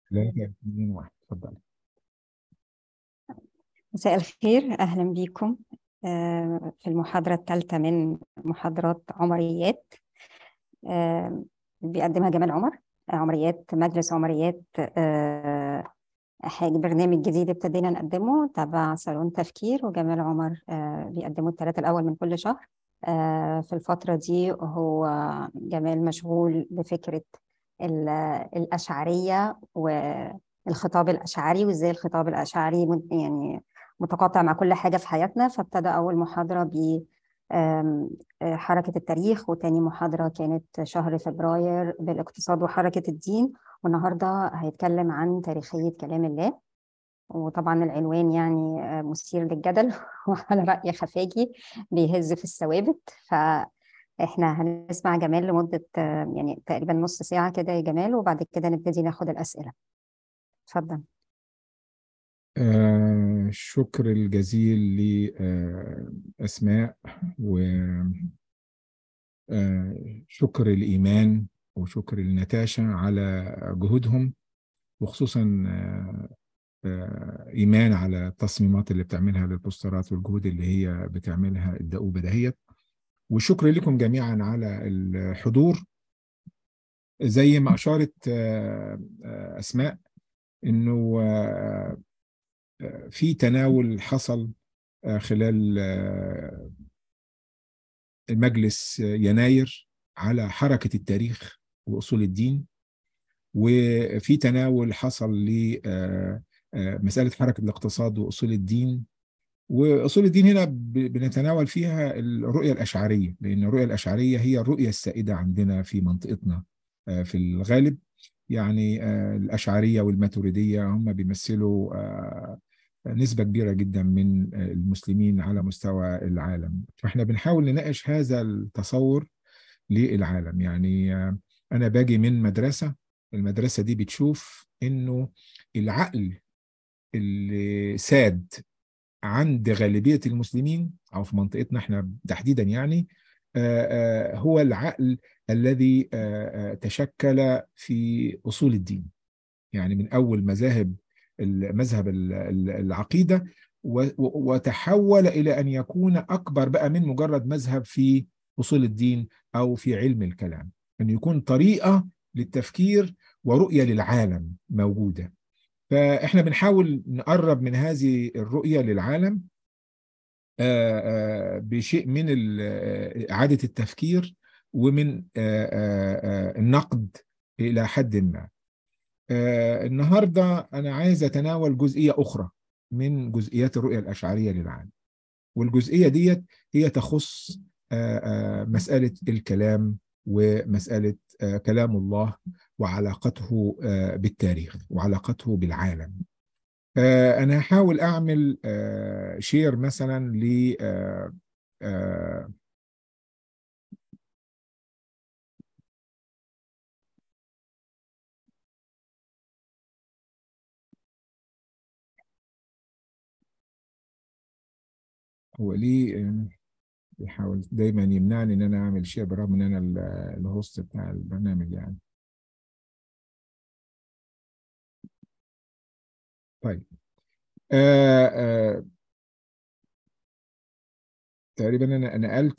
ثلاثة اتنين واحد، اتفضل. مساء الخير، أهلا بكم في المحاضرة الثالثة من محاضرات عمريات آه، بيقدمها جمال عمر. عمريات مجلس عمريات، حاجة برنامج جديد ابتدينا نقدمه تبع صالون تفكير، وجمال عمر بيقدمه الثلاثة الأول من كل شهر. في الفترة دي هو جمال مشغول بفكرة الأشعرية والخطاب الأشعري، وإزاي الخطاب الأشعري يعني متقاطع مع كل حاجة في حياتنا. فابتدى أول محاضرة ب حركة التاريخ، وتاني محاضرة كانت شهر فبراير بالاقتصاد وحركة الدين، والنهاردة هيتكلم عن تاريخية كلام الله. وطبعا العنوان يعني مثير للجدل وعلى رأي خفاجي بيهز في الثوابت. فإحنا هنسمع جمال لمدة يعني تقريبا نص ساعة كده يا جمال، وبعد كده نبتدي ناخد الأسئلة. اتفضل. الشكر الجزيل لأسماء، وشكر الإيمان وشكر لنتاشا على جهودهم، وخصوصا إيمان على التصميمات اللي بتعملها للبوسترات والجهود اللي هي بتعملها الدؤوبة دهيت. وشكر لكم جميعا على الحضور. زي ما أشارت أسماء إنه في تناول حصل خلال مجلس يناير على حركة التاريخ وأصول الدين، وفي تناول حصل لمسألة حركة الاقتصاد وأصول الدين. وأصول الدين هنا بنتناول فيها الرؤية الأشعرية، لأن الرؤية الأشعرية هي الرؤية السائدة عندنا في منطقتنا في الغالب. يعني الأشعرية والماتريدية هم بيمثلوا نسبة كبيرة جدا من المسلمين على مستوى العالم. فاحنا بنحاول نناقش هذا التصور للعالم. يعني أنا باجي من المدرسة دي بتشوف إنه العقل اللي ساد عند غالبية المسلمين أو في منطقتنا احنا تحديدا، يعني هو العقل الذي تشكل في أصول الدين. يعني من أول مذهب العقيدة، وتحول إلى أن يكون أكبر بقى من مجرد مذهب في أصول الدين أو في علم الكلام، أن يكون طريقة للتفكير ورؤية للعالم موجودة. فإحنا بنحاول نقرب من هذه الرؤية للعالم بشيء من إعادة التفكير ومن النقد إلى حد ما. النهاردة أنا عايز أتناول جزئية أخرى من جزئيات الرؤية الأشعرية للعالم، والجزئية ديت هي تخص مسألة الكلام، ومسألة كلام الله وعلاقته بالتاريخ وعلاقته بالعالم. أنا هحاول أعمل شير مثلا ل آه، هو ليه بيحاول دايما يمنعني ان انا اعمل شير برغم ان انا الهوست بتاع البرنامج يعني. طيب. آه آه تقريبا انا نقلت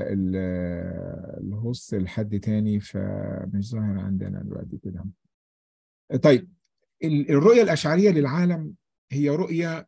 الهوست لحد تاني، فمش ظاهر عندنا دلوقتي كده. طيب. الرؤية الأشعرية للعالم هي رؤية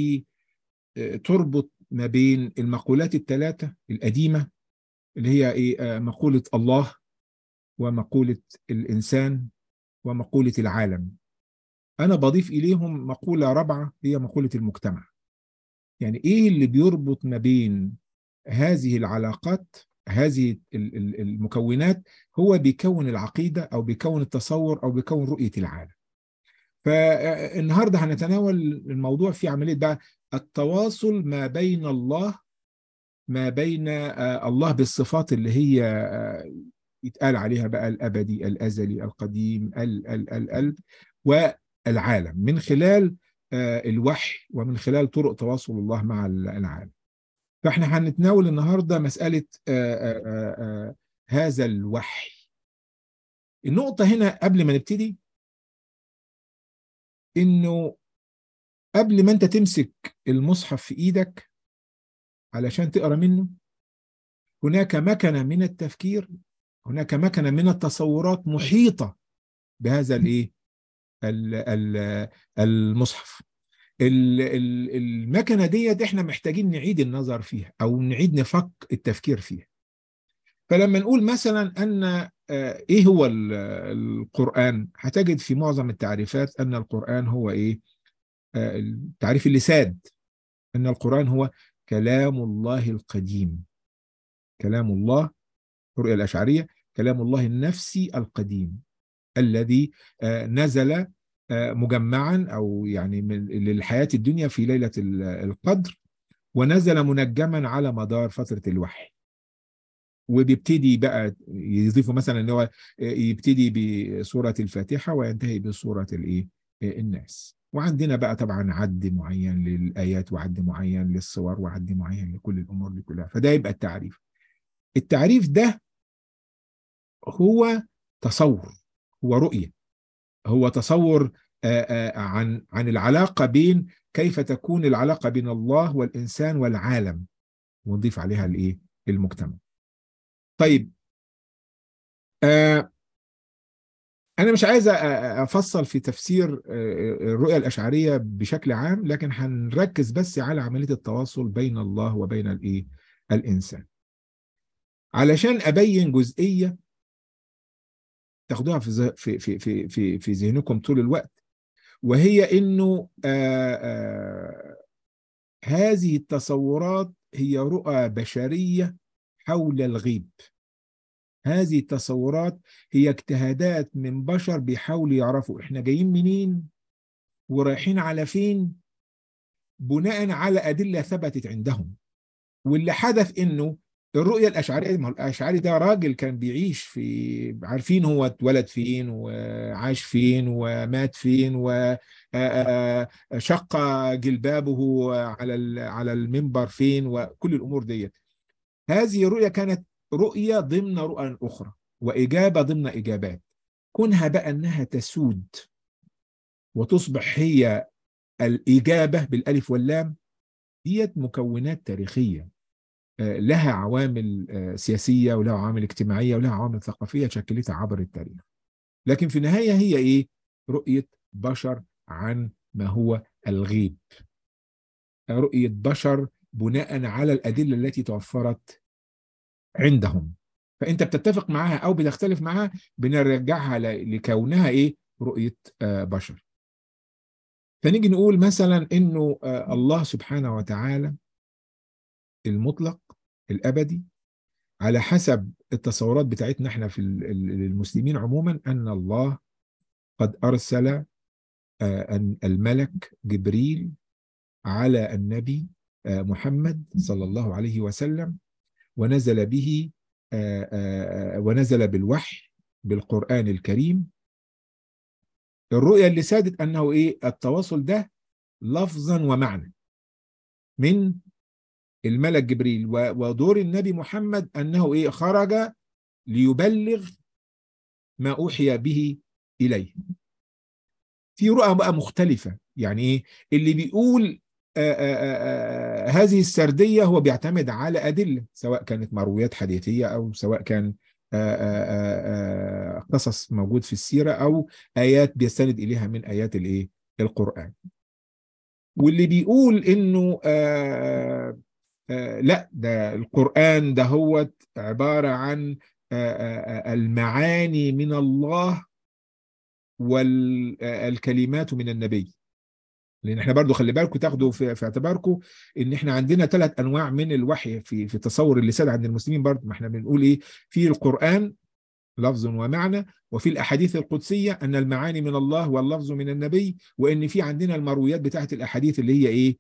بتربط ما بين المقولات الثلاثة القديمة، اللي هي ايه؟ مقولة الله، ومقولة الإنسان، ومقولة العالم. أنا بضيف إليهم مقولة رابعة هي مقولة المجتمع. يعني إيه اللي بيربط ما بين هذه العلاقات، هذه المكونات؟ هو بيكون العقيدة أو بيكون التصور أو بيكون رؤية العالم. فالنهاردة هنتناول الموضوع في عملية بقى التواصل ما بين الله، ما بين الله بالصفات اللي هي يتقال عليها بقى الأبدي الأزلي القديم ال والعالم، من خلال الوحي ومن خلال طرق تواصل الله مع العالم. فاحنا هنتناول النهارده مسألة هذا الوحي. النقطة هنا قبل ما نبتدي إنه قبل ما أنت تمسك المصحف في إيدك علشان تقرأ منه، هناك مكنة من التفكير، هناك مكنة من التصورات محيطة بهذا الإيه؟ المصحف. المكنة ديت احنا محتاجين نعيد النظر فيها أو نعيد نفك التفكير فيها. فلما نقول مثلا أن إيه هو القرآن، هتجد في معظم التعريفات أن القرآن هو إيه؟ التعريف اللي ساد أن القرآن هو كلام الله القديم. كلام الله، الرؤية الأشعرية، كلام الله النفسي القديم الذي نزل مجمعا أو يعني للحياة الدنيا في ليلة القدر، ونزل منجما على مدار فترة الوحي. وبيبتدي بقى يضيفوا مثلا ان هو يبتدي بسورة الفاتحة وينتهي بسورة الايه؟ الناس. وعندنا بقى طبعا عد معين للآيات وعد معين للصور وعد معين لكل الأمور دي كلها. فده يبقى التعريف. التعريف ده هو تصور، هو رؤية، هو تصور عن العلاقة بين، كيف تكون العلاقة بين الله والإنسان والعالم، ونضيف عليها الايه؟ المجتمع. طيب أنا مش عايز أفصل في تفسير الرؤية الأشعرية بشكل عام، لكن هنركز بس على عملية التواصل بين الله وبين الإيه؟ الإنسان، علشان أبين جزئية تاخدوها في ذهنكم طول الوقت، وهي إنه هذه التصورات هي رؤى بشرية حول الغيب. هذه التصورات هي اجتهادات من بشر بيحاولوا يعرفوا احنا جايين منين ورايحين على فين، بناء على أدلة ثبتت عندهم. واللي حدث انه الرؤية الأشعرية، ما هو الأشعري ده راجل كان بيعيش في، عارفين هو اتولد فين وعاش فين ومات فين، وشق جلبابه على المنبر فين، وكل الأمور دي. هذه الرؤية كانت رؤية ضمن رؤى أخرى وإجابة ضمن إجابات. كونها بقى أنها تسود وتصبح هي الإجابة بالألف واللام، ديت مكونات تاريخية لها عوامل سياسية ولها عوامل اجتماعية ولها عوامل ثقافية شكلتها عبر التاريخ. لكن في النهاية هي إيه؟ رؤية بشر عن ما هو الغيب، رؤية بشر بناء على الأدلة التي توفرت عندهم. فأنت بتتفق معها أو بتختلف معها، بنرجعها لكونها إيه؟ رؤية بشر. فنيجي نقول مثلا إنه الله سبحانه وتعالى المطلق الأبدي، على حسب التصورات بتاعتنا احنا في المسلمين عموما، أن الله قد أرسل الملك جبريل على النبي محمد صلى الله عليه وسلم، ونزل به ونزل بالوحي بالقرآن الكريم. الرؤية اللي سادت أنه إيه؟ التواصل ده لفظا ومعنى من الملك جبريل، ودور النبي محمد أنه إيه؟ خرج ليبلغ ما أوحي به إليه. في رؤى بقى مختلفة، يعني إيه؟ اللي بيقول هذه السردية هو بيعتمد على أدلة، سواء كانت مرويات حديثية أو سواء كان قصص موجود في السيرة أو آيات بيستند إليها من آيات الإيه؟ القرآن. واللي بيقول إنه لا، ده القرآن ده هو عبارة عن المعاني من الله والكلمات من النبي. لان احنا برضو خلي بالكم تاخدوا في اعتباركم ان احنا عندنا 3 انواع من الوحي في التصور اللي ساد عند المسلمين. برضو ما احنا بنقول ايه؟ في القرآن لفظ ومعنى، وفي الاحاديث القدسية ان المعاني من الله واللفظ من النبي، وان في عندنا المرويات بتاعت الاحاديث اللي هي ايه؟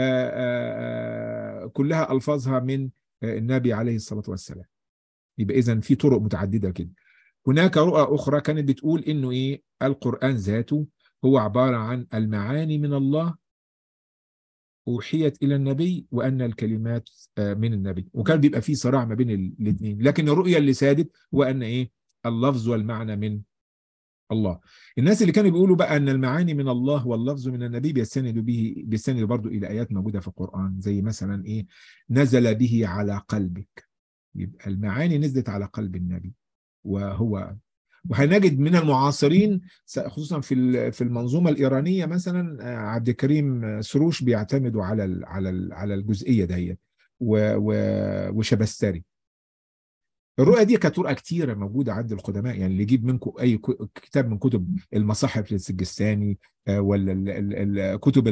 كلها الفاظها من النبي عليه الصلاة والسلام. يبقى اذا في طرق متعددة كده. هناك رؤى أخرى كانت بتقول إنه إيه؟ القرآن ذاته هو عبارة عن المعاني من الله أوحيت إلى النبي، وأن الكلمات من النبي. وكان بيبقى فيه صراع ما بين الاثنين، لكن الرؤية اللي سادت هو أن إيه؟ اللفظ والمعنى من الله. الناس اللي كانوا بيقولوا بقى ان المعاني من الله واللفظ من النبي بيستندوا برضو الى ايات موجوده في القران، زي مثلا ايه؟ نزل به على قلبك. يبقى المعاني نزلت على قلب النبي. وهو وهنجد من المعاصرين خصوصا في المنظومه الايرانيه مثلا عبد الكريم سروش بيعتمدوا على الجزئيه ديت، وشبستري. الرؤية دي كانت رؤى كتيرة موجودة عند القدماء، يعني اللي يجيب منكم أي كتاب من كتب المصاحف السجستاني ولا كتب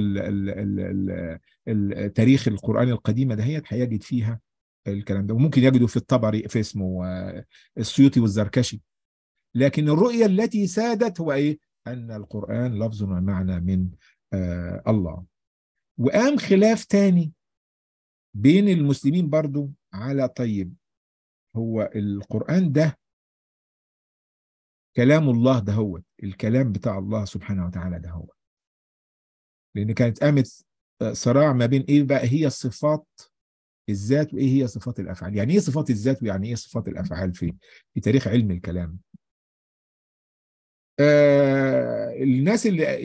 التاريخ القرآني القديمة دهيت، هيجد فيها الكلام ده. وممكن يجدوا في الطبري في اسمه السيوطي والزركشي. لكن الرؤية التي سادت هو إيه؟ أن القرآن لفظ ومعنى من الله. وقام خلاف تاني بين المسلمين برضو على طيب، هو القرآن ده كلام الله ده هو الكلام بتاع الله سبحانه وتعالى ده هو. لأن كانت قامت صراع ما بين إيه بقى هي صفات الذات وإيه هي صفات الأفعال. يعني إيه صفات الذات ويعني إيه صفات الأفعال في تاريخ علم الكلام. الناس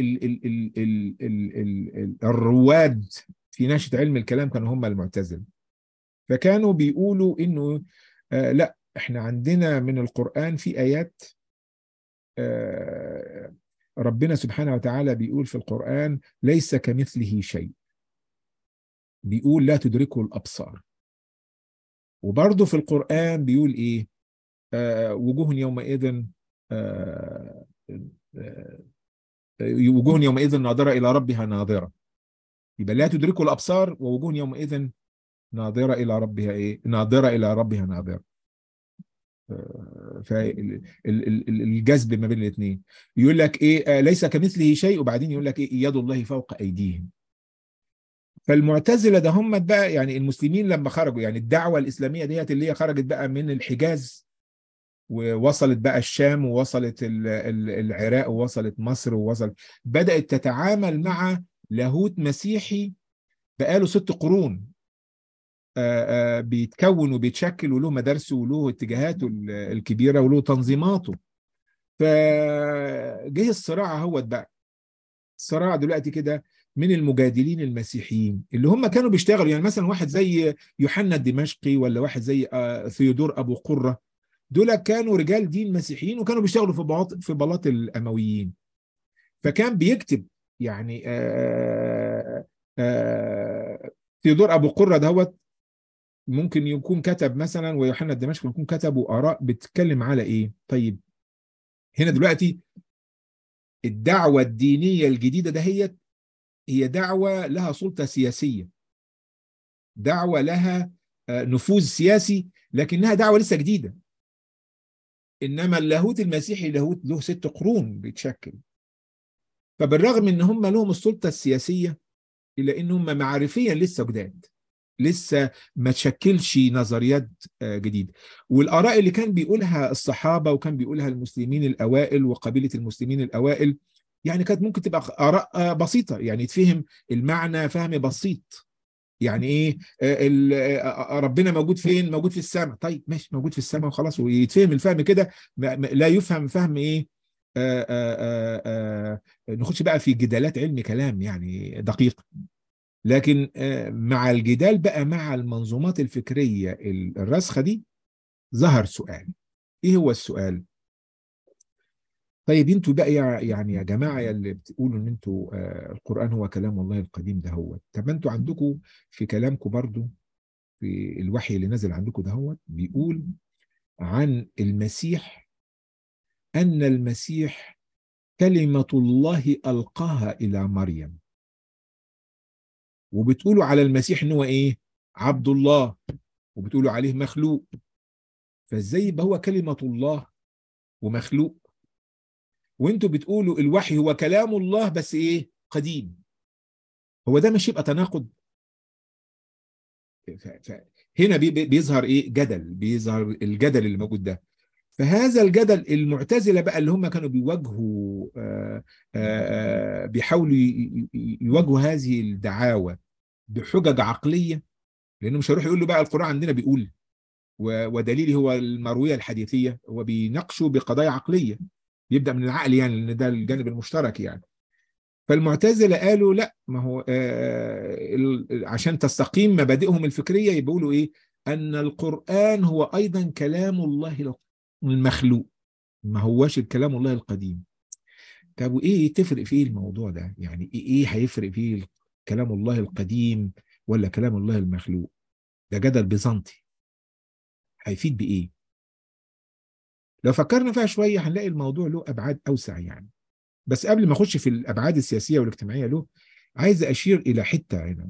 الرواد في نشأة علم الكلام كانوا هم المعتزلة. فكانوا بيقولوا إنه لا، إحنا عندنا من القرآن في آيات ربنا سبحانه وتعالى بيقول في القرآن ليس كمثله شيء، بيقول لا تدركه الأبصار. وبرضه في القرآن بيقول إيه؟ وجوه يومئذ آه وجوه يومئذ ناظرة إلى ربها ناظرة. يبقى لا تدركه الأبصار، ووجوه يومئذ ناظرة إلى ربها إيه؟ ناظرة إلى ربها ناظرة. فالجذب ما بين الاثنين. يقول لك ايه؟ ليس كمثله شيء، وبعدين يقول لك ايه؟ يد الله فوق ايديهم. فالمعتزله ده هم بقى، يعني المسلمين لما خرجوا، يعني الدعوه الاسلاميه ديت اللي هي خرجت بقى من الحجاز ووصلت بقى الشام ووصلت العراق ووصلت مصر ووصلت، بدات تتعامل مع لاهوت مسيحي بقاله 6 قرون. بيتكون وبيتشكل وله مدارسه وله اتجاهاته الكبيره وله تنظيماته. فجه الصراع اهوت بقى. الصراع دلوقتي كده من المجادلين المسيحيين اللي هم كانوا بيشتغلوا، يعني مثلا واحد زي يوحنا الدمشقي ولا واحد زي ثيودور ابو قرة. دول كانوا رجال دين مسيحيين وكانوا بيشتغلوا في بلاط الامويين. فكان بيكتب يعني ثيودور ابو قرة دهوت ممكن يكون كتب مثلا، ويوحنا الدمشقي يكون كتبوا آراء بتتكلم على إيه؟ طيب هنا دلوقتي الدعوة الدينية الجديدة دهيت هي دعوة لها سلطة سياسية، دعوة لها نفوذ سياسي، لكنها دعوة لسه جديدة. إنما اللاهوت المسيحي لاهوت له 6 قرون بيتشكل. فبالرغم إن هم لهم السلطة السياسية، إلا إن هم معرفيا لسه جداد، لسه ما تشكلش نظريات جديدة. والآراء اللي كان بيقولها الصحابة وكان بيقولها المسلمين الأوائل وقبيلة المسلمين الأوائل، يعني كانت ممكن تبقى آراء بسيطة، يعني يتفهم المعنى فهم بسيط. يعني ايه؟ ربنا موجود فين؟ موجود في السماء. طيب ماشي، موجود في السماء وخلاص، ويتفهم الفهم كده. لا يفهم فهم ايه؟ نخش بقى في جدالات علم كلام يعني دقيق. لكن مع الجدال بقى مع المنظومات الفكرية الراسخة دي، ظهر سؤال. ايه هو السؤال؟ طيب انتوا بقى يعني يا جماعة يا اللي بتقولوا ان انتوا القرآن هو كلام الله القديم ده هو، طب انتوا عندكم في كلامكم برضو في الوحي اللي نزل عندكم ده هو بيقول عن المسيح أن المسيح كلمة الله ألقاها إلى مريم، وبتقولوا على المسيح ان هو ايه؟ عبد الله، وبتقولوا عليه مخلوق. فازاي يبقى هو كلمة الله ومخلوق، وانتوا بتقولوا الوحي هو كلام الله بس ايه؟ قديم. هو ده مش يبقى تناقض؟ هنا بيظهر ايه؟ جدل، بيظهر الجدل اللي موجود ده. فهذا الجدل المعتزلة بقى اللي هم كانوا بيواجهوا بيحاولوا يواجهوا هذه الدعاوى بحجج عقلية. لأنه مش هيروح يقول له بقى القرآن عندنا بيقول ودليلي هو المروية الحديثية، هو بيناقشوا بقضايا عقلية. يبدأ من العقل يعني، لأن ده الجانب المشترك يعني. فالمعتزلة قالوا لا، ما هو عشان تستقيم مبادئهم الفكرية بيقولوا إيه؟ أن القرآن هو أيضا كلام الله المخلوق، ما هوش الكلام الله القديم. طب وإيه تفرق فيه الموضوع ده؟ يعني إيه هيفرق فيه كلام الله القديم ولا كلام الله المخلوق؟ ده جدل بيزنطي، هيفيد بإيه؟ لو فكرنا فيها شوية هنلاقي الموضوع له أبعاد أوسع يعني. بس قبل ما أخش في الأبعاد السياسية والاجتماعية له، عايز أشير إلى حتة هنا.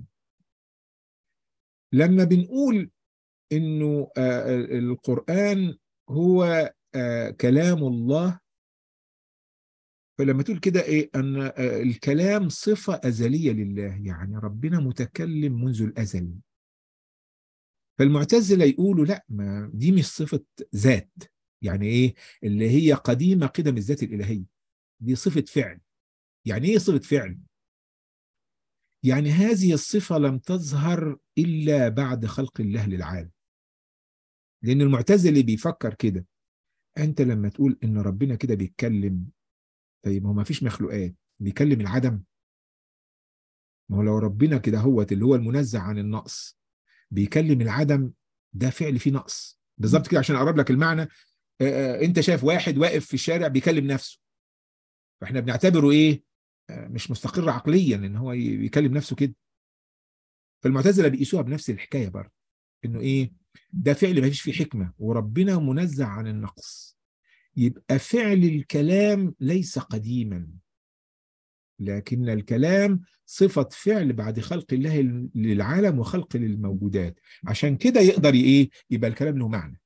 لما بنقول إنه القرآن هو كلام الله، فلما تقول كده إيه؟ أن الكلام صفة أزلية لله، يعني ربنا متكلم منذ الأزل. فالمعتزلة يقولوا لا، ما دي مش صفة ذات، يعني إيه اللي هي قديمة قدم الذات الإلهية، دي صفة فعل. يعني إيه صفة فعل؟ يعني هذه الصفة لم تظهر إلا بعد خلق الله للعالم. لأن المعتزلي بيفكر كده، أنت لما تقول إن ربنا كده بيتكلم، طيب هو ما فيش مخلوقات بيكلم العدم؟ ما هو لو ربنا كده هو اللي هو المنزه عن النقص بيكلم العدم، ده فعل فيه نقص بالظبط كده. عشان أقرب لك المعنى، أنت شايف واحد واقف في الشارع بيكلم نفسه، فإحنا بنعتبره إيه؟ مش مستقر عقليا إن هو يكلم نفسه كده. فالمعتزلة بيقيسوها بنفس الحكاية برضه، انه ايه؟ ده فعل ما فيش فيه حكمة وربنا منزه عن النقص. يبقى فعل الكلام ليس قديما، لكن الكلام صفة فعل بعد خلق الله للعالم وخلق للموجودات. عشان كده يقدر ايه؟ يبقى الكلام له معنى.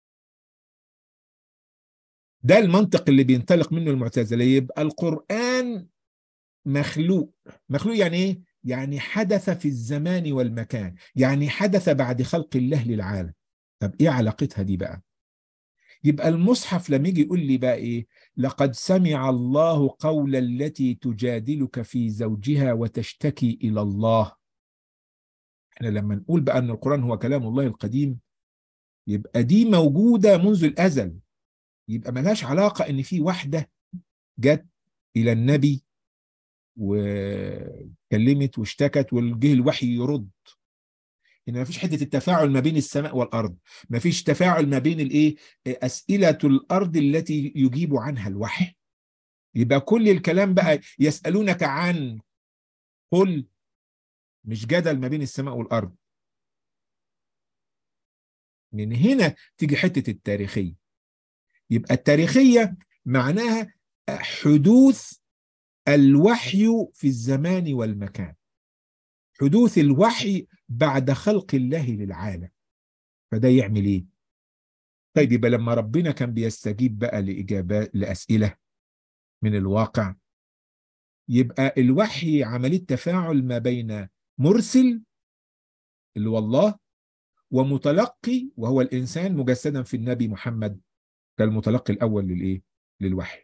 ده المنطق اللي بينطلق منه المعتزلة. يبقى القرآن مخلوق. مخلوق يعني ايه؟ يعني حدث في الزمان والمكان، يعني حدث بعد خلق الله للعالم. طب ايه علاقتها دي بقى؟ يبقى المصحف لما يجي يقول لي بقى ايه؟ لقد سمع الله قول التي تجادلك في زوجها وتشتكي الى الله. احنا لما نقول بقى ان القرآن هو كلام الله القديم، يبقى دي موجودة منذ الازل. يبقى ملهاش علاقة ان في واحدة جت الى النبي وكلمت واشتكت وجه الوحي يرد. ان ما فيش حته التفاعل ما بين السماء والارض، ما فيش تفاعل ما بين الايه؟ اسئله الارض التي يجيب عنها الوحي. يبقى كل الكلام بقى يسالونك عن، قل، مش جدل ما بين السماء والارض. من هنا تيجي حته التاريخيه. يبقى التاريخيه معناها حدوث الوحي في الزمان والمكان، حدوث الوحي بعد خلق الله للعالم. فده يعمل ايه؟ طيب يبقى لما ربنا كان بيستجيب بقى لإجابات لأسئلة من الواقع، يبقى الوحي عملية تفاعل ما بين مرسل اللي هو الله، ومتلقي وهو الإنسان مجسدا في النبي محمد كالمتلقي الأول للإيه؟ للوحي.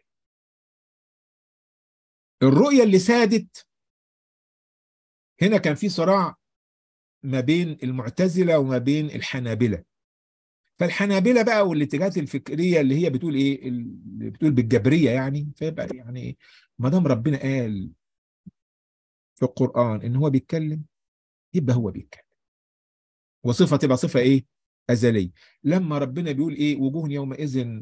الرؤية اللي سادت هنا كان في صراع ما بين المعتزلة وما بين الحنابلة. فالحنابلة بقى والاتجاهات الفكرية اللي هي بتقول ايه؟ اللي بتقول بالجبرية يعني، فيبقى يعني ايه؟ ما دام ربنا قال في القرآن ان هو بيتكلم، يبقى هو بيتكلم، وصفة تبقى صفة ايه؟ أزلية. لما ربنا بيقول ايه؟ وجوه يومئذ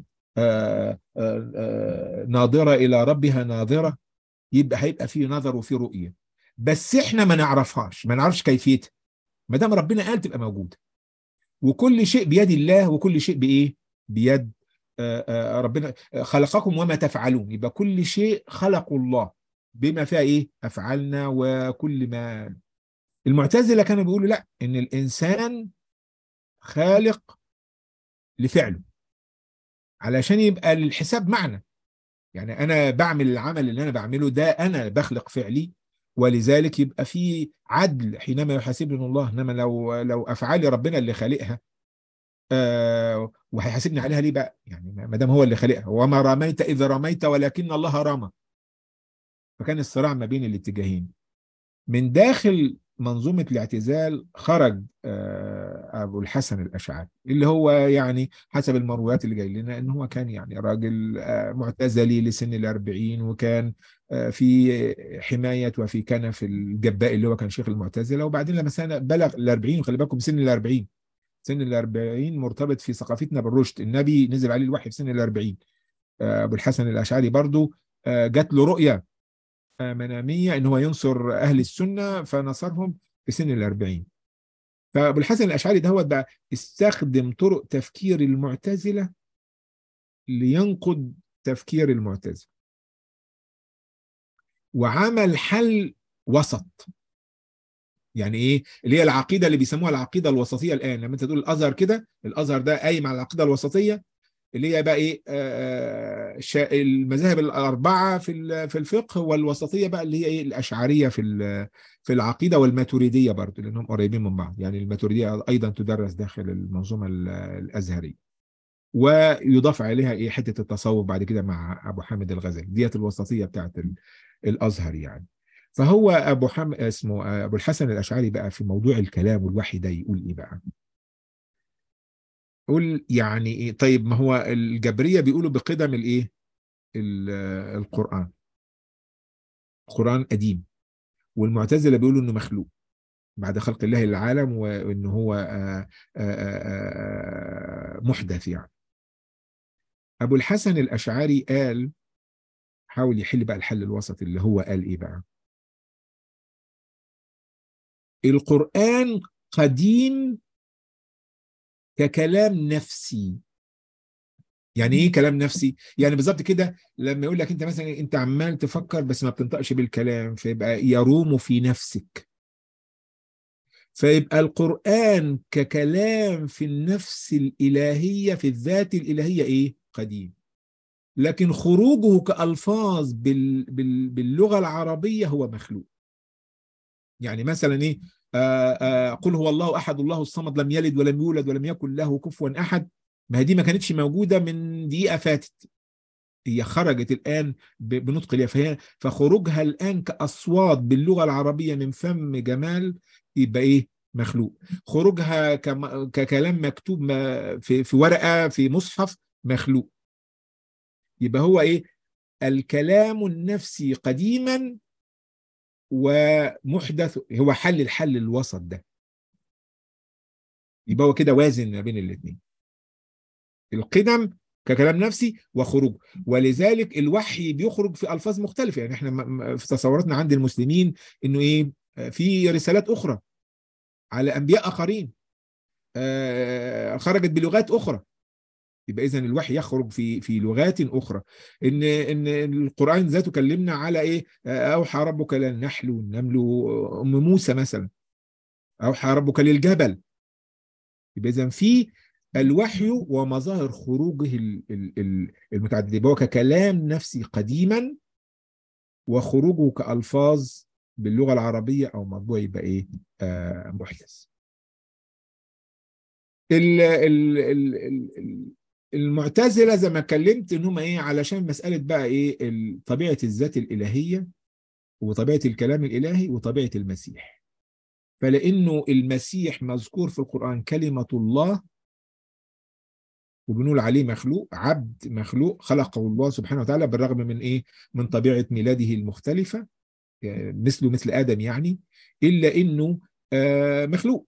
ناظرة إلى ربها ناظرة، يبقى هيبقى في نظر وفي رؤية، بس احنا ما نعرفهاش، ما نعرفش كيفيتها. ما دام ربنا قال تبقى موجودة. وكل شيء بيد الله، وكل شيء بإيه؟ بيد ربنا. خلقكم وما تفعلون، يبقى كل شيء خلقه الله بما فيها ايه؟ أفعالنا وكل ما. المعتزلة كانوا بيقولوا لا، ان الإنسان خالق لفعله علشان يبقى للحساب معنى. يعني انا بعمل العمل اللي انا بعمله ده، انا بخلق فعلي، ولذلك يبقى في عدل حينما يحاسبني الله. انما لو افعالي ربنا اللي خالقها، وهيحاسبني عليها ليه بقى؟ يعني ما دام هو اللي خالقها. وما رميت اذ رميت ولكن الله رمى. فكان الصراع ما بين الاتجاهين. من داخل منظومة الاعتزال خرج أبو الحسن الأشعري، اللي هو يعني حسب المرويات اللي جاي لنا إن هو كان يعني راجل معتزلي لسن الأربعين، وكان في حماية وفي كنف الجبائي اللي هو كان شيخ المعتزلة. وبعدين لما بلغ الأربعين، وخلي بالكم سن الأربعين، سن الأربعين مرتبط في ثقافتنا بالرشد. النبي نزل عليه الوحي في سن الأربعين. أبو الحسن الأشعري برضو جات له رؤية منامية إن هو ينصر أهل السنة، فنصرهم في سن الأربعين. فأبو الحسن الأشعري ده هو بقى استخدم طرق تفكير المعتزلة لينقض تفكير المعتزلة، وعمل حل وسط. يعني ايه اللي هي العقيده اللي بيسموها العقيده الوسطيه الان؟ لما انت تقول الازهر كده، الازهر ده قايم على العقيده الوسطيه، اللي هي بقى ايه المذاهب الاربعه في الفقه، والوسطيه بقى اللي هي ايه الاشعريه في العقيده، والماتريديه برضه لانهم قريبين من بعض. يعني الماتريديه ايضا تدرس داخل المنظومه الازهريه، ويضاف عليها ايه حته التصوف بعد كده مع ابو حامد الغزالي، ديت الوسطيه بتاعت الازهر يعني. فهو ابو حامد اسمه ابو الحسن الاشعري بقى في موضوع الكلام والوحي ده يقول ايه بقى؟ قول يعني ايه؟ طيب ما هو الجبريه بيقولوا بقدم الايه القران، القران قديم، والمعتزله بيقولوا انه مخلوق بعد خلق الله للعالم، وانه هو محدث يعني. ابو الحسن الاشعري قال، حاول يحل بقى الحل الوسط، اللي هو قال ايه بقى؟ القرآن قديم ككلام نفسي. يعني ايه كلام نفسي؟ يعني بالظبط كده لما يقول لك انت مثلا انت عمال تفكر بس ما بتنطقش بالكلام، فيبقى يروم في نفسك. فيبقى القرآن ككلام في النفس الإلهية، في الذات الإلهية ايه؟ قديم. لكن خروجه كألفاظ باللغة العربية هو مخلوق. يعني مثلا ايه؟ قل هو الله احد الله الصمد لم يلد ولم يولد ولم يكن له كفوا احد. ما هي دي ما كانتش موجوده من دقيقه فاتت، هي خرجت الان بنطق الياء. فخروجها الان كاصوات باللغه العربيه من فم جمال يبقى ايه؟ مخلوق. خروجها ككلام مكتوب في ورقه في مصحف مخلوق. يبقى هو ايه؟ الكلام النفسي قديما ومحدث، هو الحل الوسط ده. يبقى هو كده وازن ما بين الاثنين، القدم ككلام نفسي وخروج. ولذلك الوحي بيخرج في الفاظ مختلفه. يعني احنا في تصوراتنا عند المسلمين انه ايه؟ في رسالات اخرى على انبياء اخرين خرجت بلغات اخرى. يبقى اذا الوحي يخرج في لغات اخرى. ان القران ذاته كلمنا على ايه؟ اوحى ربك للنحل والنمل، ام موسى مثلا اوحى ربك للجبل. يبقى اذا في الوحي ومظاهر خروجه المتعدده، يبقى هو ككلام نفسي قديما، وخروجه كألفاظ باللغة العربية أو مطبوع يبقى إيه؟ محدث. المعتزلة زي ما اتكلمت إن هم إيه؟ علشان مسألة بقى إيه؟ طبيعة الذات الإلهية، وطبيعة الكلام الإلهي، وطبيعة المسيح. فلأنه المسيح مذكور في القرآن كلمة الله، وبنقول عليه مخلوق، عبد مخلوق خلقه الله سبحانه وتعالى، بالرغم من ايه؟ من طبيعة ميلاده المختلفة، مثله مثل آدم يعني، إلا إنه مخلوق.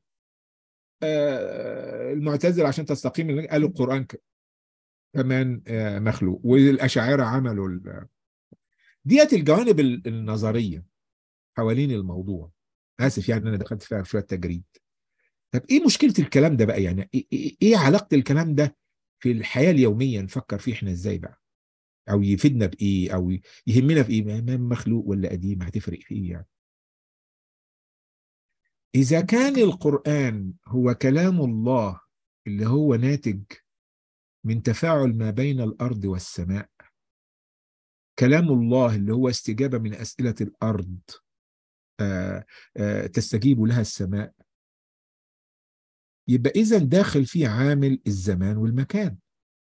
المعتزلة عشان تستقيم قالوا القرآن كمان مخلوق، والأشاعرة عملوا ديت الجوانب النظرية حوالين الموضوع. آسف يعني أنا دخلت فيها شوية تجريد. طب إيه مشكلة الكلام ده بقى؟ يعني إيه علاقة الكلام ده في الحياة اليومية؟ نفكر فيه إحنا إزاي بقى؟ او يفيدنا بايه، او يهمنا في ايه؟ ما مخلوق ولا قديم هتفرق في ايه يعني؟ اذا كان القرآن هو كلام الله اللي هو ناتج من تفاعل ما بين الارض والسماء، كلام الله اللي هو استجابة من اسئلة الارض تستجيب لها السماء، يبقى اذا داخل فيه عامل الزمان والمكان.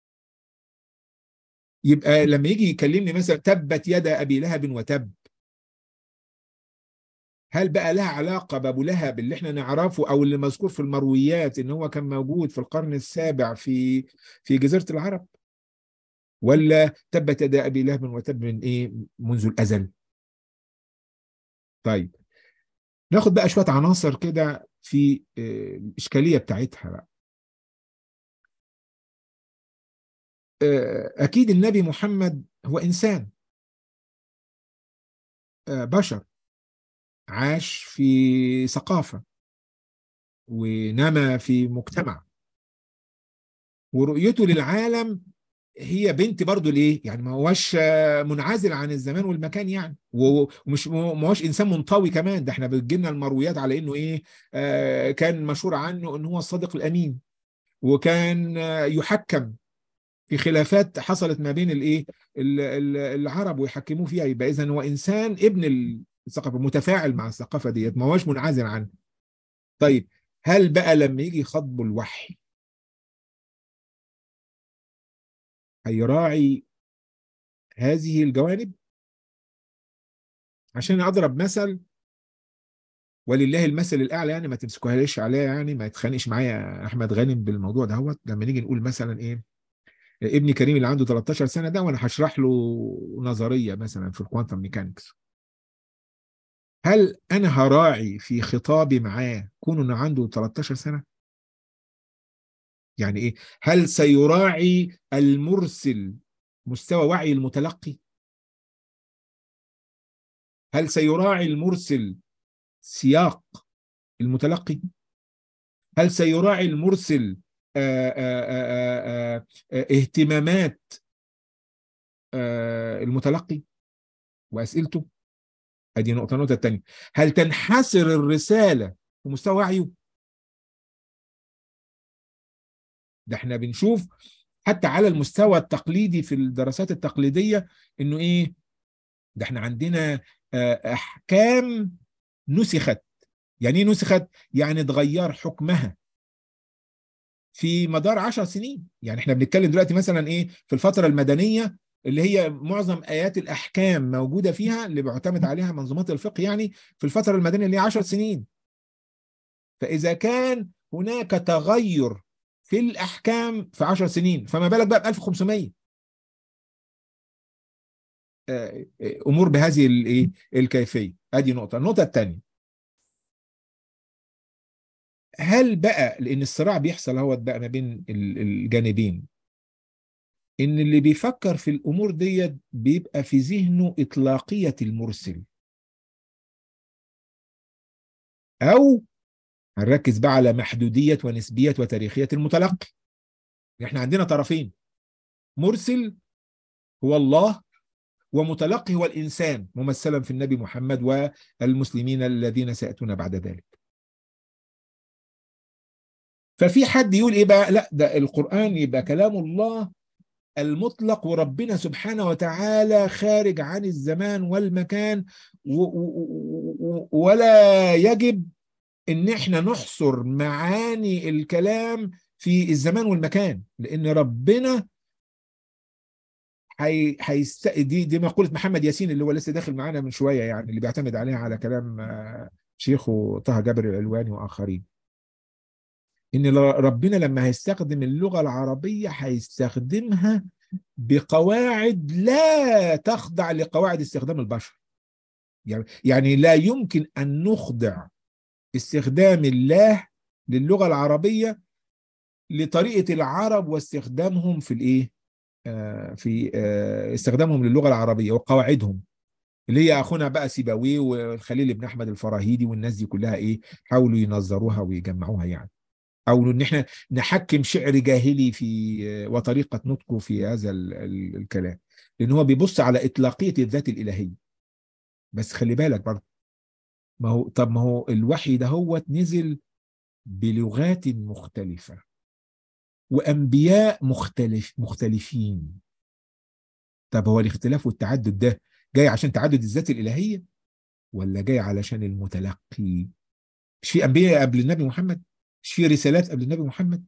يبقى لما يجي يكلمني مثلا تبت يدا ابي لهب وتب، هل بقى لها علاقة بأبو لهب اللي احنا نعرفه أو اللي مذكور في المرويات إن هو كان موجود في القرن السابع في جزيرة العرب، ولا تبت يدا أبي لهب وتب من إيه منذ الأزل؟ طيب ناخد بقى شوية عناصر كده في الإشكالية بتاعتها بقى. أكيد النبي محمد هو إنسان، بشر، عاش في ثقافة ونما في مجتمع، ورؤيته للعالم هي بنت برضو ليه يعني، ما هوش منعزل عن الزمان والمكان يعني، ومش ما هوش انسان منطوي كمان. ده احنا بتجيلنا المرويات على انه ايه، كان مشهور عنه ان هو الصادق الامين، وكان يحكم في خلافات حصلت ما بين الايه العرب ويحكموه فيها. يبقى اذا هو انسان ابن الثقافه، متفاعل مع الثقافه ديت، ما هوش منعزل عنها. طيب هل بقى لما يجي خطب الوحي هيراعي هذه الجوانب؟ عشان اضرب مثل، ولله المثل الاعلى يعني، ما تمسكوهاش عليا يعني، ما يتخانقش معايا احمد غانم بالموضوع دهوت. لما نيجي نقول مثلا ايه، ابني كريم اللي عنده 13 سنه ده، وانا هشرح له نظريه مثلا في الكوانتم ميكانكس، هل انا هراعي في خطابي معاه كونه انه عنده 13 سنه؟ يعني ايه، هل سيراعي المرسل مستوى وعي المتلقي؟ هل سيراعي المرسل سياق المتلقي؟ هل سيراعي المرسل اهتمامات المتلقي وأسئلته؟ ادي نقطة. النقطة الثانية، هل تنحسر الرسالة في مستوى وعيه؟ ده احنا بنشوف حتى على المستوى التقليدي في الدراسات التقليدية انه ايه، ده احنا عندنا احكام نسخت. يعني ايه نسخت؟ يعني اتغير حكمها في مدار 10 سنين. يعني احنا بنتكلم دلوقتي مثلا ايه في الفترة المدنية اللي هي معظم آيات الأحكام موجودة فيها، اللي بيعتمد عليها منظومات الفقه يعني، في الفترة المدنية اللي هي 10 سنين. فإذا كان هناك تغير في الأحكام في 10 سنين، فما بالك بقى ب 1500؟ أمور بهذه الايه الكيفية. ادي نقطة. النقطة الثانية، هل بقى لأن الصراع بيحصل اهوت بقى ما بين الجانبين، ان اللي بيفكر في الامور ديت بيبقى في ذهنه اطلاقيه المرسل، او هنركز بقى على محدوديه ونسبيه وتاريخيه المتلقي. احنا عندنا طرفين، مرسل هو الله، ومتلقي هو الانسان ممثلا في النبي محمد والمسلمين الذين سياتون بعد ذلك. ففي حد يقول ايه بقى، لا ده القران يبقى كلام الله المطلق، وربنا سبحانه وتعالى خارج عن الزمان والمكان، ولا يجب ان احنا نحصر معاني الكلام في الزمان والمكان، لان ربنا دي مقولة محمد ياسين اللي هو لسه داخل معانا من شوية يعني، اللي بيعتمد عليها على كلام شيخه طه جابر العلواني واخرين، ان ربنا لما هيستخدم اللغة العربية هيستخدمها بقواعد لا تخضع لقواعد استخدام البشر. يعني لا يمكن أن نخضع استخدام الله للغة العربية لطريقة العرب واستخدامهم في الايه، في استخدامهم للغة العربية وقواعدهم، اللي هي اخونا بقى سيبويه والخليل بن احمد الفراهيدي والناس دي كلها ايه، حاولوا ينظروها ويجمعوها يعني، او ان احنا نحكم شعر جاهلي في وطريقة نطقه في هذا الكلام، لان هو بيبص على اطلاقية الذات الالهية. بس خلي بالك برضه، ما هو طب ما هو الوحي ده هو نزل بلغات مختلفة وأنبياء مختلفين. طب هو الاختلاف والتعدد ده جاي عشان تعدد الذات الإلهية، ولا جاي علشان المتلقي؟ مش في أنبياء قبل النبي محمد؟ مش في رسالات قبل النبي محمد؟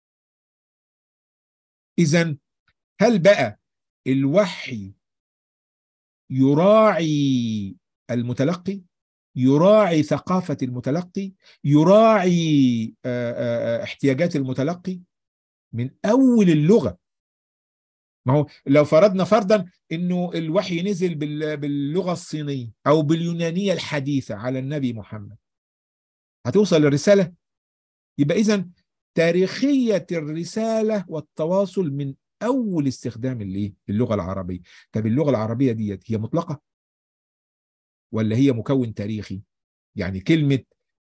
إذا هل بقى الوحي يراعي المتلقي يراعي ثقافة المتلقي، يراعي احتياجات المتلقي من أول اللغة. ما هو لو فرضنا فرضا انه الوحي نزل باللغة الصينية او باليونانية الحديثة على النبي محمد، هتوصل الرسالة؟ يبقى اذا تاريخية الرسالة والتواصل من اول استخدام اللغة العربية. طب اللغة العربية ديت هي مطلقة ولا هي مكون تاريخي؟ يعني كلمة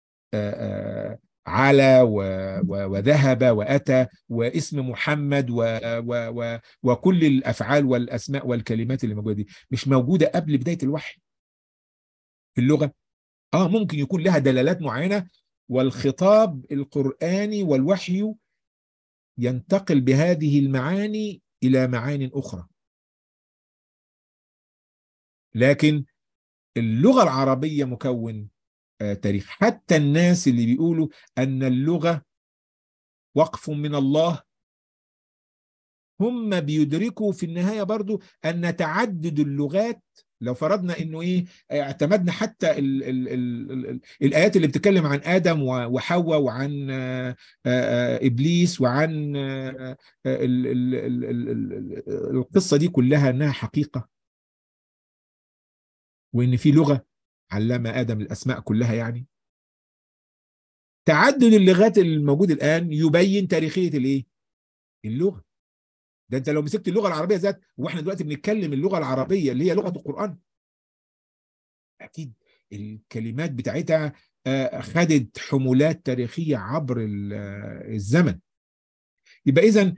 على وذهب وأتى واسم محمد وكل الأفعال والأسماء والكلمات اللي موجودة دي مش موجودة قبل بداية الوحي في اللغة. ممكن يكون لها دلالات معينة، والخطاب القرآني والوحي ينتقل بهذه المعاني إلى معان أخرى. لكن اللغة العربية مكون تاريخ. حتى الناس اللي بيقولوا أن اللغة وقف من الله، هم بيدركوا في النهاية برضو أن تعدد اللغات، لو فرضنا انه اعتمدنا حتى ال الآيات اللي بتتكلم عن آدم وحواء وعن إبليس وعن القصة دي كلها انها حقيقة، وان في لغة علم آدم الأسماء كلها. يعني تعدد اللغات الموجود الآن يبين تاريخية اللغة. ده انت لو مسكت اللغه العربيه ذات، واحنا دلوقتي بنتكلم اللغه العربيه اللي هي لغه القران، اكيد الكلمات بتاعتها خدت حمولات تاريخيه عبر الزمن. يبقى اذا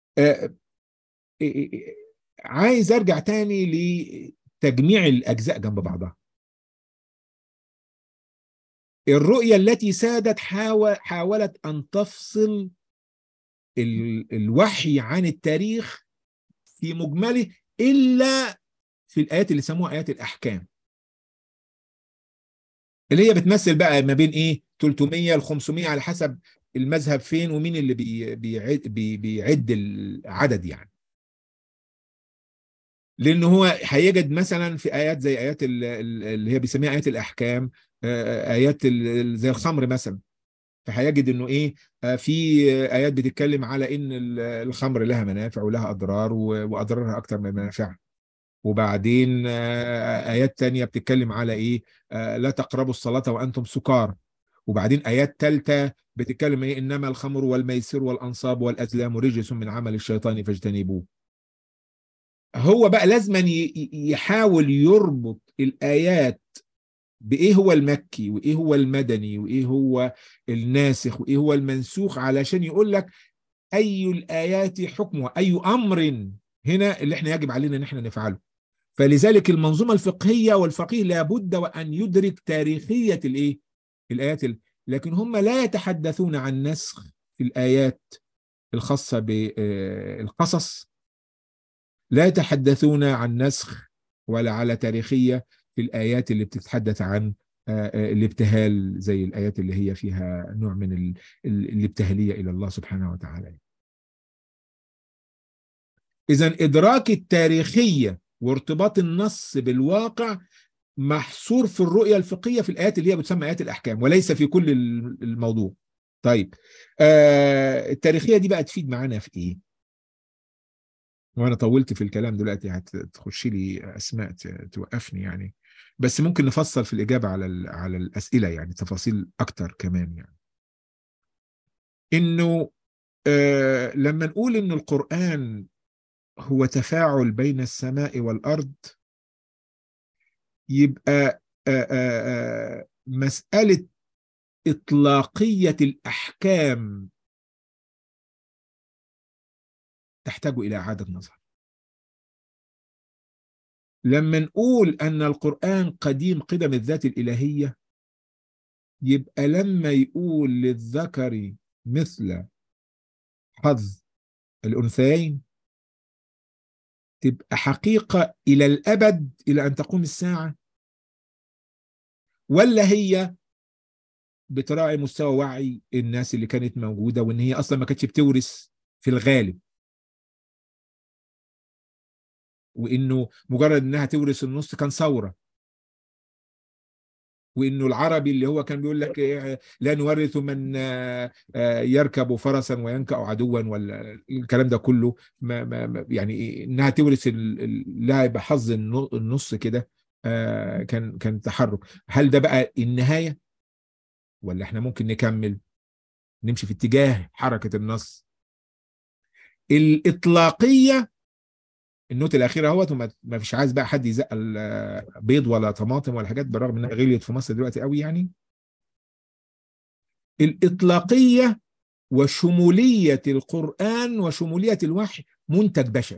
عايز ارجع تاني لتجميع الاجزاء جنب بعضها. الرؤيه التي سادت حاولت ان تفصل الوحي عن التاريخ في مجمله، الا في الايات اللي سموها ايات الاحكام، اللي هي بتمثل بقى ما بين 300 ل 500 على حسب المذهب فين ومين اللي بيعد العدد. يعني لان هو هيجد مثلا في ايات زي ايات اللي هي بيسميها ايات الاحكام، ايات زي الخمر مثلا، فهيجد انه في ايات بتتكلم على ان الخمر لها منافع ولها اضرار واضرارها اكتر من منافعها. وبعدين آيات تانية بتتكلم على لا تقربوا الصلاة وأنتم سكار. وبعدين آيات تالتة بتتكلم إنما الخمر والميسر والأنصاب والأزلام رجس من عمل الشيطان فاجتنبوه. هو بقى لازما يحاول يربط الآيات بإيه هو المكي وإيه هو المدني وإيه هو الناسخ وإيه هو المنسوخ، علشان يقول لك أي الآيات حكمها، أي أمر هنا اللي احنا يجب علينا ان احنا نفعله. فلذلك المنظومة الفقهية والفقيه لابد وأن يدرك تاريخية الآيات لكن هم لا يتحدثون عن نسخ في الآيات الخاصة بالقصص، لا يتحدثون عن نسخ ولا على تاريخية في الآيات اللي بتتحدث عن الابتهال، زي الآيات اللي هي فيها نوع من الابتهالية إلى الله سبحانه وتعالى. إذن إدراك التاريخية وارتباط النص بالواقع محصور في الرؤية الفقهية في الآيات اللي هي بتسمى آيات الأحكام، وليس في كل الموضوع. طيب التاريخية دي بقى تفيد معانا في إيه؟ وأنا طولت في الكلام دلوقتي، هتخشي لي أسماء توقفني يعني، بس ممكن نفصل في الإجابة على الأسئلة، يعني تفاصيل أكتر كمان. يعني إنه لما نقول إن القرآن هو تفاعل بين السماء والأرض، يبقى مسألة إطلاقية الأحكام تحتاج إلى إعادة نظر. لما نقول أن القرآن قديم قدم الذات الإلهية، يبقى لما يقول للذكر مثل حظ الأنثيين تبقى حقيقة إلى الأبد إلى أن تقوم الساعة، ولا هي بتراعي مستوى وعي الناس اللي كانت موجودة، وإن هي أصلا ما كانتش بتورث في الغالب، وإنه مجرد إنها تورث النص كان ثورة. وانه العربي اللي هو كان بيقول لك لا نورث من يركب فرسا وينكأ عدوا، ولا الكلام ده كله، يعني انها تورث اللاعب حظ النص كده. كان تحرك. هل ده بقى النهاية، ولا احنا ممكن نكمل نمشي في اتجاه حركة النص؟ الإطلاقية، النوت الأخيرة اهوت، وما فيش عايز بقى حد يزقل بيض ولا طماطم ولا حاجات، بالرغم انها غليت في مصر دلوقتي قوي يعني. الإطلاقية وشمولية القرآن وشمولية الوحي منتج بشري،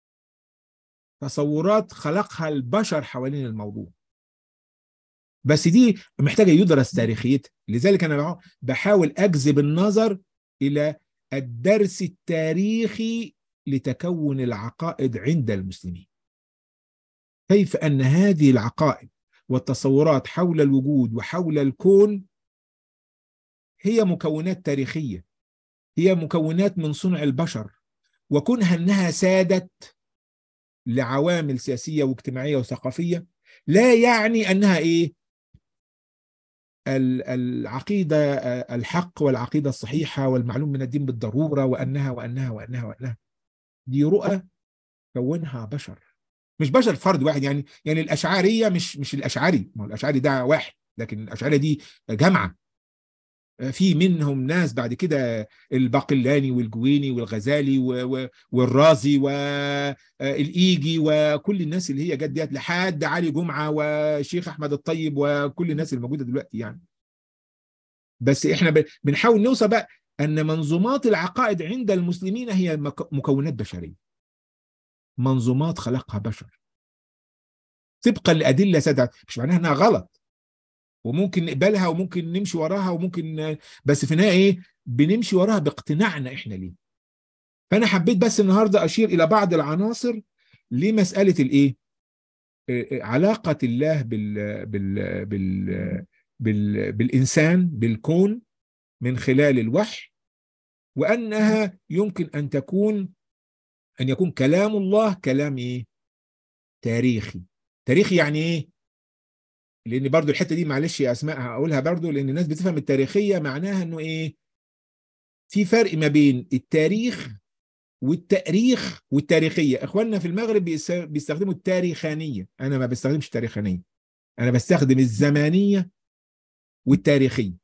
تصورات خلقها البشر حوالين الموضوع، بس دي محتاجة يدرس تاريخيتها. لذلك أنا بحاول أجذب النظر إلى الدرس التاريخي لتكون العقائد عند المسلمين، كيف أن هذه العقائد والتصورات حول الوجود وحول الكون هي مكونات تاريخية، هي مكونات من صنع البشر، وكونها أنها سادت لعوامل سياسية واجتماعية وثقافية لا يعني أنها إيه العقيدة الحق والعقيدة الصحيحة والمعلوم من الدين بالضرورة، وأنها دي رؤى كونها بشر، مش بشر فرد واحد. يعني الأشعرية مش الأشعري، ما هو الأشعري ده واحد، لكن الأشعرية دي جامعة، في منهم ناس بعد كده الباقلاني والجويني والغزالي والرازي والإيجي وكل الناس اللي هي جت ديت، لحد علي جمعة وشيخ أحمد الطيب وكل الناس الموجودة دلوقتي يعني. بس احنا بنحاول نوصل بقى أن منظومات العقائد عند المسلمين هي مكونات بشرية، منظومات خلقها بشر طبقا لأدلة سادة، مش معناها أنها غلط، وممكن نقبلها وممكن نمشي وراها وممكن، بس في النهايه ايه، بنمشي وراها باقتناعنا احنا ليه. فانا حبيت بس النهارده اشير الى بعض العناصر لمساله الايه، علاقه الله بالانسان بالكون من خلال الوحي، وانها يمكن ان يكون كلام الله كلام ايه، تاريخي. تاريخي يعني ايه؟ لان برضو الحته دي معلش يا اسماء هقولها برضو، لان الناس بتفهم التاريخيه معناها انه ايه، في فرق ما بين التاريخ والتاريخ والتاريخيه. اخواننا في المغرب بيستخدموا التاريخانيه، انا ما بستخدمش التاريخانيه، انا بستخدم الزمانيه والتاريخيه.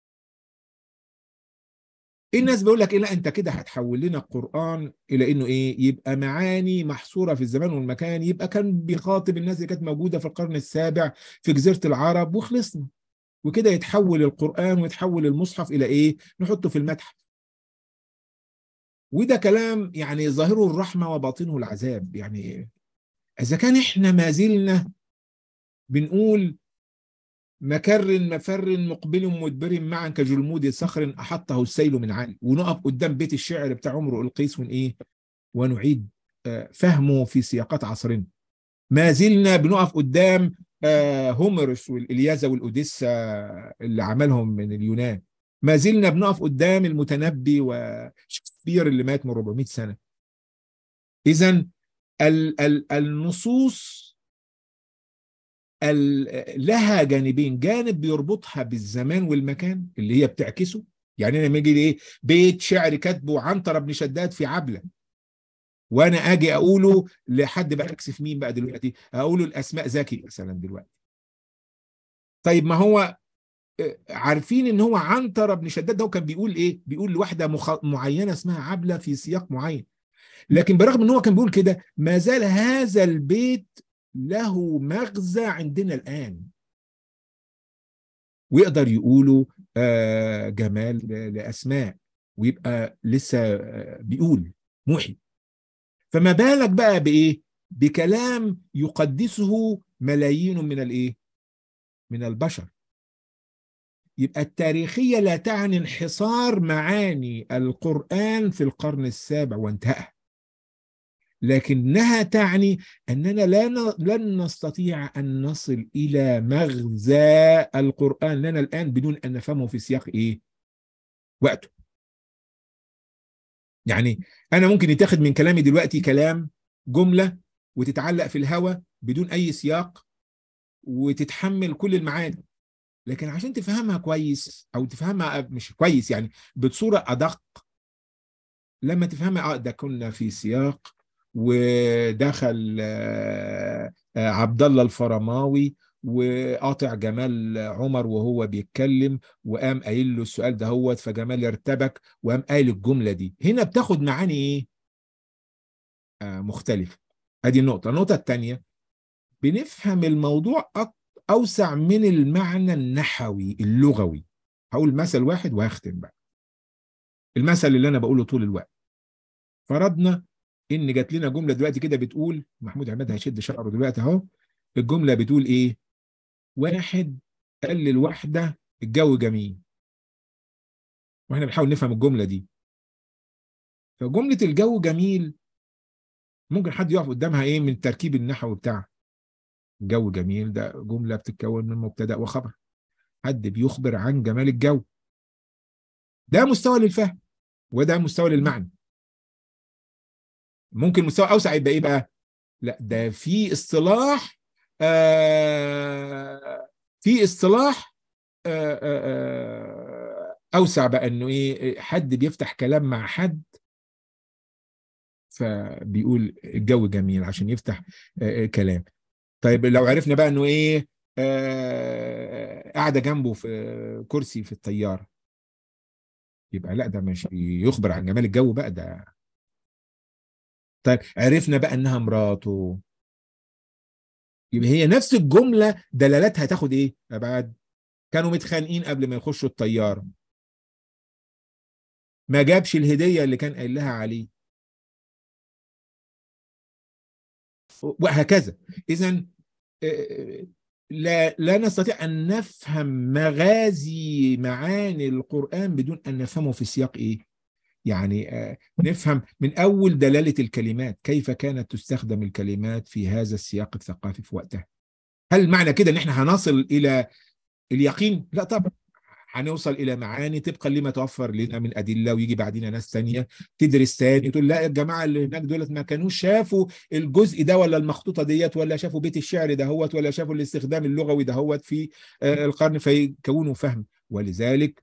الناس بيقول لك إيه، لا انت كده هتحول لنا القران الى انه ايه، يبقى معاني محصوره في الزمان والمكان، يبقى كان بيخاطب الناس اللي كانت موجوده في القرن السابع في جزيره العرب وخلصنا، وكده يتحول القران ويتحول المصحف الى ايه، نحطه في المتحف. وده كلام يعني ظاهره الرحمه وباطنه العذاب. يعني اذا كان احنا ما زلنا بنقول مكر مفر مقبل مدبر معا كجلمود صخر احطه السيل من عالي، ونقف قدام بيت الشعر بتاع عمرو القيس ايه، ونعيد فهمه في سياقات عصرنا. ما زلنا بنقف قدام هوميروس والإلياذة والأوديسا اللي عملهم من اليونان. ما زلنا بنقف قدام المتنبي وشكسبير اللي مات من 400 سنة. إذن النصوص لها جانبين، جانب بيربطها بالزمان والمكان اللي هي بتعكسه. يعني انا لما يجي ايه بيت شعر كاتبه عنتر بن شداد في عبله، وانا اجي اقوله لحد بقى اكسف مين بقى دلوقتي، اقوله الاسماء زكي مثلا دلوقتي. طيب ما هو عارفين ان هو عنتر بن شداد ده كان بيقول ايه، بيقول لواحده معينه اسمها عبله في سياق معين، لكن برغم ان هو كان بيقول كده ما زال هذا البيت له مغزى عندنا الآن، ويقدر يقولوا جمال لأسماء، ويبقى لسه بيقول محي. فما بالك بقى بإيه، بكلام يقدسه ملايين من الإيه، من البشر. يبقى التاريخية لا تعني انحصار معاني القرآن في القرن السابع وانتهى، لكنها تعني أننا لن نستطيع أن نصل إلى مغزى القرآن لنا الآن بدون أن نفهمه في سياق إيه؟ وقته. يعني أنا ممكن يتاخد من كلامي دلوقتي كلام جملة وتتعلق في الهواء بدون أي سياق وتتحمل كل المعاني، لكن عشان تفهمها كويس او تفهمها مش كويس يعني بصورة ادق، لما تفهمها ده كنا في سياق ودخل عبد الله الفرماوي وقاطع جمال عمر وهو بيتكلم، وقام قايل له السؤال ده هو، فجمال ارتبك وقام قايل الجملة دي. هنا بتاخد معاني ايه مختلفة. ادي النقطة التانية، بنفهم الموضوع اوسع من المعنى النحوي اللغوي. هقول مثل واحد وهختم بقى. المثل اللي انا بقوله طول الوقت، فرضنا ان جات لنا جمله دلوقتي كده بتقول، محمود عماد هيشد شعره دلوقتي اهو، الجمله بتقول ايه؟ واحد قال للواحده الجو جميل، واحنا بنحاول نفهم الجمله دي. فجمله الجو جميل ممكن حد يقف قدامها ايه من التركيب النحوي بتاعها؟ الجو جميل ده جمله بتتكون من مبتدا وخبر، حد بيخبر عن جمال الجو. ده مستوى للفهم وده مستوى للمعنى. ممكن مستوى اوسع يبقى ايه بقى؟ لا ده في اصطلاح، في اصطلاح اوسع بقى، انه ايه، حد بيفتح كلام مع حد فبيقول الجو جميل عشان يفتح كلام. طيب لو عرفنا بقى انه ايه، قاعده جنبه في كرسي في الطياره، يبقى لا ده مش يخبر عن جمال الجو بقى ده. طيب عرفنا بقى انها مراته، يبقى هي نفس الجمله دلالتها تاخد ايه ابعاد. كانوا متخانقين قبل ما يخشوا الطياره، ما جابش الهديه اللي كان قايل لها عليه، وهكذا. اذا لا نستطيع ان نفهم مغازي معاني القرآن بدون ان نفهمه في سياق ايه. يعني نفهم من اول دلالة الكلمات، كيف كانت تستخدم الكلمات في هذا السياق الثقافي في وقتها. هل معنى كده ان احنا هنصل الى اليقين؟ لا طبعا، هنوصل الى معاني طبقا لما توفر لنا من ادله، ويجي بعدين ناس تانية تدرس تاني تقول لا الجماعه اللي هناك دولت ما كانوش شافوا الجزء ده ولا المخطوطه ديت، ولا شافوا بيت الشعر دهوت، ولا شافوا الاستخدام اللغوي دهوت في القرن، فيكونوا فهم. ولذلك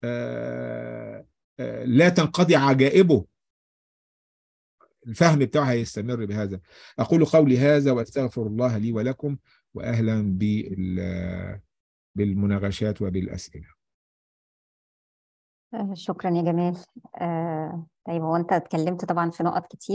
لا تنقضي عجائبه، الفهم بتاعه هيستمر بهذا. اقول قولي هذا واستغفر الله لي ولكم، واهلا بالمناقشات وبالاسئله. شكرا يا جمال. طيب هو انت اتكلمت طبعا في نقط كتير.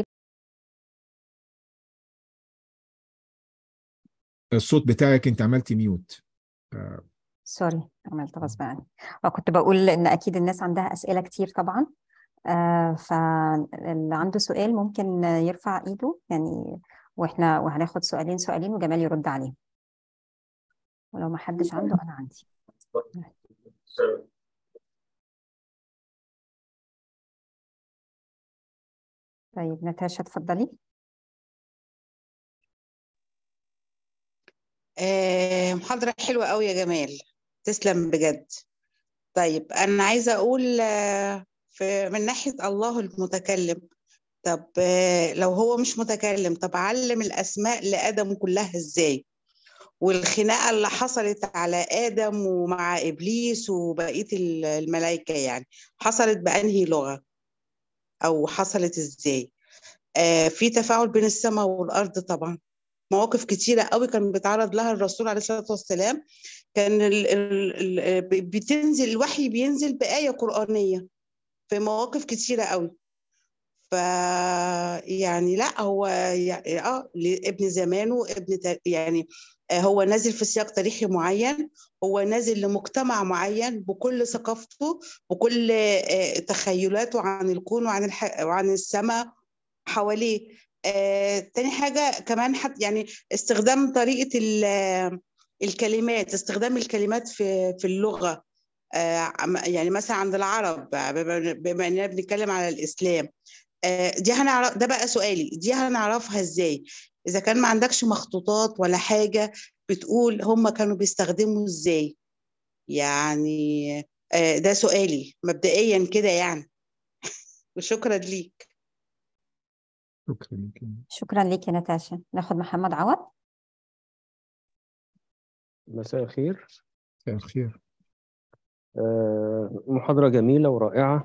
الصوت بتاعك انت عملتي ميوت. سوري عملت غصب عني. وكنت بقول ان اكيد الناس عندها اسئله كتير طبعا. فاللي عنده سؤال ممكن يرفع ايده يعني، وهناخد سؤالين سؤالين وجمال يرد عليهم، ولو ما حدش عنده انا عندي. طيب ناتاشا اتفضلي. محاضرة حلوة قوي يا جمال، تسلم بجد. طيب أنا عايزة أقول من ناحية الله المتكلم، طب لو هو مش متكلم، طب علم الأسماء لآدم كلها إزاي؟ والخناقة اللي حصلت على آدم ومع إبليس وبقية الملائكة يعني حصلت بأنهي لغة أو حصلت إزاي؟ في تفاعل بين السماء والأرض طبعا، مواقف كتيرة قوي كان بيتعرض لها الرسول عليه الصلاة والسلام. كان بتنزل الوحي، بينزل بآية قرآنية في مواقف كتيرة قوي. ف يعني لا هو يعني ابن زمانه يعني هو نازل في سياق تاريخي معين، هو نازل لمجتمع معين بكل ثقافته، بكل تخيلاته عن الكون وعن السماء حواليه. تاني حاجة كمان يعني استخدام طريقة الكلمات، استخدام الكلمات في اللغة. يعني مثلا عند العرب، بما اننا بنتكلم على الاسلام، دي هنعرف، ده بقى سؤالي، دي هنعرفها ازاي اذا كان ما عندكش مخطوطات ولا حاجة بتقول هم كانوا بيستخدموا ازاي يعني؟ ده سؤالي مبدئيا كده يعني، وشكرا ليك. شكرا لك. شكرا ليك يا ناتاشا. ناخد محمد عوض. مساء الخير. الخير. محاضرة جميلة ورائعة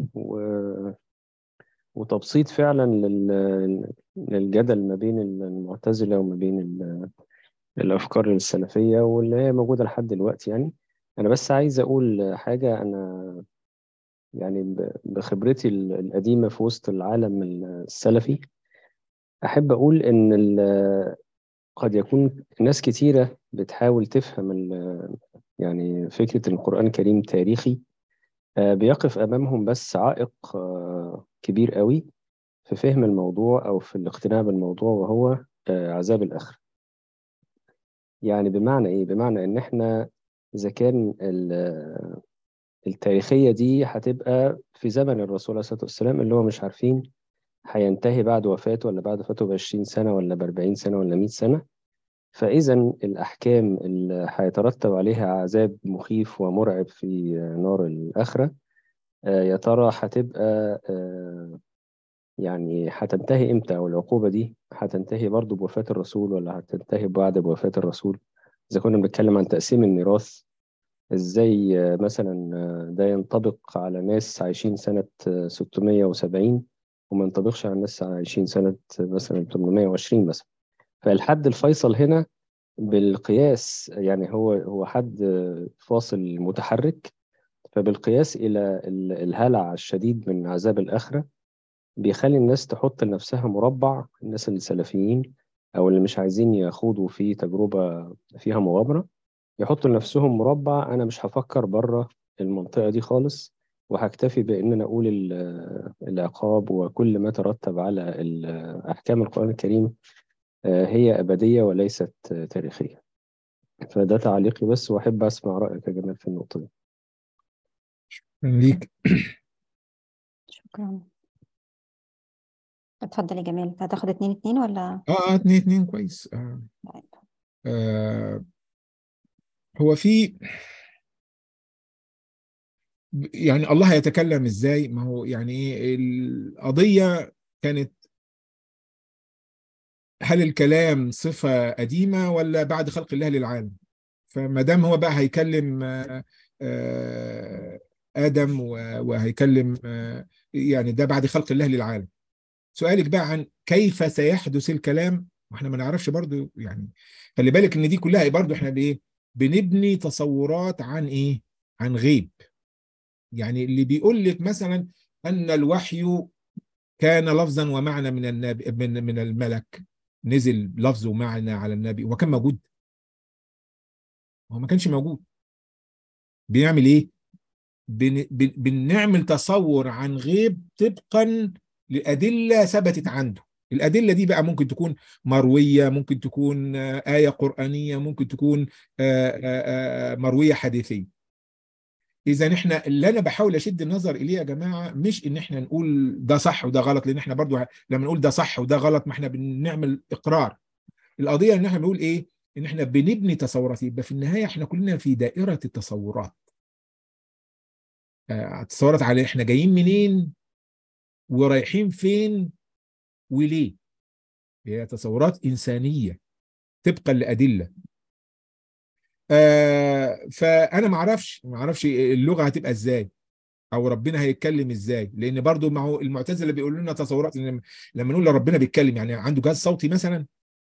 وتبسيط فعلا للجدل ما بين المعتزلة وما بين الأفكار السلفية واللي هي موجودة لحد دلوقتي يعني. أنا بس عايز أقول حاجة. أنا يعني بخبرتي القديمة في وسط العالم السلفي أحب أقول إن قد يكون ناس كتيرة بتحاول تفهم يعني فكرة إن القرآن الكريم تاريخي. بيقف أمامهم بس عائق كبير قوي في فهم الموضوع أو في الاقتناع بالموضوع، وهو عذاب الآخرة. يعني بمعنى إيه؟ بمعنى إن إحنا إذا كان التاريخية دي هتبقى في زمن الرسول عليه الصلاة والسلام اللي هو مش عارفين هينتهي بعد وفاته ولا بعد وفاته ب20 سنة ولا ب40 سنة ولا 100 سنة. فإذا الأحكام اللي هيترتب عليها عذاب مخيف ومرعب في نار الآخرة يا ترى هتبقى يعني هتنتهي إمتى؟ أو العقوبة دي هتنتهي برضو بوفاة الرسول ولا هتنتهي بعد بوفاة الرسول؟ إذا كنا بنتكلم عن تقسيم الميراث، إزاي مثلا ده ينطبق على ناس عايشين سنة 670 وما ينطبقش على ناس عايشين سنة مثلا 820 مثلا. فالحد الفيصل هنا بالقياس، يعني هو حد فاصل متحرك. فبالقياس إلى الهلع الشديد من عذاب الآخرة بيخلي الناس تحط لنفسها مربع. الناس السلفيين أو اللي مش عايزين يخوضوا في تجربة فيها مغامرة يحطوا لنفسهم مربع: أنا مش هفكر بره المنطقة دي خالص، وهكتفي بأن أنا أقول العقاب وكل ما ترتب على أحكام القرآن الكريم هي أبدية وليست تاريخية. فده تعليقي بس، وأحب أسمع رأيك يا جمال في النقطة دي. ليك. شكرا. اتفضل يا جمال، انت هتاخد 2-2 ولا؟ 2-2 كويس. طيب. هو في يعني الله يتكلم ازاي؟ ما هو يعني ايه القضية؟ كانت هل الكلام صفة قديمة ولا بعد خلق الله للعالم؟ فما دام هو بقى هيكلم آدم وهيكلم يعني ده بعد خلق الله للعالم. سؤالك بقى عن كيف سيحدث الكلام، واحنا ما نعرفش برضو يعني. خلي بالك ان دي كلها برضو احنا بايه بنبني تصورات عن ايه؟ عن غيب. يعني اللي بيقول لك مثلا ان الوحي كان لفظا ومعنى من النبي من الملك، نزل لفظ ومعنى على النبي وكان موجود. هو ما كانش موجود. بنعمل ايه؟ بنعمل تصور عن غيب طبقا لأدلة ثبتت عنده. الأدلة دي بقى ممكن تكون مروية، ممكن تكون آية قرآنية، ممكن تكون مروية حديثية. إذا احنا اللي أنا بحاول أشد النظر إليه يا جماعة مش إن احنا نقول ده صح وده غلط، لأن احنا برضو لما نقول ده صح وده غلط ما احنا بنعمل إقرار. القضية إن احنا بنقول إيه؟ إن احنا بنبني تصورات. يبقى في النهاية احنا كلنا في دائرة التصورات. تصورات على احنا جايين منين ورايحين فين وليه. هي تصورات إنسانية طبقا لأدلة. فأنا ما اعرفش اللغة هتبقى إزاي أو ربنا هيتكلم إزاي، لأن برضو ما هو المعتزلة بيقولوا لنا تصورات. لما نقول ربنا بيتكلم يعني عنده جهاز صوتي مثلا،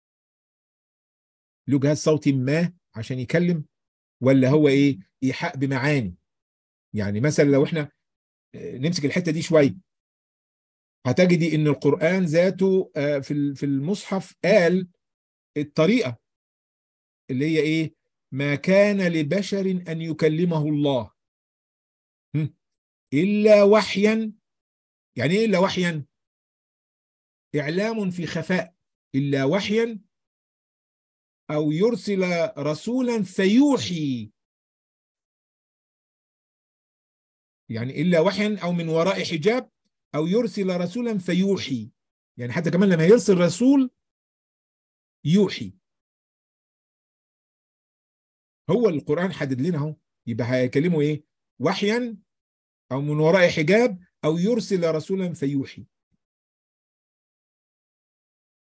له جهاز صوتي ما عشان يكلم، ولا هو إيه إيحاء بمعاني. يعني مثلا لو احنا نمسك الحتة دي شوية هتجدي ان القرآن ذاته في المصحف قال الطريقة اللي هي ايه: ما كان لبشر ان يكلمه الله الا وحيا. يعني ايه الا وحيا؟ اعلام في خفاء. الا وحيا او يرسل رسولا فيوحي. يعني الا وحيا او من وراء حجاب او يرسل رسولا فيوحي. يعني حتى كمان لما يرسل رسول يوحي. هو القرآن حدد لنا اهو. يبقى هيكلمه ايه؟ وحيا او من وراء حجاب او يرسل رسولا فيوحي.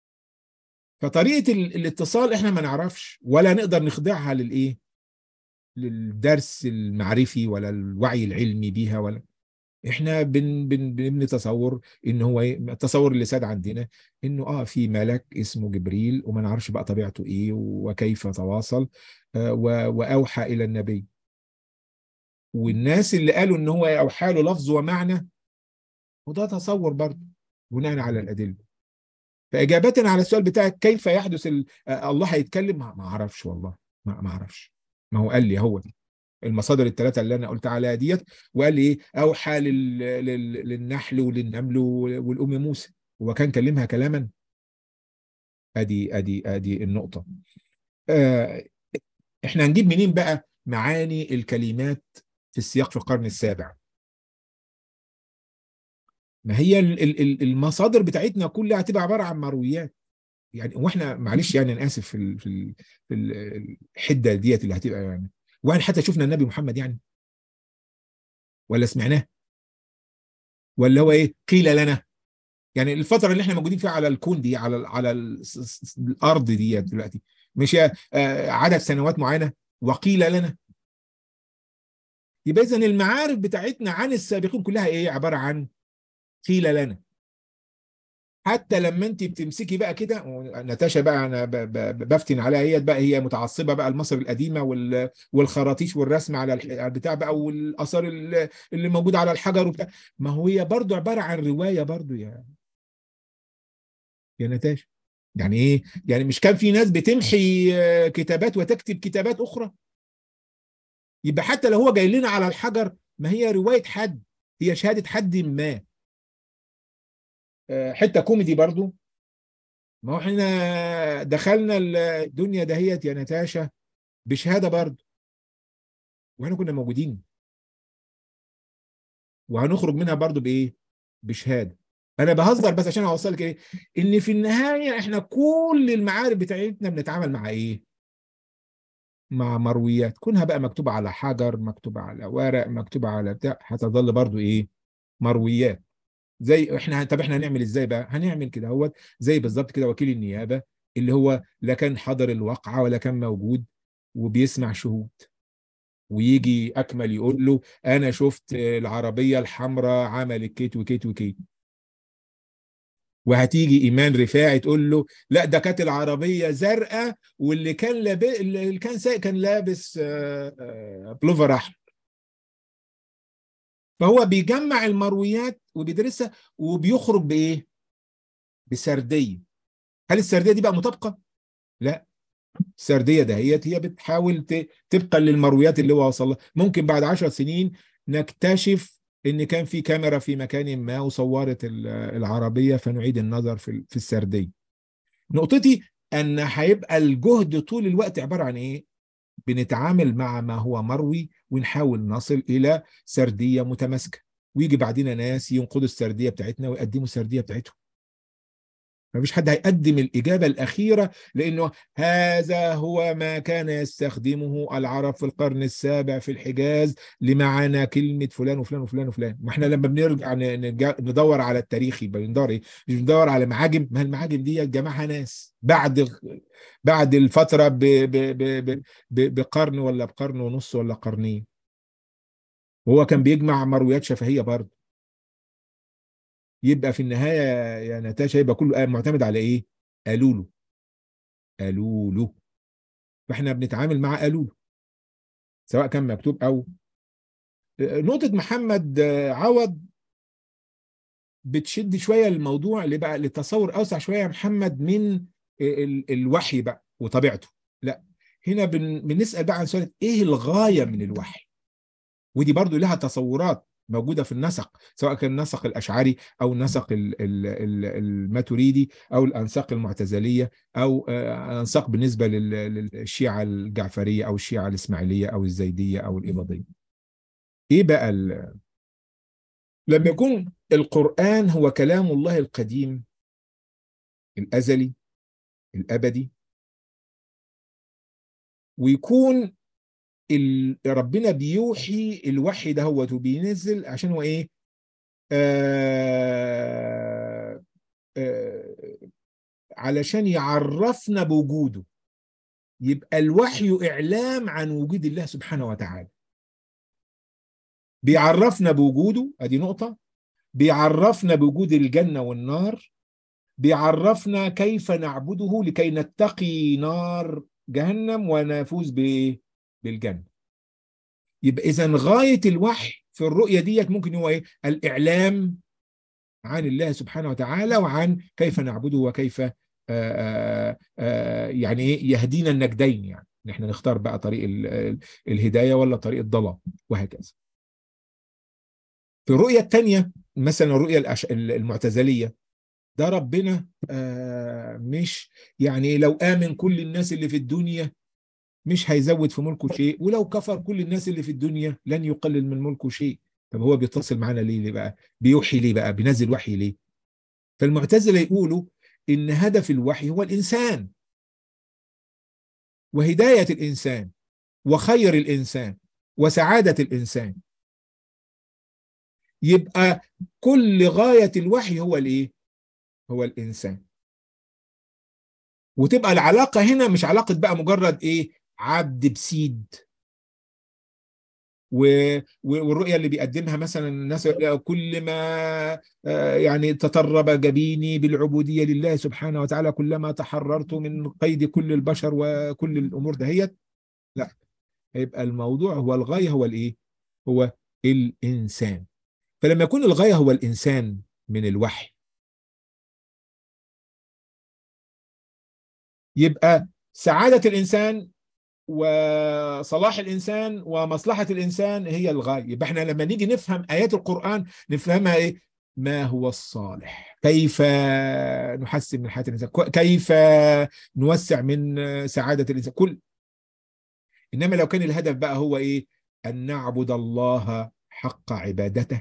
فطريقة الاتصال احنا ما نعرفش ولا نقدر نخضعها للايه؟ للدرس المعرفي ولا الوعي العلمي بيها، ولا احنا بنبني تصور ان هو التصور اللي ساد عندنا انه في ملك اسمه جبريل وما نعرفش بقى طبيعته ايه وكيف تواصل واوحى الى النبي. والناس اللي قالوا ان هو اوحى له لفظ ومعنى، وده تصور برضه بناء على الادله. فاجابه على السؤال بتاعك كيف يحدث الله هيتكلم، ما اعرفش والله، ما اعرفش. ما هو قال لي هو المصادر الثلاثه اللي انا قلت عليها ديت، وقال لي ايه؟ اوحى للنحل وللنمل والام موسى، هو كان كلمها كلاما. ادي النقطه. آه احنا هنجيب منين بقى معاني الكلمات في السياق في القرن السابع؟ ما هي المصادر بتاعتنا كلها هتبقى عباره عن مرويات. يعني واحنا معلش يعني انا اسف في الحده ديت اللي هتبقى يعني، وهل حتى شفنا النبي محمد يعني؟ ولا سمعناه؟ ولا هو ايه قيل لنا؟ يعني الفتره اللي احنا موجودين فيها على الكون دي، على الارض دي دلوقتي، مش عدد سنوات معينه وقيل لنا. يبقى اذا المعارف بتاعتنا عن السابقين كلها ايه؟ عباره عن قيل لنا. حتى لما انت بتمسكي بقى كده، نتاشا بقى انا بفتن عليها، هي بقى هي متعصبه بقى المصر القديمه والخراطيش والرسم على البتاع بقى، والاثار اللي موجوده على الحجر وبتاع. ما هو هي برضو عباره عن روايه برضو يا نتاشا. يعني ايه؟ يعني مش كان في ناس بتمحي كتابات وتكتب كتابات اخرى؟ يبقى حتى لو هو جاي لنا على الحجر، ما هي روايه حد، هي شهاده حد ما. حته كوميدي برضو. ما هو احنا دخلنا الدنيا دهيت يا نتاشا بشهاده برضه، واحنا كنا موجودين، وهنخرج منها برضه بايه؟ بشهاده. انا بهزر بس عشان اوصلك ايه؟ ان في النهايه احنا كل المعارف بتاعتنا بنتعامل مع ايه؟ مع مرويات، كونها بقى مكتوبه على حجر، مكتوبه على ورق، مكتوبه على بتاع، هتظل برضه ايه؟ مرويات. زي احنا، طب احنا هنعمل ازاي بقى؟ هنعمل كده هو زي بالظبط كده وكيل النيابه اللي هو لا كان حضر الواقعه ولا كان موجود، وبيسمع شهود، ويجي اكمل يقول له انا شفت العربيه الحمراء عملت كيت وكيت وكيت. وهتيجي ايمان رفاعي تقول له لا ده كانت العربيه زرقاء، واللي كان اللي كان سايق كان لابس بلوفر احمر. فهو بيجمع المرويات وبيدرسها وبيخرج بايه؟ بسرديه. هل السرديه دي بقى مطابقه؟ لا، السرديه دهيت هي بتحاول تبقى للمرويات اللي هو وصل لها. ممكن بعد 10 سنين نكتشف ان كان في كاميرا في مكان ما وصورت العربيه، فنعيد النظر في السرديه. نقطتي ان هيبقى الجهد طول الوقت عباره عن ايه؟ بنتعامل مع ما هو مروي ونحاول نصل الى سرديه متماسكه، ويجي بعدين ناس ينقضوا السرديه بتاعتنا ويقدموا السرديه بتاعتهم. مفيش حد هيقدم الإجابة الأخيرة، لأنه هذا هو ما كان يستخدمه العرب في القرن السابع في الحجاز لمعنى كلمة فلان وفلان وفلان وفلان. ما احنا لما بنرجع ندور على التاريخ، يبقى بندور ايه؟ مش بندور على معاجم. ما المعاجم دي جمعها ناس بعد الفترة بقرن ولا بقرن ونص ولا قرنين، وهو كان بيجمع مرويات شفهية برضه. يبقى في النهاية يا نتاشا يبقى كله معتمد على ايه؟ قالوا له. فاحنا بنتعامل مع قالوا له سواء كان مكتوب او نقطة. محمد عوض بتشد شوية الموضوع اللي بقى للتصور اوسع شوية يا محمد من الوحي بقى وطبيعته. لا، هنا بنسأل بقى عن سؤال ايه الغاية من الوحي؟ ودي برضو لها تصورات موجودة في النسق، سواء كان النسق الأشعري أو النسق الماتريدي أو الأنساق المعتزلية أو أنساق بالنسبة للشيعة الجعفرية أو الشيعة الإسماعيلية أو الزيدية أو الإباضية. إيه بقى لما يكون القرآن هو كلام الله القديم الأزلي الأبدي، ويكون ربنا بيوحي الوحي ده هو بينزل عشان هو ايه؟ آه آه علشان يعرفنا بوجوده. يبقى الوحي إعلام عن وجود الله سبحانه وتعالى، بيعرفنا بوجوده، ادي نقطة، بيعرفنا بوجود الجنة والنار، بيعرفنا كيف نعبده لكي نتقي نار جهنم ونفوز بالجنة. يبقى إذن غاية الوحي في الرؤية ديت ممكن هو إيه؟ الإعلام عن الله سبحانه وتعالى وعن كيف نعبده وكيف يعني إيه يهدينا النجدين، يعني نحن نختار بقى طريق الهداية ولا طريق الضلال وهكذا. في الرؤية الثانية مثلا الرؤية المعتزلية، ده ربنا مش يعني لو آمن كل الناس اللي في الدنيا مش هيزود في ملكه شيء، ولو كفر كل الناس اللي في الدنيا لن يقلل من ملكه شيء. طب هو بيتصل معانا ليه بقى؟ بيوحي ليه بقى؟ بينزل وحي ليه؟ فالمعتزلة يقولوا إن هدف الوحي هو الإنسان وهداية الإنسان وخير الإنسان وسعادة الإنسان. يبقى كل غاية الوحي هو الإيه؟ هو الإنسان. وتبقى العلاقة هنا مش علاقة بقى مجرد إيه؟ عبد بسيد. والرؤية اللي بيقدمها مثلا الناس كل ما يعني تطرب جبيني بالعبودية لله سبحانه وتعالى كلما تحررت من قيد كل البشر وكل الأمور دهيت. لا، يبقى الموضوع هو الغاية هو الإيه؟ هو الإنسان. فلما يكون الغاية هو الإنسان من الوحي، يبقى سعادة الإنسان وصلاح الإنسان ومصلحة الإنسان هي الغاية. يبقى احنا لما نيجي نفهم آيات القرآن نفهمها إيه؟ ما هو الصالح، كيف نحسن من حياة الإنسان، كيف نوسع من سعادة الإنسان كل. إنما لو كان الهدف بقى هو إيه؟ أن نعبد الله حق عبادته،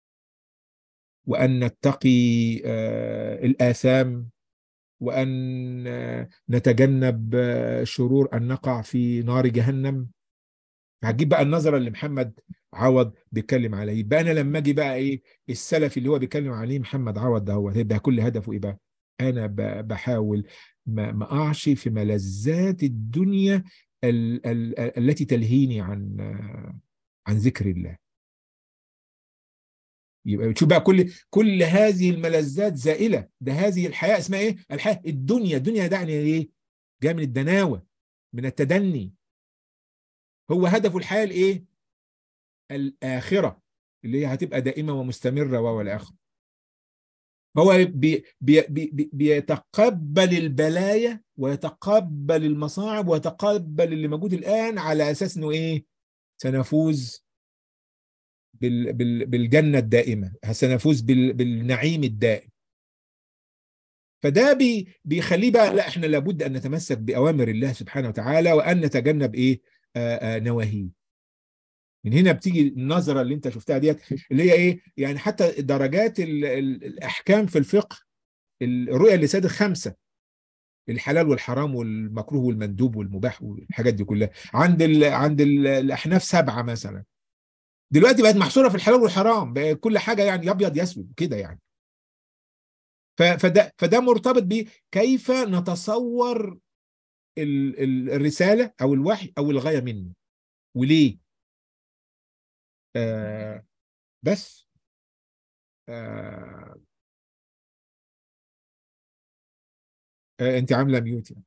وأن نتقي الآثام، وأن نتجنب شرور أن نقع في نار جهنم. هتجيب بقى النظرة اللي محمد عوض بيتكلم عليه. يبقى أنا لما أجي بقى إيه السلفي اللي هو بيتكلم عليه محمد عوض ده، هو يبقى كل هدفه إيه بقى؟ أنا بحاول ما أقعش في ملذات الدنيا التي تلهيني عن ذكر الله. يبقى بتشوف بقى كل هذه الملذات زائلة. ده هذه الحياة اسمها ايه؟ الحياة الدنيا ده يعني ايه؟ جاء من الدناوة، من التدني. هو هدف الحياة الايه؟ الآخرة اللي هي هتبقى دائمة ومستمرة والآخرة. هو بيتقبل البلايا ويتقبل المصاعب ويتقبل اللي موجود الآن على أساس انه ايه؟ سنفوز بالجنة الدائمة، سنفوز بالنعيم الدائم. فده بيخليه بقى لا، احنا لابد ان نتمسك باوامر الله سبحانه وتعالى وان نتجنب ايه؟ نواهيه. من هنا بتيجي النظره اللي انت شفتها ديت اللي هي ايه؟ يعني حتى درجات الاحكام في الفقه، الرؤيه اللي ساد 5: الحلال والحرام والمكروه والمندوب والمباح والحاجات دي كلها. عند الاحناف 7 مثلا. دلوقتي بقت محصوره في الحلال والحرام، بقى كل حاجه يعني ابيض يسود كده يعني. فده مرتبط بكيف نتصور الرسالة أو الوحي أو الغاية منه وليه. بس أنت عاملة ميوت يعني.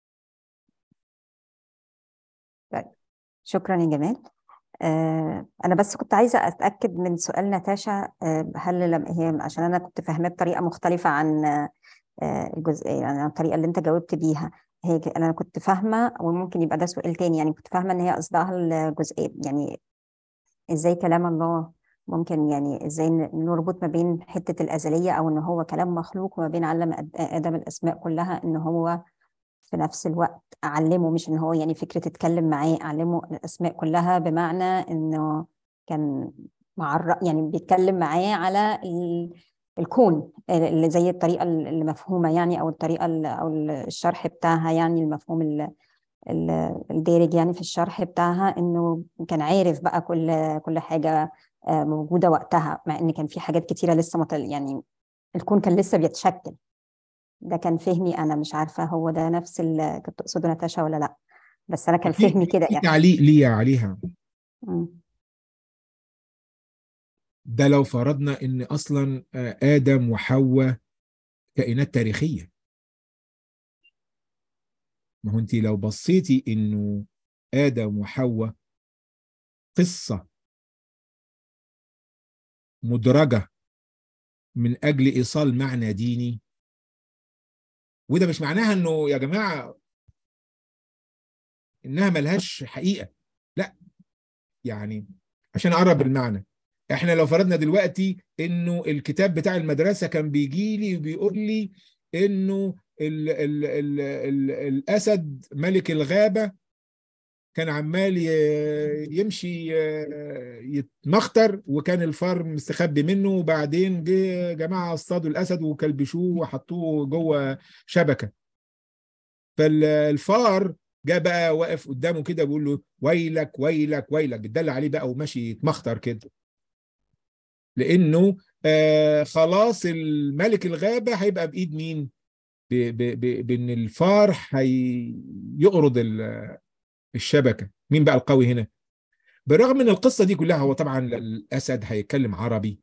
طيب، شكرا يا جمال. أنا بس كنت عايزة أتأكد من سؤال ناتاشا. هل هي عشان أنا كنت فاهماه بطريقة مختلفة عن الجزئية، يعني الطريقة اللي أنت جاوبت بيها. أنا كنت فاهمة، وممكن يبقى ده سؤال تاني، يعني كنت فاهمة إن هي قصدها الجزئية، يعني إزاي كلام الله ممكن، يعني إزاي نربط ما بين حتة الأزلية أو إن هو كلام مخلوق، وما بين علم آدم الأسماء كلها إن هو في نفس الوقت أعلمه، مش إن هو يعني فكرة اتكلم معاه، أعلمه الأسماء كلها، بمعنى إنه كان يعني بيتكلم معاه على الكون، اللي زي الطريقة اللي مفهومة يعني، أو الطريقة أو الشرح بتاعها، يعني المفهوم الدارج يعني في الشرح بتاعها، إنه كان عارف بقى كل حاجة موجودة وقتها، مع إن كان في حاجات كتيرة لسه يعني الكون كان لسه بيتشكل. ده كان فهمي أنا، مش عارفة هو ده نفس اللي كنت تقصده ناتاشا ولا لأ. بس أنا كان فهمي كده في يعني. تعليق لي عليها. مم. ده لو فرضنا ان اصلا ادم وحواء كائنات تاريخيه. ما هو انت لو بصيتي انه ادم وحواء قصه مدرجه من اجل ايصال معنى ديني، وده مش معناها انه يا جماعه انها ملهاش حقيقه، لا. يعني عشان اقرب المعنى، احنا لو فرضنا دلوقتي انه الكتاب بتاع المدرسه كان بيجي لي وبيقول لي انه الاسد ملك الغابه كان عمال يمشي يتمخطر، وكان الفار مستخبي منه، وبعدين جه جماعه اصطادوا الاسد وكلبشوه وحطوه جوه شبكه، فالفار جاء بقى واقف قدامه كده بيقول له ويلك ويلك ويلك، بتدل عليه بقى وماشي يتمخطر كده، لانه خلاص الملك الغابه هيبقى بايد مين؟ بان الفار هيقرض الشبكه. مين بقى القوي هنا؟ بالرغم من القصه دي كلها، هو طبعا الاسد هيتكلم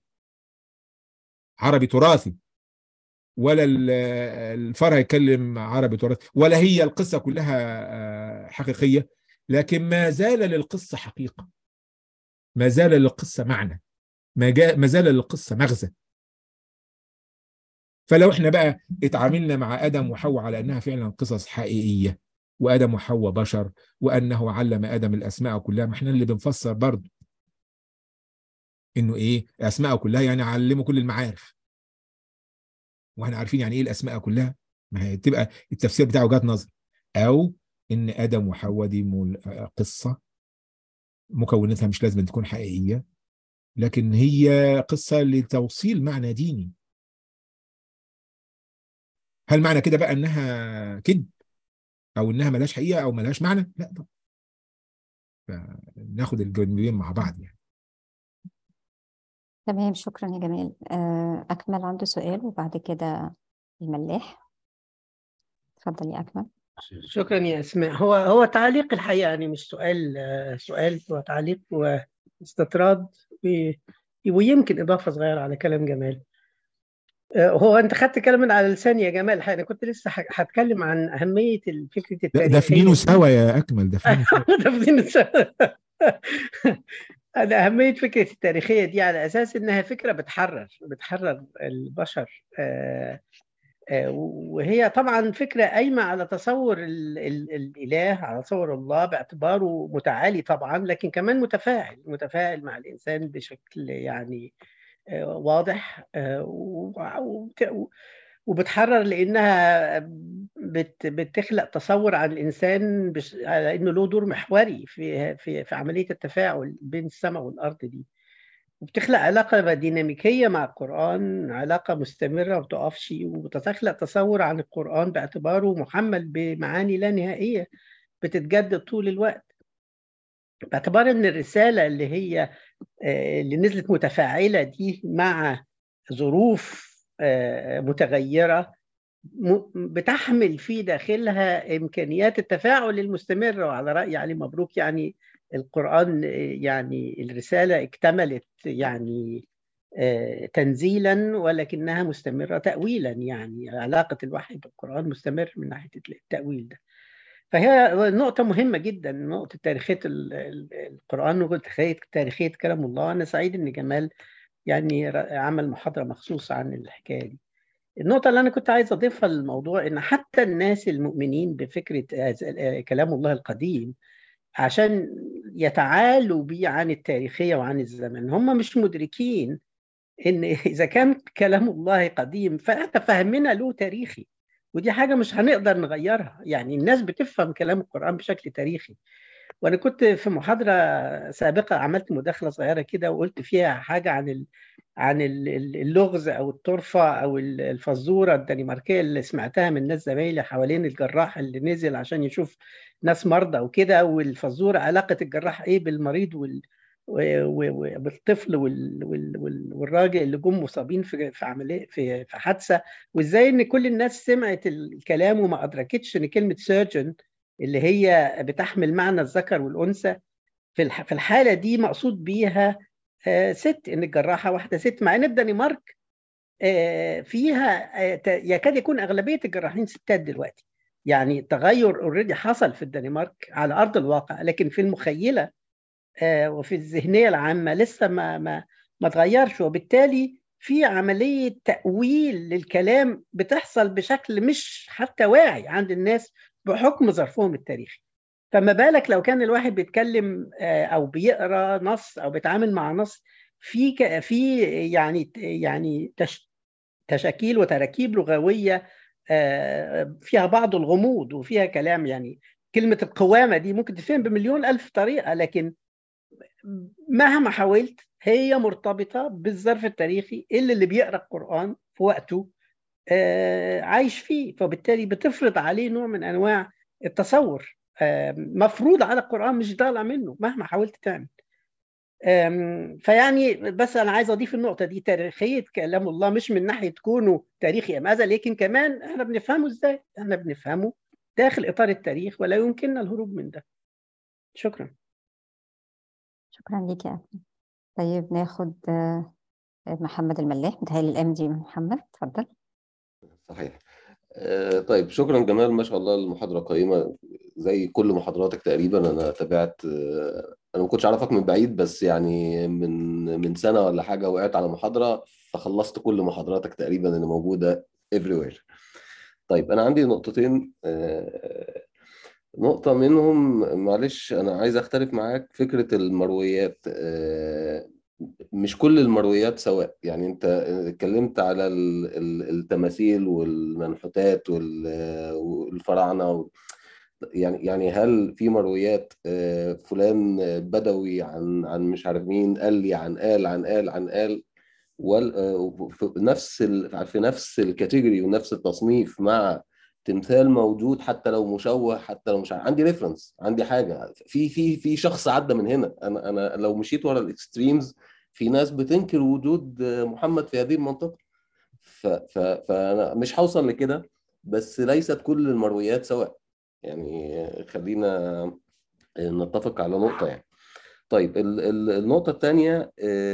عربي تراثي، ولا الفار هيتكلم عربي تراثي، ولا هي القصه كلها حقيقيه، لكن ما زال للقصه حقيقه، ما زال للقصه معنى، ما زال للقصه مغزى. فلو احنا بقى اتعاملنا مع ادم وحواء على انها فعلا قصص حقيقيه، وادم وحواء بشر، وانه علم ادم الاسماء كلها، ما احنا اللي بنفسر برضه انه ايه اسماء كلها، يعني علمه كل المعارف، واحنا عارفين يعني ايه الاسماء كلها. ما هي تبقى التفسير بتاعه وجهات نظر، او ان ادم وحواء دي قصه مكوناتها مش لازم تكون حقيقيه، لكن هي قصه لتوصيل معنى ديني. هل معنى كده بقى انها كذب، او انها ملهاش حقيقه، او ملهاش معنى؟ لا طبعا. فناخد الجانبين مع بعض يعني. تمام، شكرا يا جمال. أكمل عنده سؤال وبعد كده الملاح. اتفضل يا أكمل. شكرا يا أسماء. هو تعليق الحقيقة، يعني مش سؤال، سؤال هو تعليق واستطراد ويمكن إضافة صغيرة على كلام جمال. هو أنت خدت كلام من على لساني يا جمال. أنا كنت لسه هتكلم عن أهمية فكرة التاريخية. دافنينه سوا يا أكمل، دافنينه سوا. دافنينه سوا. أنا أهمية فكرة التاريخية دي على أساس إنها فكرة بتحرر البشر، وهي طبعا فكرة قايمة على تصور الإله، على تصور الله باعتباره متعالي طبعا، لكن كمان متفاعل مع الإنسان بشكل يعني واضح، وبتحرر لأنها بتخلق تصور عن الإنسان على إنه له دور محوري في عملية التفاعل بين السماء والأرض دي، وبتخلق علاقة ديناميكية مع القرآن، علاقة مستمرة ما بتقفش، وبتخلق تصور عن القرآن باعتباره محمل بمعاني لا نهائية بتتجدد طول الوقت، باعتبار ان الرسالة اللي نزلت متفاعلة دي مع ظروف متغيرة بتحمل في داخلها إمكانيات التفاعل المستمر. وعلى رأي علي مبروك، يعني القرآن، يعني الرسالة اكتملت يعني تنزيلا، ولكنها مستمرة تأويلا، يعني علاقة الوحي بالقرآن مستمر من ناحية التأويل ده. فهي نقطة مهمة جدا، نقطة تاريخية القرآن وتاريخية كلام الله. أنا سعيد إن جمال يعني عمل محاضرة مخصوصة عن الحكاية دي. النقطة اللي أنا كنت عايز أضيفها للموضوع إن حتى الناس المؤمنين بفكرة كلام الله القديم عشان يتعالوا بيه عن التاريخية وعن الزمن، هم مش مدركين إن إذا كان كلام الله قديم فإحنا فهمنا له تاريخي، ودي حاجة مش هنقدر نغيرها. يعني الناس بتفهم كلام القرآن بشكل تاريخي. وأنا كنت في محاضرة سابقة عملت مداخلة صغيرة كده وقلت فيها حاجة عن اللغز أو الطرفة أو الفزورة الدنماركية اللي سمعتها من ناس زمايلي حوالين الجراح اللي نزل عشان يشوف ناس مرضى وكده. والفزورة علاقة الجراح إيه بالمريض والطفل والراجل اللي جم مصابين في عملية في حادثة، وإزاي إن كل الناس سمعت الكلام وما أدركتش إن كلمة سيرجن اللي هي بتحمل معنى الذكر والأنثى. في الحالة دي مقصود بيها ست، إن الجراحة واحدة ست، مع إن الدنمارك فيها يكاد يكون أغلبية الجراحين ستات دلوقتي. يعني تغير اوريدي حصل في الدنمارك على أرض الواقع، لكن في المخيلة وفي الذهنية العامة لسه ما تغيرش، وبالتالي في عملية تأويل للكلام بتحصل بشكل مش حتى واعي عند الناس بحكم ظرفهم التاريخي. فما بالك لو كان الواحد بيتكلم أو بيقرأ نص أو بيتعامل مع نص في يعني تشاكيل وتراكيب لغوية فيها بعض الغموض وفيها كلام. يعني كلمة القوامة دي ممكن تفهم بمليون ألف طريقة، لكن مهما حاولت هي مرتبطة بالظرف التاريخي اللي بيقرأ القرآن في وقته عايش فيه، فبالتالي بتفرض عليه نوع من أنواع التصور مفروض على القرآن، مش طالع منه مهما حاولت تعمل. فيعني بس أنا عايز أضيف النقطة دي، تاريخية كلام الله مش من ناحية كونه تاريخي أم هذا، لكن كمان إحنا بنفهمه إزاي؟ إحنا بنفهمه داخل إطار التاريخ ولا يمكننا الهروب من ده. شكرا. شكرا ليك يا أبني. طيب ناخد محمد الملاح، متهيألي الام دي محمد، اتفضل. صحيح. طيب شكرا جمال، ما شاء الله المحاضرة قيمة زي كل محاضراتك تقريبا. أنا تابعت، أنا ما كنتش أعرفك من بعيد، بس يعني من سنة ولا حاجة وقعت على محاضرة فخلصت كل محاضراتك تقريبا اللي موجودة everywhere. طيب أنا عندي نقطتين. نقطة منهم معلش أنا عايز أختلف معاك، فكرة المرويات. مش كل المرويات سواء. يعني انت اتكلمت على التماثيل والمنحوتات والفراعنه، يعني هل في مرويات فلان بدوي عن مش عارف مين قال لي عن في نفس الكاتيجوري ونفس التصنيف مع تمثال موجود حتى لو مشوه، حتى لو مش عندي ريفرنس، عندي حاجه في شخص عدى من هنا. انا لو مشيت ورا الاكستريمز في ناس بتنكر وجود محمد في هذه المنطقه، فانا مش هوصل لكده. بس ليست كل المرويات سواء، يعني خلينا نتفق على نقطه يعني. طيب النقطه الثانيه،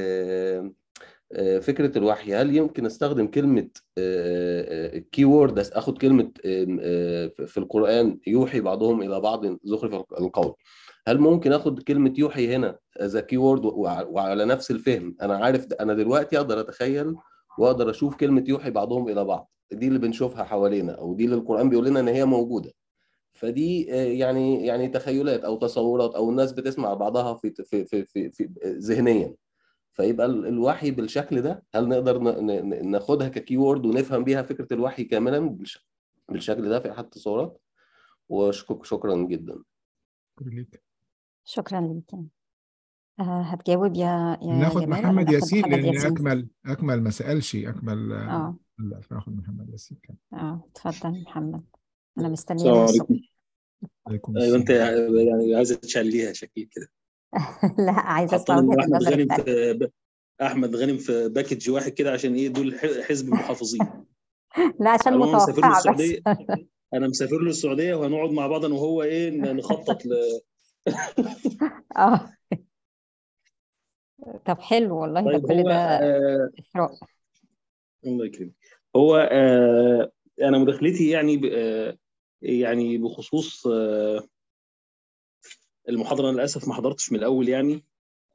فكرة الوحي، هل يمكن استخدم كلمة كي وورد، اخد كلمة في القرآن يوحي بعضهم الى بعض زخرف القول، هل ممكن اخد كلمة يوحي هنا as a key word وعلى نفس الفهم؟ انا عارف انا دلوقتي اقدر اتخيل واقدر اشوف كلمة يوحي بعضهم الى بعض، دي اللي بنشوفها حوالينا او دي اللي القرآن بيقول لنا ان هي موجودة. فدي يعني تخيلات او تصورات او الناس بتسمع بعضها في ذهنيا. فيبقى الوحي بالشكل ده، هل نقدر ناخدها ككي وورد ونفهم بيها فكرة الوحي كاملا بالشكل ده في أحد التصورات؟ وشكرا جدا. شكرا لك. هتجاوب يا ناخد جمال محمد ياسين لأن ياسين؟ أكمل ما سألش أكمل. لا، ناخد محمد ياسين كان. اتفضل محمد، أنا مستنية السلام عليكم. عليكم ايوه انت السلام. يعني عايزه تشليها شكل كده. لا، عايزة أسمع حاطين وجهة احمد النظر غانم بتاعتك. احمد غانم في باكج واحد كده، عشان ايه؟ دول حزب المحافظين. لا، عشان انا مسافر له متوقعة بس. السعوديه، انا مسافر له السعوديه وهنقعد مع بعض انا وهو نخطط طب حلو والله. طيب ده كل هو ده إثراء. الله يكرمك. هو انا مداخلتي يعني بخصوص المحاضره، أنا للاسف ما حضرتش من الاول يعني،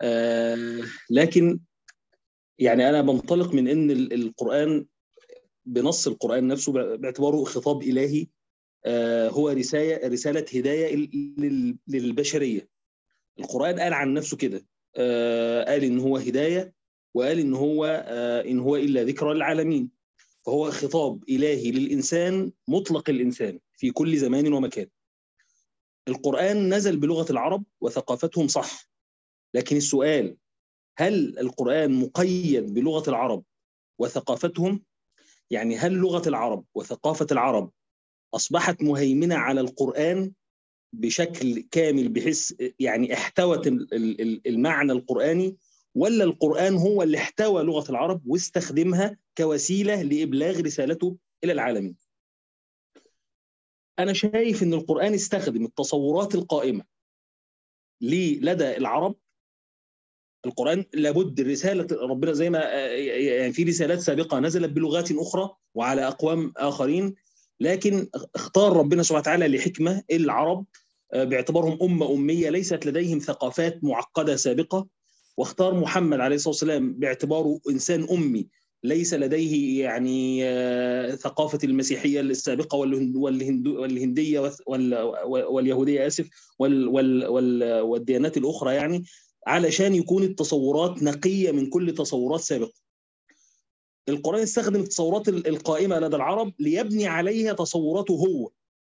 لكن يعني انا بنطلق من ان القران بنص القران نفسه باعتباره خطاب الهي، هو رساله هدايه للبشريه. القران قال عن نفسه كده، قال ان هو هدايه، وقال ان هو الا ذكرى للعالمين. فهو خطاب الهي للانسان، مطلق الانسان في كل زمان ومكان. القران نزل بلغه العرب وثقافتهم، صح، لكن السؤال: هل القرآن مقيد بلغة العرب وثقافتهم؟ يعني هل لغة العرب وثقافة العرب أصبحت مهيمنة على القرآن بشكل كامل بحيث يعني احتوت المعنى القرآني، ولا القرآن هو اللي احتوى لغة العرب واستخدمها كوسيلة لإبلاغ رسالته إلى العالمين؟ أنا شايف إن القرآن استخدم التصورات القائمة لدى العرب. القرآن لابد رسالة ربنا زي ما يعني في رسالات سابقة نزلت بلغات أخرى وعلى أقوام آخرين، لكن اختار ربنا سبحانه وتعالى لحكمة العرب باعتبارهم أمة أمية ليست لديهم ثقافات معقدة سابقة، واختار محمد عليه الصلاة والسلام باعتباره إنسان أمي ليس لديه يعني ثقافة المسيحية السابقة والهندية واليهودية آسف والديانات الأخرى، يعني علشان يكون التصورات نقية من كل تصورات سابقة. القرآن استخدم التصورات القائمة لدى العرب ليبني عليها تصوراته هو،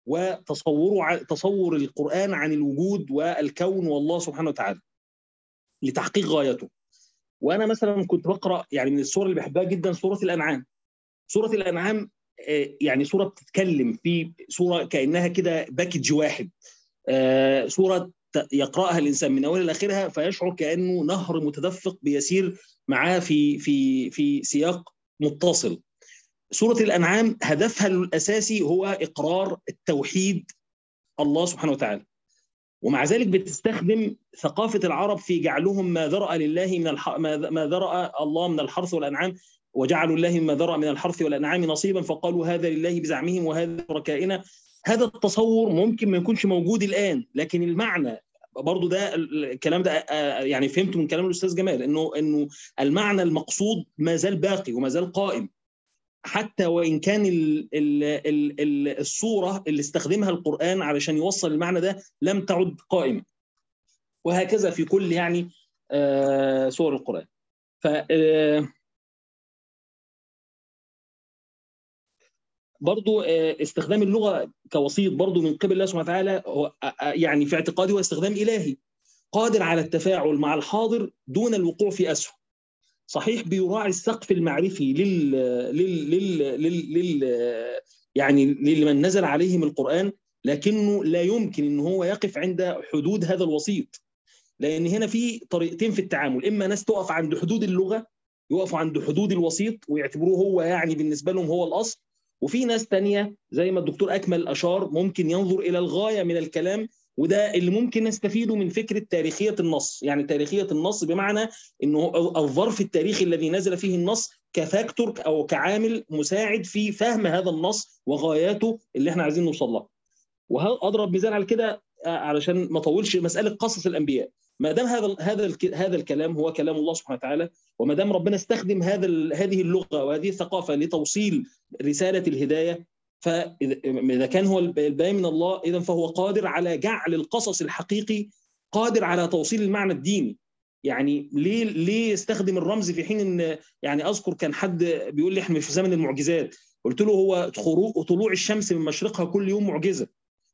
تصور القرآن عن الوجود والكون والله سبحانه وتعالى لتحقيق غايته. وأنا مثلا كنت بقرأ يعني من السور اللي بحبها جدا سورة الأنعام. سورة الأنعام يعني سورة بتتكلم في سورة كأنها كده باكج واحد، سورة يقرأها الإنسان من أولها لآخرها فيشعر كأنه نهر متدفق بيسير معاه في سياق متصل. سورة الأنعام هدفها الأساسي هو إقرار التوحيد الله سبحانه وتعالى، ومع ذلك بتستخدم ثقافة العرب في جعلهم ما ذرأ لله ما ذرأ الله من الحرث والأنعام، وجعلوا الله ما ذرأ من الحرث والأنعام نصيبا فقالوا هذا لله بزعمهم وهذا شركائنا. هذا التصور ممكن ما يكونش موجود الآن، لكن المعنى برضو ده الكلام ده يعني فهمته من كلام الأستاذ جمال إنه المعنى المقصود ما زال باقي وما زال قائم، حتى وإن كان الصورة اللي استخدمها القرآن علشان يوصل المعنى ده لم تعد قائمة. وهكذا في كل يعني سور القرآن. ف برضو استخدام اللغة كوسيط برضو من قبل الله سبحانه وتعالى يعني في اعتقادي هو استخدام إلهي قادر على التفاعل مع الحاضر دون الوقوع في أسوأ. صحيح بيراعي السقف المعرفي يعني لمن نزل عليهم القرآن، لكنه لا يمكن ان هو يقف عند حدود هذا الوسيط، لان هنا في طريقتين في التعامل، اما ناس تقف عند حدود اللغة يقفوا عند حدود الوسيط ويعتبروه هو يعني بالنسبة لهم هو الأصل، وفي ناس تانية زي ما الدكتور أكمل أشار ممكن ينظر إلى الغاية من الكلام، وده اللي ممكن نستفيده من فكرة تاريخية النص. يعني تاريخية النص بمعنى أنه الظرف التاريخي الذي نزل فيه النص كفاكتور أو كعامل مساعد في فهم هذا النص وغاياته اللي احنا عايزين نوصل لها. وأضرب مثال على كده علشان ما طولش، مسألة قصص الأنبياء. ما دام هذا الكلام هو كلام الله سبحانه وتعالى، وما دام ربنا استخدم هذه اللغة وهذه الثقافة لتوصيل رسالة الهداية، فإذا كان هو البيان من الله إذن فهو قادر على جعل القصص الحقيقي قادر على توصيل المعنى الديني. يعني ليه يستخدم الرمز في حين ان يعني اذكر كان حد بيقول لي احنا مش في زمن المعجزات، قلت له هو طلوع الشمس من مشرقها كل يوم معجزة،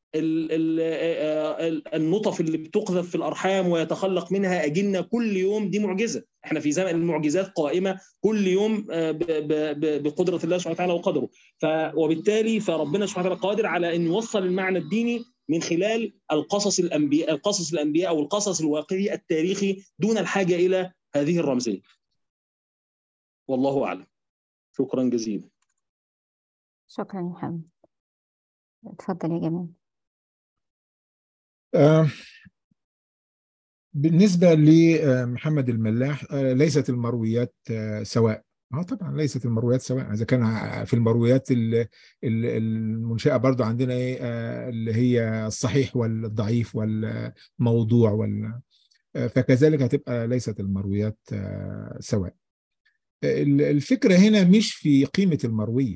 النطف اللي بتقذف في الأرحام ويتخلق منها أجنة كل يوم دي معجزة. احنا في زمن المعجزات قائمة كل يوم بقدرة الله سبحانه وتعالى وقدره. وبالتالي فربنا سبحانه وتعالى قادر على أن يوصل المعنى الديني من خلال القصص الأنبياء أو القصص الواقعي التاريخي دون الحاجة إلى هذه الرمزية. والله أعلم. شكرا جزيلا. شكرا يا محمد. اتفضل يا جمال. بالنسبة لمحمد الملاح ليست المرويات سواء. طبعا ليست المرويات سواء. إذا كان في المرويات المنشأة برضو عندنا اللي هي الصحيح والضعيف والموضوع فكذلك هتبقى ليست المرويات سواء. الفكرة هنا مش في قيمة المروية،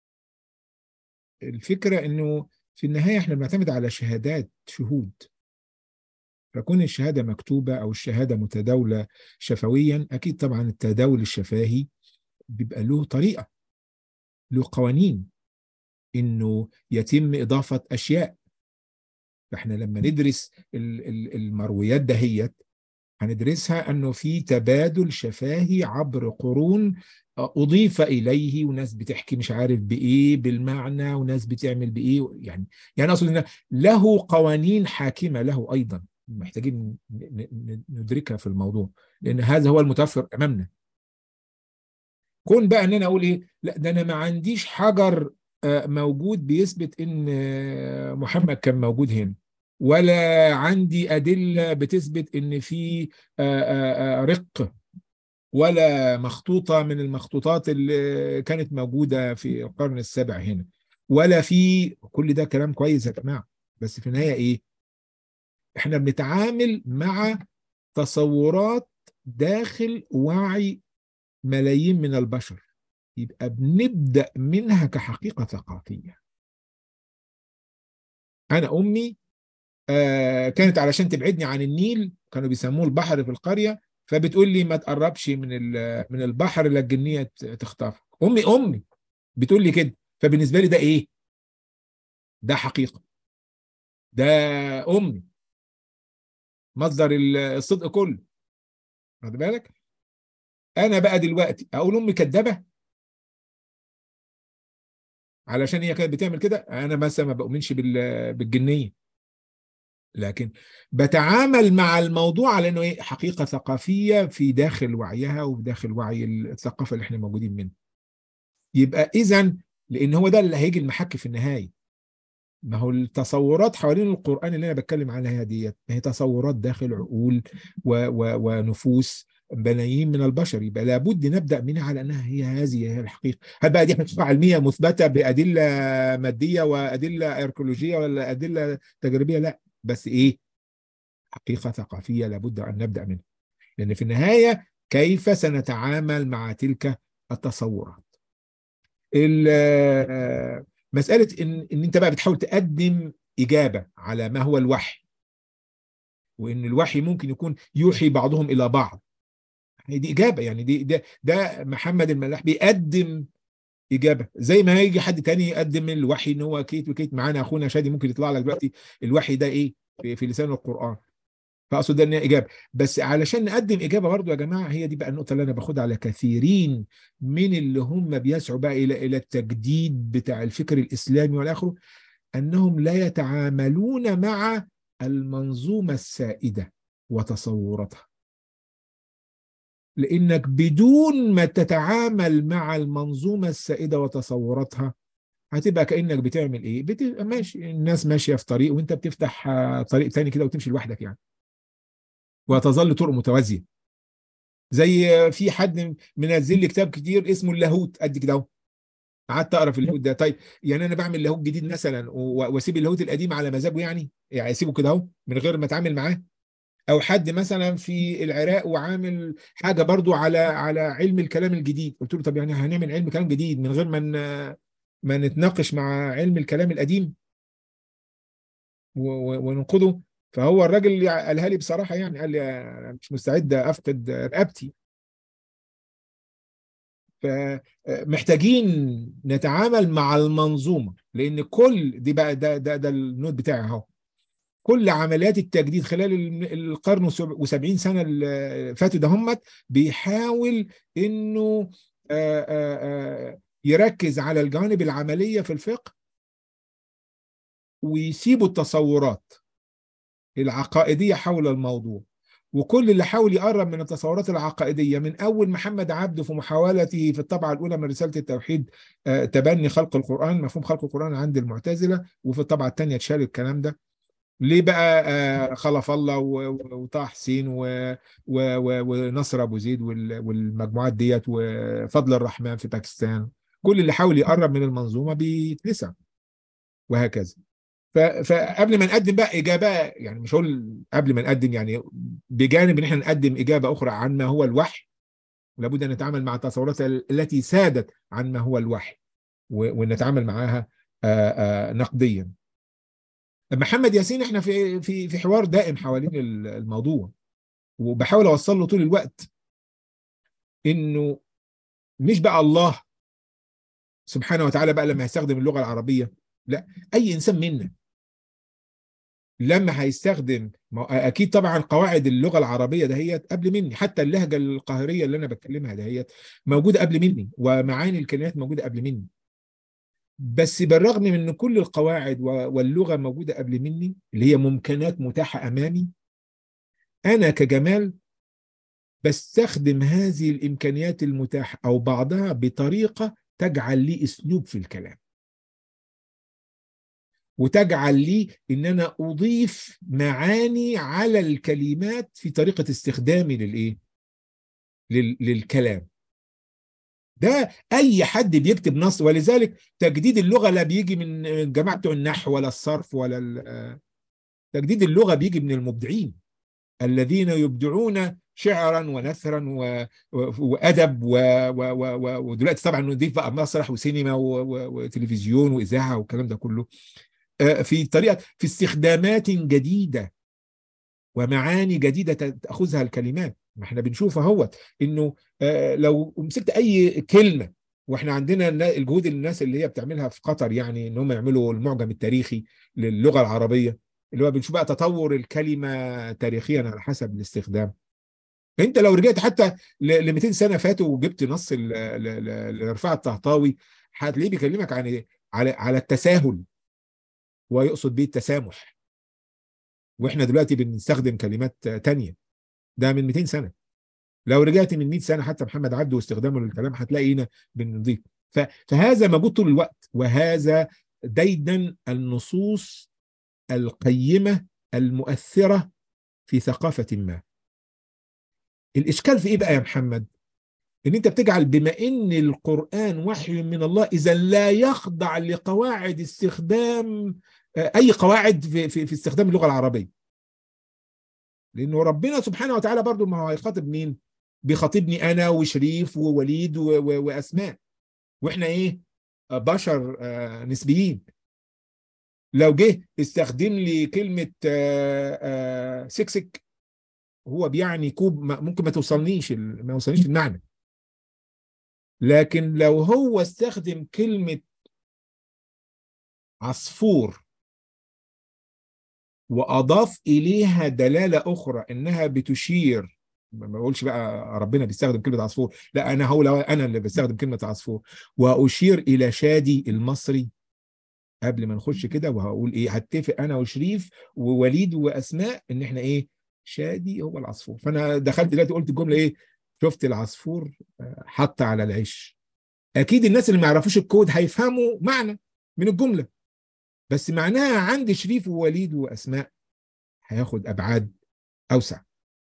الفكرة إنه في النهاية احنا بنعتمد على شهود، فكون الشهادة مكتوبة أو الشهادة متداولة شفويا، أكيد طبعا التداول الشفاهي بيبقى له طريقة، له قوانين إنه يتم إضافة أشياء. فإحنا لما ندرس المرويات دهيت هندرسها أنه في تبادل شفاهي عبر قرون أضيف إليه، وناس بتحكي مش عارف بإيه بالمعنى وناس بتعمل بإيه، يعني أقصد إن له قوانين حاكمة له أيضا محتاجين ندركها في الموضوع، لأن هذا هو المتوفر أمامنا. كون بقى أن أنا أقول إيه، لا ده أنا ما عنديش حجر موجود بيثبت ان محمد كان موجود هنا، ولا عندي أدلة بتثبت ان في رق ولا مخطوطة من المخطوطات اللي كانت موجودة في القرن السابع هنا، ولا في كل ده كلام كويس يا جماعة. بس في النهاية ايه؟ احنا بنتعامل مع تصورات داخل وعي ملايين من البشر، يبقى بنبدأ منها كحقيقة ثقافية. أنا أمي كانت علشان تبعدني عن النيل، كانوا بيسموه البحر في القرية، فبتقول لي ما تقربش من البحر لا الجنية تخطفك. أمي بتقول لي كده، فبالنسبة لي ده إيه؟ ده حقيقة، ده أمي مصدر الصدق كله. واخد بالك؟ أنا بقى دلوقتي أقول أمي كدابة علشان هي كانت بتعمل كده؟ أنا مثلا ما بؤمنش بالجنية، لكن بتعامل مع الموضوع على انه ايه؟ حقيقه ثقافيه في داخل وعيها وفي داخل وعي الثقافه اللي احنا موجودين منها. يبقى اذا لان هو ده اللي هيجي المحك في النهايه. ما هو التصورات حوالين القران اللي انا بتكلم عنها ديت هي تصورات داخل عقول ونفوس ملايين من البشر، يبقى لابد نبدا منها على انها هذه هي الحقيقه. هل بقى دي حقيقه علميه مثبته بادله ماديه وادله اركولوجيه ولا ادله تجريبيه؟ لا، بس ايه؟ حقيقة ثقافية لابد أن نبدأ منها، لأن في النهاية كيف سنتعامل مع تلك التصورات؟ مسألة إن أنت بقى بتحاول تقدم إجابة على ما هو الوحي، وإن الوحي ممكن يكون يوحي بعضهم إلى بعض، دي إجابة. يعني ده محمد الملاح بيقدم إجابة، زي ما هيجي حد تاني يقدم الوحي إن هو كيت وكيت. معانا أخونا شادي ممكن يطلع لك دلوقتي الوحي ده إيه في لسان القرآن. فاقصد ان هي اجابه، بس علشان نقدم اجابه برضو يا جماعه، هي دي بقى النقطه اللي انا باخدها على كثيرين من اللي هم بيسعوا بقى الى التجديد بتاع الفكر الاسلامي والاخره، انهم لا يتعاملون مع المنظومه السائده وتصوراتها. لانك بدون ما تتعامل مع المنظومه السائده وتصوراتها هتبقى كانك بتعمل ايه؟ بتبقى ماشي، الناس ماشيه في طريق وانت بتفتح طريق تاني كده وتمشي لوحدك يعني، وتظل طرق متوازيه. زي في حد منزل لي كتاب كتير اسمه اللاهوت قد كده اهو، قعدت اقرا في اللاهوت ده. طيب يعني انا بعمل لاهوت جديد مثلا واسيب اللاهوت القديم على مزاجه؟ يعني اسيبه كده اهو من غير ما اتعامل معاه؟ او حد مثلا في العراق وعامل حاجه برضو على علم الكلام الجديد، قلت له طب يعني هنعمل علم كلام جديد من غير ما نتناقش مع علم الكلام القديم وننقده؟ فهو الراجل قالها لي بصراحه، يعني قال لي أنا مش مستعد افقد رقبتي. فمحتاجين نتعامل مع المنظومه، لان كل دي بقى ده النوت بتاعي اهو. كل عمليات التجديد خلال القرن و70 سنه اللي فاتوا ده هم بيحاول انه يركز على الجوانب العمليه في الفقه ويسيبوا التصورات العقائديه حول الموضوع. وكل اللي حاول يقرب من التصورات العقائدية، من أول محمد عبده في محاولته في الطبعة الأولى من رسالة التوحيد تبني خلق القرآن، مفهوم خلق القرآن عند المعتزلة، وفي الطبعة الثانية اتشال الكلام ده. ليه بقى خلف الله وطه حسين ونصر أبو زيد والمجموعات ديت وفضل الرحمن في باكستان، كل اللي حاول يقرب من المنظومة بيتلسع وهكذا. فقبل ما نقدم بقى إجابة، يعني مش هقول قبل ما نقدم، يعني بجانب إن احنا نقدم إجابة أخرى عن ما هو الوحي، لابد أن نتعامل مع التصورات التي سادت عن ما هو الوحي ونتعامل معها نقديا. محمد ياسين احنا في حوار دائم حوالين الموضوع، وبحاول أوصل له طول الوقت إنه مش بقى الله سبحانه وتعالى بقى لما يستخدم اللغة العربية، لا، أي إنسان منا لما هيستخدم، اكيد طبعا قواعد اللغه العربيه دهيت قبل مني، حتى اللهجه القاهريه اللي انا بتكلمها دهيت موجوده قبل مني، ومعاني الكلمات موجوده قبل مني. بس بالرغم من ان كل القواعد واللغه موجوده قبل مني، اللي هي ممكنات متاحه امامي، انا كجمال بستخدم هذه الامكانيات المتاحه او بعضها بطريقه تجعل لي اسلوب في الكلام. وتجعل لي ان انا اضيف معاني على الكلمات في طريقة استخدامي للايه، للكلام. ده اي حد بيكتب نص، ولذلك تجديد اللغة لا بيجي من جماعة بتوع النحو ولا الصرف ولا تجديد اللغة بيجي من المبدعين الذين يبدعون شعرا ونثرا وادب ودلوقتي طبعا نضيف بقى مسرح وسينما وتلفزيون واذاعه والكلام ده كله، في طريقه، في استخدامات جديده ومعاني جديده تاخذها الكلمات. ما احنا بنشوف اهوت انه لو مسكت اي كلمه، واحنا عندنا الجهود الناس اللي هي بتعملها في قطر، يعني ان هم يعملوا المعجم التاريخي للغه العربيه، اللي هو بنشوف بقى تطور الكلمه تاريخيا على حسب الاستخدام. انت لو رجعت حتى ل 200 سنه فاتوا وجبت نص لرفاعة الطهطاوي، هتلاقيه بيكلمك عن على التساهل، ويقصد بيه التسامح. واحنا دلوقتي بنستخدم كلمات تانية، ده من 200 سنه. لو رجعت من 100 سنه حتى محمد عبده واستخدامه للكلام هتلاقينا بنضيف. فهذا موجود طول الوقت، وهذا ديدن النصوص القيمه المؤثره في ثقافه ما. الاشكال في ايه بقى يا محمد؟ ان انت بتجعل بما ان القرآن وحي من الله، اذا لا يخضع لقواعد استخدام، اي قواعد في استخدام اللغة العربية. لانه ربنا سبحانه وتعالى برضو ما هو هيخاطب مين؟ بيخاطبني انا وشريف ووليد واسماء، واحنا ايه؟ بشر نسبيين. لو جه استخدم لي كلمة سكسك، هو بيعني كوب، ممكن ما يوصلنيش المعنى. لكن لو هو استخدم كلمة عصفور وأضاف إليها دلالة أخرى إنها بتشير، ما بقولش بقى ربنا بيستخدم كلمة لو أنا اللي بستخدم كلمة عصفور، وأشير إلى شادي المصري. قبل ما نخش كده وهقول إيه، هتفق أنا وشريف ووليد وأسماء إن إحنا إيه، شادي هو العصفور. فأنا دخلت دلوقتي قلت الجملة إيه، شفت العصفور حط على العش. اكيد الناس اللي ما يعرفوش الكود هيفهموا معنى من الجمله، بس معناها عند شريف ووليد واسماء هياخد ابعاد اوسع.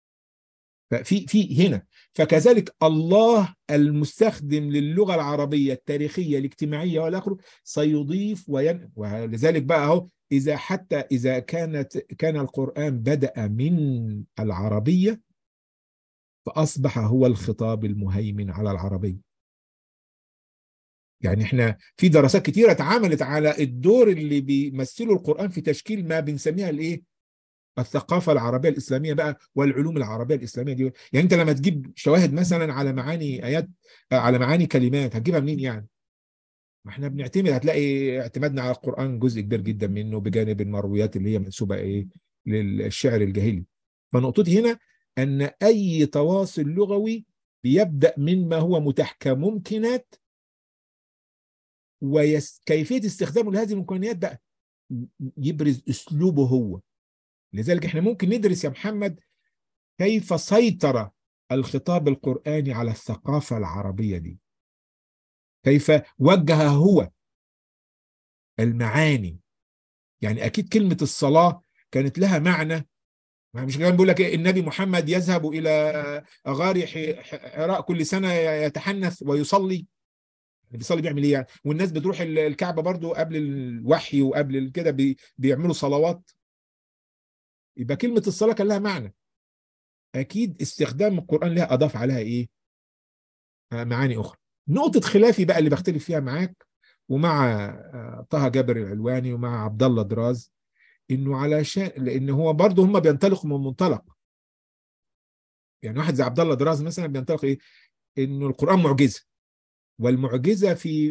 في هنا، فكذلك الله المستخدم للغه العربيه التاريخيه الاجتماعيه والاخر سيضيف ولذلك بقى اهو، اذا كان القران بدأ من العربيه، فاصبح هو الخطاب المهيمن على العربيه. يعني احنا في دراسات كتيرة اتعملت على الدور اللي بيمثله القرآن في تشكيل ما بنسميها الايه، الثقافة العربية الإسلامية بقى، والعلوم العربية الإسلامية دي. يعني انت لما تجيب شواهد مثلا على معاني آيات، على معاني كلمات، هتجيبها منين يعني؟ ما احنا بنعتمد، هتلاقي اعتمادنا على القرآن جزء كبير جدا منه، بجانب المرويات اللي هي منسوبة ايه، للشعر الجاهلي. فنقطتي هنا ان اي تواصل لغوي بيبدأ من ما هو متاح كممكنات، وكيفية استخدامه لهذه الممكنات بقى يبرز أسلوبه هو. لذلك احنا ممكن ندرس يا محمد كيف سيطر الخطاب القرآني على الثقافة العربية دي، كيف وجه هو المعاني. يعني أكيد كلمة الصلاة كانت لها معنى. مش كان بيقول لك النبي محمد يذهب إلى أغار حراء كل سنة يتحنث ويصلي، بيصلي بيعمل ايه يعني؟ والناس بتروح الكعبه برضو قبل الوحي وقبل كده بيعملوا صلوات. يبقى كلمه الصلاه كان لها معنى. اكيد استخدام القران لها اضاف عليها ايه، معاني اخرى. نقطه خلافي بقى اللي بختلف فيها معاك ومع طه جابر العلواني ومع عبد الله دراز، انه علشان لان هو برضو هم بينطلقوا من منطلق، يعني واحد زي عبد الله دراز مثلا بينطلق ايه، انه القران معجزه، والمعجزه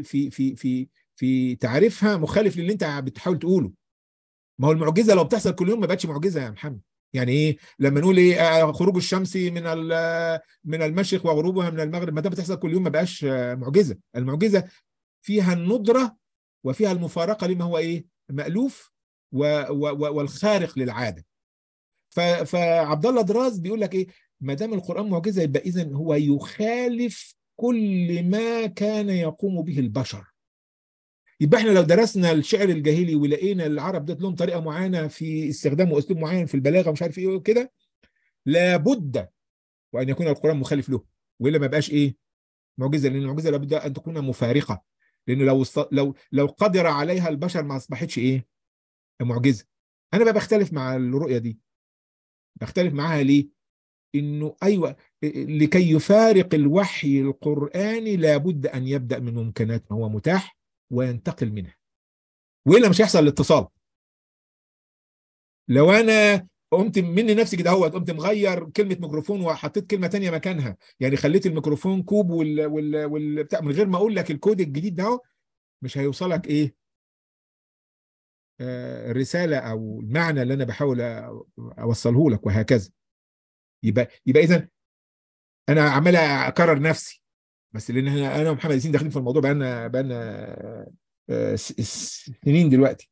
في تعريفها مخالف للي انت بتحاول تقوله. ما هو المعجزه لو بتحصل كل يوم ما بقتش معجزه يا محمد. يعني ايه لما نقول ايه خروج الشمس من المشرق وغروبها من المغرب، ما ده بتحصل كل يوم ما بقاش معجزه. المعجزه فيها الندره وفيها المفارقه لما هو ايه مألوف والخارق للعاده. فعبد الله دراز بيقول لك ايه، ما دام القرآن معجزه يبقى اذا هو يخالف كل ما كان يقوم به البشر. يبقى احنا لو درسنا الشعر الجاهلي ولقينا العرب ده لهم طريقه معينه في استخدام واسلوب معين في البلاغه ومش عارف ايه وكده، لابد وان يكون القران مخالف له، والا ما بقاش ايه؟ معجزه. لان المعجزه لابد ان تكون مفارقه، لانه لو قدر عليها البشر ما اصبحتش ايه؟ معجزه. انا بقى بختلف مع الرؤيه دي. بختلف معاها ليه؟ انه ايوه، لكي يفارق الوحي القراني لابد ان يبدا من ممكنات ما هو متاح وينتقل منها، والا مش هيحصل الاتصال. لو انا قمت مني نفسي كده قمت مغير كلمه ميكروفون وحطيت كلمه تانية مكانها، يعني خليت الميكروفون كوب بتاع من غير ما اقول لك الكود الجديد ده، مش هيوصلك ايه؟ الرساله او المعنى اللي انا بحاول اوصله لك، وهكذا. يبقى اذا انا عمال اكرر نفسي، بس لان انا ومحمد ياسين داخلين في الموضوع بقالنا سنين دلوقتي.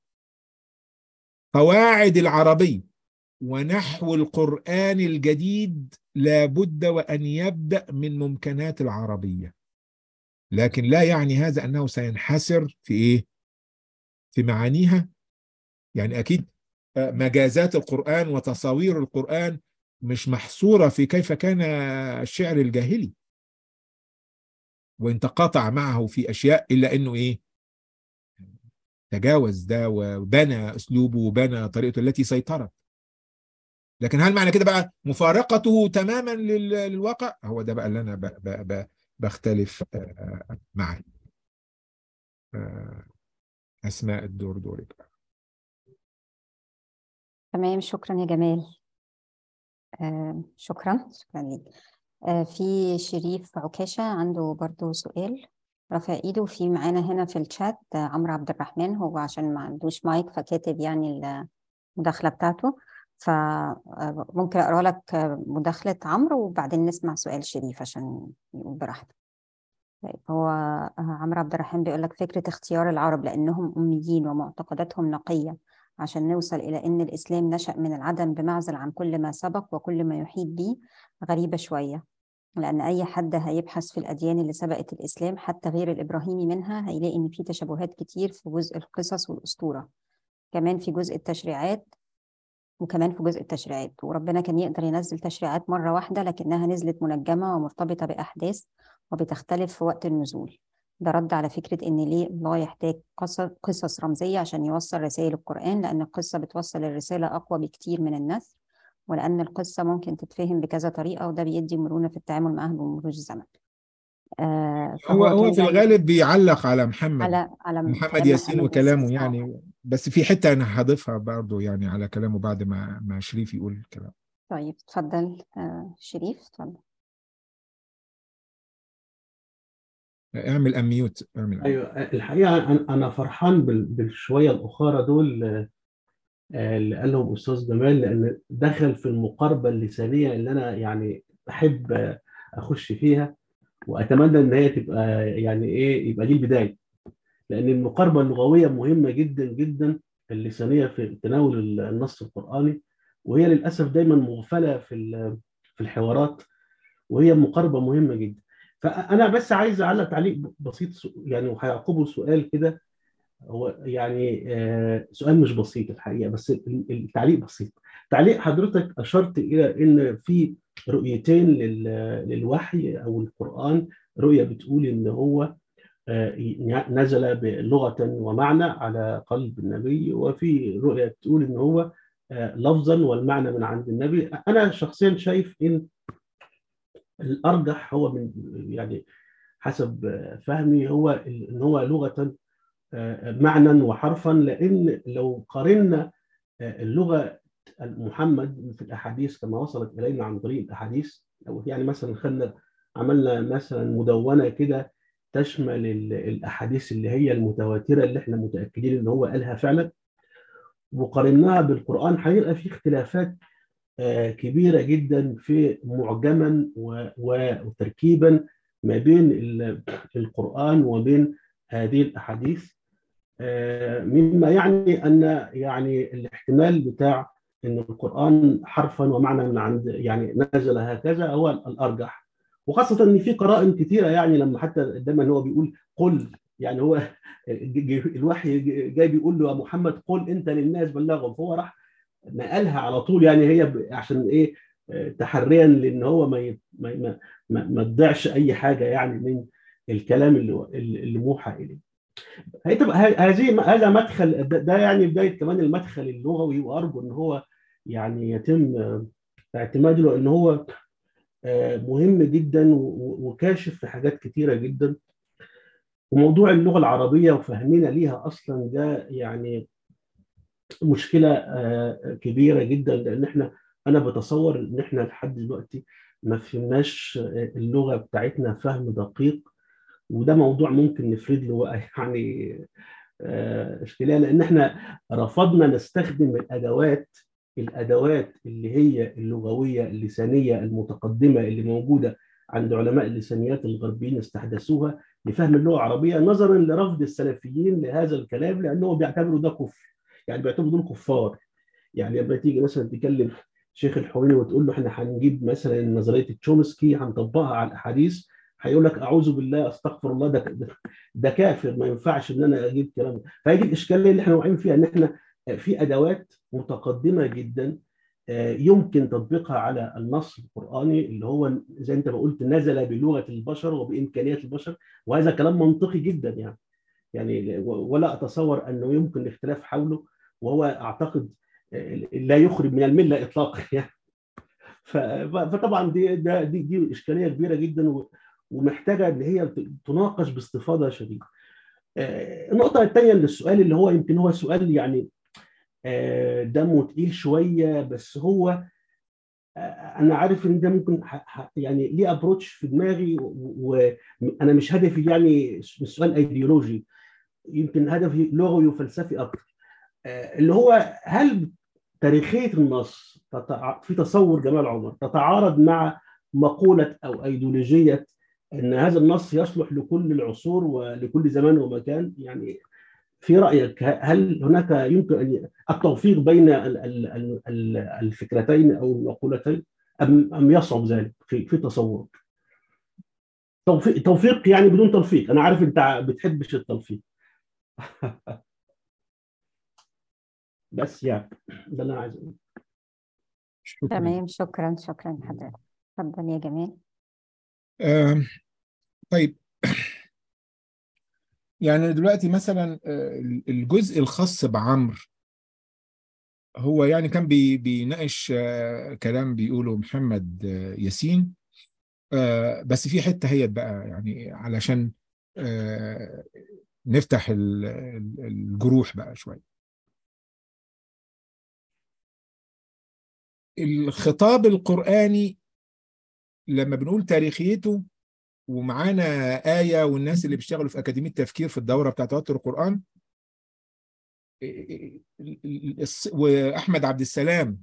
قواعد العربية ونحو القرآن الجديد لابد وأن يبدأ من ممكنات العربية، لكن لا يعني هذا أنه سينحسر في إيه؟ في معانيها. يعني أكيد مجازات القرآن وتصاوير القرآن مش محصورة في كيف كان الشعر الجاهلي، وإن تقاطع معه في أشياء إلا أنه إيه؟ تجاوز ده وبنى أسلوبه وبنى طريقته التي سيطرت. لكن هل معنى كده بقى مفارقته تماما للواقع؟ هو ده بقى اللي أنا بختلف معه. أسماء الدور دورك بقى. تمام، شكرا يا جمال. شكرا ليك. في شريف عكاشة عنده برضو سؤال رافع ايده. وفي معانا هنا في الشات عمرو عبد الرحمن، هو عشان ما عندوش مايك فكاتب يعني المداخلة بتاعته، فممكن اقرا لك مداخلة عمرو وبعدين نسمع سؤال شريف عشان يقول براحته. طيب، هو عمرو عبد الرحمن بيقول لك فكرة اختيار العرب لأنهم أميين ومعتقداتهم نقية عشان نوصل إلى أن الإسلام نشأ من العدم بمعزل عن كل ما سبق وكل ما يحيط به غريبة شوية، لأن أي حد هيبحث في الأديان اللي سبقت الإسلام حتى غير الإبراهيمي منها هيلاقي إن في تشابهات كتير في جزء القصص والأسطورة، كمان في جزء التشريعات وربنا كان يقدر ينزل تشريعات مرة واحدة لكنها نزلت منجمة ومرتبطة بأحداث وبتختلف في وقت النزول. ده رد على فكرة إن ليه الله يحتاج قصص رمزية عشان يوصل رسائل القرآن، لأن القصة بتوصل الرسالة أقوى بكتير من النثر، ولأن القصة ممكن تتفهم بكذا طريقة وده بيدي مرونة في التعامل معها بمرور الزمن. هو في الغالب بيعلق على محمد كلام ياسين وكلامه يعني، بس في حتة أنا هضيفها برضو يعني على كلامه بعد ما شريف يقول الكلام. طيب اتفضل شريف، اتفضل. اعمل أميوت. ايوه، الحقيقه انا فرحان بالشويه الاخرى دول اللي قالهم استاذ جمال، لان دخل في المقاربه اللسانيه اللي انا يعني بحب اخش فيها، واتمنى ان هي تبقى يعني ايه، يبقى دي البدايه، لان المقاربه اللغويه مهمه جدا جدا، اللسانيه في تناول النص القراني، وهي للاسف دايما مغفله في الحوارات، وهي مقاربه مهمه جدا. فانا بس عايز اعلق تعليق بسيط يعني، وهيعقبه سؤال كده، هو يعني سؤال مش بسيط الحقيقه، بس التعليق بسيط. تعليق حضرتك اشرت الى ان في رؤيتين للوحي او القران، رؤيه بتقول ان هو نزل بلغه ومعنى على قلب النبي، وفي رؤيه بتقول ان هو لفظا والمعنى من عند النبي. انا شخصيا شايف ان الارجح هو من يعني حسب فهمي هو ان هو لغه معنى وحرفا، لان لو قارنا اللغه محمد في الاحاديث كما وصلت الينا عن طريق الاحاديث، او يعني مثلا عملنا مثلا مدونه كده تشمل الاحاديث اللي هي المتواتره اللي احنا متاكدين ان هو قالها فعلا، وقارناها بالقران، هيبقى في اختلافات كبيره جدا في معجما وتركيبا ما بين القران وبين هذه الاحاديث، مما يعني ان يعني الاحتمال بتاع ان القران حرفا ومعنى من عند يعني نزل هكذا هو الارجح، وخاصه ان في قرائن كثيره، يعني لما حتى دايما هو بيقول قل يعني هو الوحي جاي بيقول له يا محمد قل انت للناس بلغهم، فهو راح نقلها على طول. يعني هي عشان ايه؟ تحريا لان هو ما تضيعش اي حاجه يعني من الكلام اللي موحى اليه. هذا مدخل، ده يعني بدايه كمان المدخل اللغوي، وارجو ان هو يعني يتم اعتماده، لان هو مهم جدا وكاشف في حاجات كتيره جدا. وموضوع اللغه العربيه وفهمنا ليها اصلا ده يعني مشكله كبيره جدا، لان انا بتصور ان احنا لحد دلوقتي ما فهمناش اللغه بتاعتنا فهم دقيق. وده موضوع ممكن نفرد له بقى يعني اشكاليه، لان احنا رفضنا نستخدم الادوات اللي هي اللغويه اللسانيه المتقدمه اللي موجوده عند علماء اللسانيات الغربيين استحدثوها لفهم اللغه العربيه، نظرا لرفض السلفيين لهذا الكلام، لانه بيعتبروا ده كفر. يعني بيعتبروا دول كفار. يعني لما تيجي مثلا تكلم شيخ الحويني وتقول له احنا هنجيب مثلا نظريه تشومسكي هنطبقها على الاحاديث، هيقول لك اعوذ بالله استغفر الله، ده كافر، ما ينفعش ان انا اجيب كلام. فهذه الاشكاليه اللي احنا واقعين فيها، ان احنا في ادوات متقدمه جدا يمكن تطبيقها على النص القراني اللي هو زي انت ما قلت نزل بلغه البشر وبامكانيات البشر، وهذا كلام منطقي جدا يعني ولا اتصور انه يمكن الاختلاف حوله، وهو اعتقد لا يخرج من المله اطلاقا يعني. فطبعا دي اشكاليه كبيره جدا ومحتاجه ان هي تناقش باستفاضه شديده. النقطه الثانيه للسؤال اللي هو يمكن هو سؤال يعني دمه تقيل شويه، بس هو انا عارف ان ده ممكن يعني ليه ابروتش في دماغي، وانا مش هدفي يعني سؤال ايديولوجي، يمكن هدفي لغوي وفلسفي اكتر. اللي هو هل تاريخيه النص في تصور جمال عمر تتعارض مع مقوله او ايديولوجيه ان هذا النص يصلح لكل العصور ولكل زمان ومكان؟ يعني في رايك هل هناك يمكن ان التوفيق بين الفكرتين او المقولتين، ام يصعب ذلك في تصورك؟ توفيق يعني بدون تلفيق، انا عارف انت بتحبش التلفيق. بس يعني ده اللي انا عايز اقوله. شكرا. تمام، شكرا حضرتك. اتفضل يا جمال. طيب، يعني دلوقتي مثلا الجزء الخاص بعمرو، هو يعني كان بيناقش كلام بيقوله محمد ياسين، بس في حتة هي بقى يعني علشان نفتح الجروح بقى شوية. الخطاب القرآني لما بنقول تاريخيته، ومعانا آية والناس اللي بيشتغلوا في أكاديمية تفكير في الدورة بتاعت توتر القرآن، وأحمد عبد السلام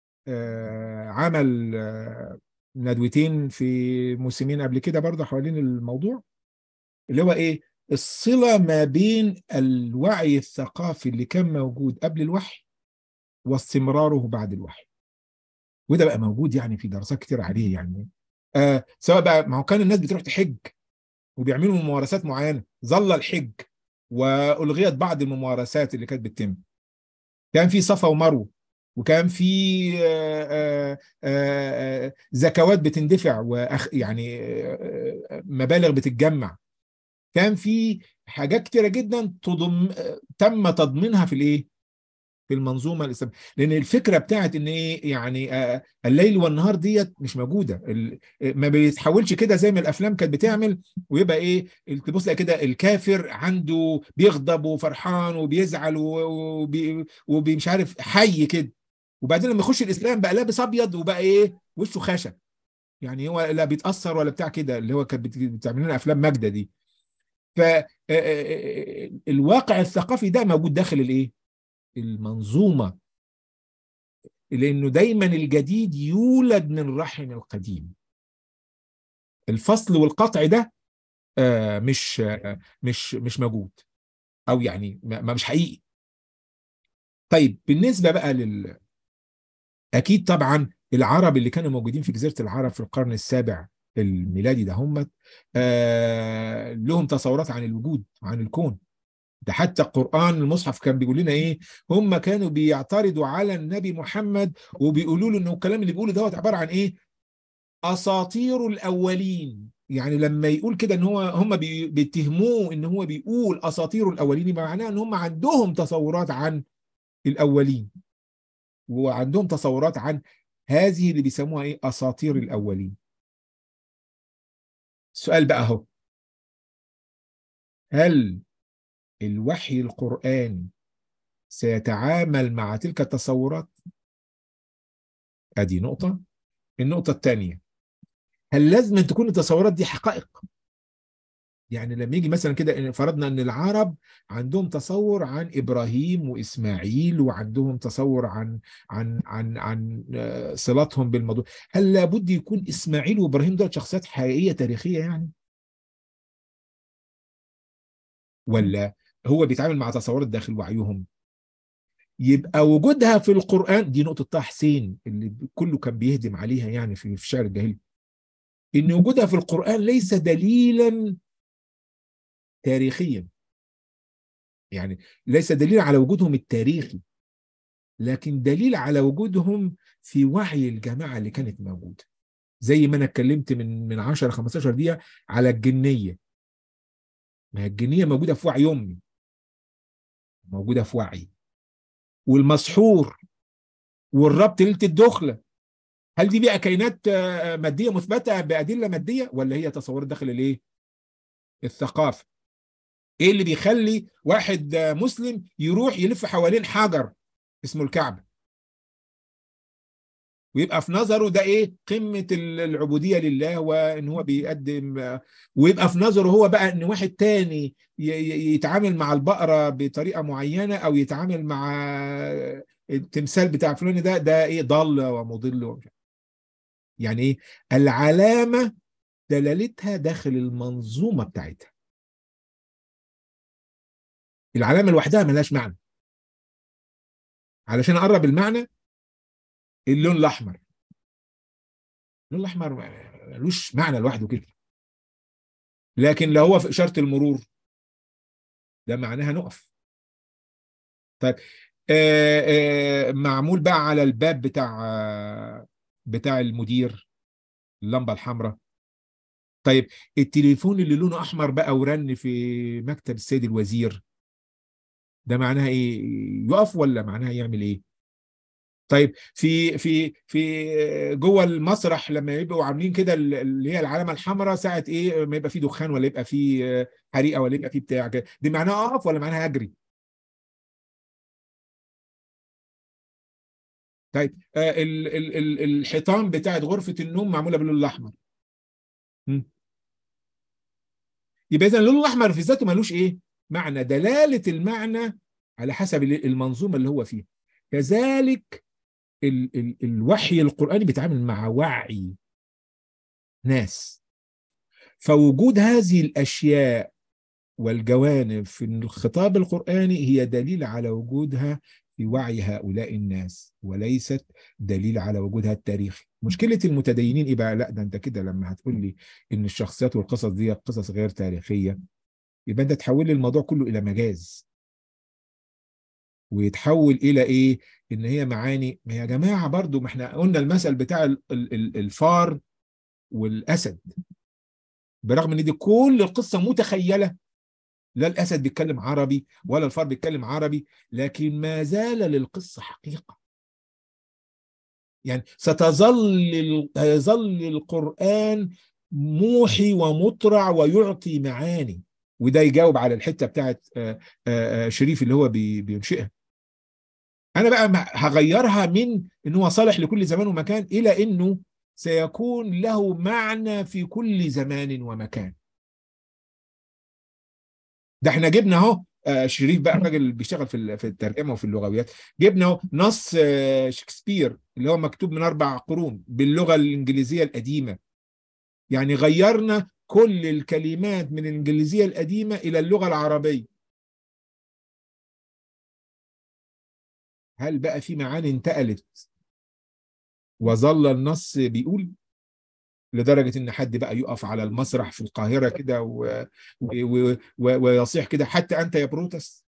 عمل ندوتين في موسمين قبل كده برضه حوالين الموضوع، اللي هو إيه؟ الصلة ما بين الوعي الثقافي اللي كان موجود قبل الوحي واستمراره بعد الوحي. وده بقى موجود يعني في دراسات كتير عليه يعني. سواء بقى، ما هو كان الناس بتروح تحج وبيعملوا ممارسات معينة، ظل الحج وألغيت بعض الممارسات اللي كانت بتتم. كان في صفا ومروة، وكان في زكوات بتندفع يعني مبالغ بتتجمع. كان في حاجات كتيرة جدا تم تضمينها في الايه؟ في المنظومه الاسلاميه. لان الفكره بتاعت ان ايه يعني الليل والنهار ديت مش موجوده. ما بيتحولش كده زي ما الافلام كانت بتعمل، ويبقى ايه؟ تبص كده الكافر عنده بيغضب وفرحان وبيزعل ومش عارف حي كده، وبعدين لما يخش الاسلام بقى لابس ابيض وبقى ايه؟ وشه خشب. يعني هو لا بيتاثر ولا بتاع كده، اللي هو كانت بتعمل لنا افلام ماجده دي. فالواقع الثقافي ده موجود داخل الايه؟ المنظومة، لأنه دايما الجديد يولد من رحم القديم. الفصل والقطع ده مش موجود، أو يعني مش حقيقي. طيب بالنسبة بقى أكيد طبعا العرب اللي كانوا موجودين في جزيرة العرب في القرن السابع الميلادي ده هم لهم تصورات عن الوجود، عن الكون. ده حتى القرآن المصحف كان بيقول لنا ايه، هم كانوا بيعترضوا على النبي محمد وبيقولوا له انه الكلام اللي بيقوله دوت عبارة عن ايه، اساطير الاولين. يعني لما يقول كده ان هم بيتهموه ان هو بيقول اساطير الاولين، يبقى معناه ان هم عندهم تصورات عن الاولين، وعندهم تصورات عن هذه اللي بيسموها ايه، اساطير الاولين. السؤال بقى اهو، هل الوحي القرآني سيتعامل مع تلك التصورات؟ ادي نقطة. النقطة الثانية، هل لازم أن تكون التصورات دي حقائق؟ يعني لما يجي مثلا كده فرضنا ان العرب عندهم تصور عن ابراهيم واسماعيل، وعندهم تصور عن صلاتهم بالموضوع، هل لابد يكون اسماعيل وابراهيم دول شخصيات حقيقية تاريخية يعني؟ ولا هو بيتعامل مع تصورات داخل وعيهم؟ يبقى وجودها في القرآن دي نقطة طه حسين اللي كله كان بيهدم عليها يعني في الشعر الجاهلي، إن وجودها في القرآن ليس دليلا تاريخيا، يعني ليس دليل على وجودهم التاريخي، لكن دليل على وجودهم في وعي الجماعة اللي كانت موجودة. زي ما أنا اتكلمت من 10 15 دقيقة على الجنية، ما هي الجنية موجودة في وعي أمي، موجودة في وعي. والمسحور والربط ليلة الدخلة، هل دي بقى كائنات مادية مثبتة بأدلة مادية، ولا هي تصورات داخل الايه، الثقافة؟ ايه اللي بيخلي واحد مسلم يروح يلف حوالين حجر اسمه الكعبة ويبقى في نظره ده ايه، قمة العبودية لله، وان هو بيقدم، ويبقى في نظره هو بقى ان واحد تاني يتعامل مع البقرة بطريقة معينة، او يتعامل مع التمثال بتاع فلان ده ايه، ضال ومضل. يعني ايه العلامة، دلالتها داخل المنظومة بتاعتها. العلامة لوحدها ملهاش معنى. علشان أقرب المعنى، اللون الأحمر، اللون الأحمر ملوش معنى لوحده كده، لكن لو هو في إشارة المرور ده معناها نقف. طيب معمول بقى على الباب بتاع المدير اللمبة الحمراء. طيب التليفون اللي لونه أحمر بقى ورن في مكتب السيد الوزير، ده معناها إيه، يقف ولا معناها يعمل إيه؟ طيب في جوه المسرح لما يبقوا عاملين كده اللي هي العلامه الحمراء ساعه ايه، ما يبقى في دخان ولا يبقى في حريقه ولا يبقى في بتاع كده، دي معناها اقف ولا معناها اجري؟ طيب الحيطان بتاعت غرفه النوم معموله باللون الاحمر، يبقى اذا اللون الاحمر في ذاته ملوش ايه معنى، دلاله المعنى على حسب المنظومه اللي هو فيها. كذلك الوحي القرآني بيتعامل مع وعي ناس، فوجود هذه الأشياء والجوانب في الخطاب القرآني هي دليل على وجودها في وعي هؤلاء الناس، وليست دليل على وجودها التاريخي. مشكلة المتدينين إيه بقى؟ لا ده أنت كده لما هتقول لي إن الشخصيات والقصص دي قصص غير تاريخية، يبقى أنت تحول لي الموضوع كله إلى مجاز، ويتحول إلى إيه؟ إن هي معاني. ما يا جماعة برضو، ما احنا قلنا المثل بتاع الفار والأسد، برغم إن دي كل القصة متخيلة، لا الأسد بيتكلم عربي ولا الفار بيتكلم عربي، لكن ما زال للقصة حقيقة. يعني يظل القرآن موحي ومطرع ويعطي معاني. وده يجاوب على الحتة بتاعت شريف اللي هو بينشئها. أنا بقى هغيرها من إنه هو صالح لكل زمان ومكان إلى إنه سيكون له معنى في كل زمان ومكان. ده احنا جبنا اهو شريف بقى الراجل اللي بيشتغل في الترجمه وفي اللغويات، جبنا اهو نص شكسبير اللي هو مكتوب من 4 قرون باللغه الانجليزيه القديمه، يعني غيرنا كل الكلمات من الانجليزيه القديمه الى اللغه العربيه. هل بقى في معاني انتقلت وظل النص بيقول؟ لدرجة إن حد بقى يقف على المسرح في القاهرة كده ويصيح كده حتى أنت يا بروتس.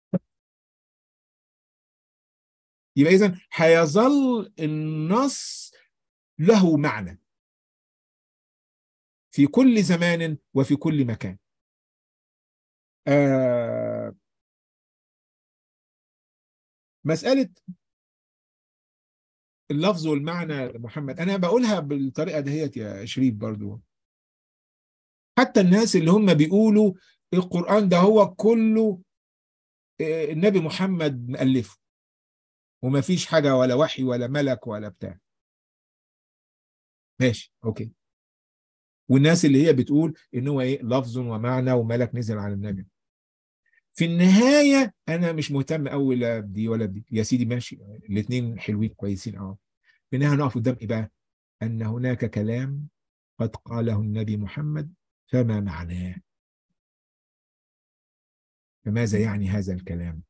يبقى إذن هيظل النص له معنى في كل زمان وفي كل مكان. مسألة اللفظ والمعنى محمد، أنا بقولها بالطريقة دهيت يا شريف برضو. حتى الناس اللي هم بيقولوا القرآن ده هو كله النبي محمد مؤلفه وما فيش حاجة ولا وحي ولا ملك ولا بتاع، ماشي اوكي. والناس اللي هي بتقول ان هو ايه لفظ ومعنى وملك نزل على النبي. في النهاية انا مش مهتم قوي لا بدي ولا بدي يا سيدي، ماشي الاثنين حلوين كويسين في النهاية نقف قدام ايه بقى؟ ان هناك كلام قد قاله النبي محمد فما معناه؟ فماذا يعني هذا الكلام؟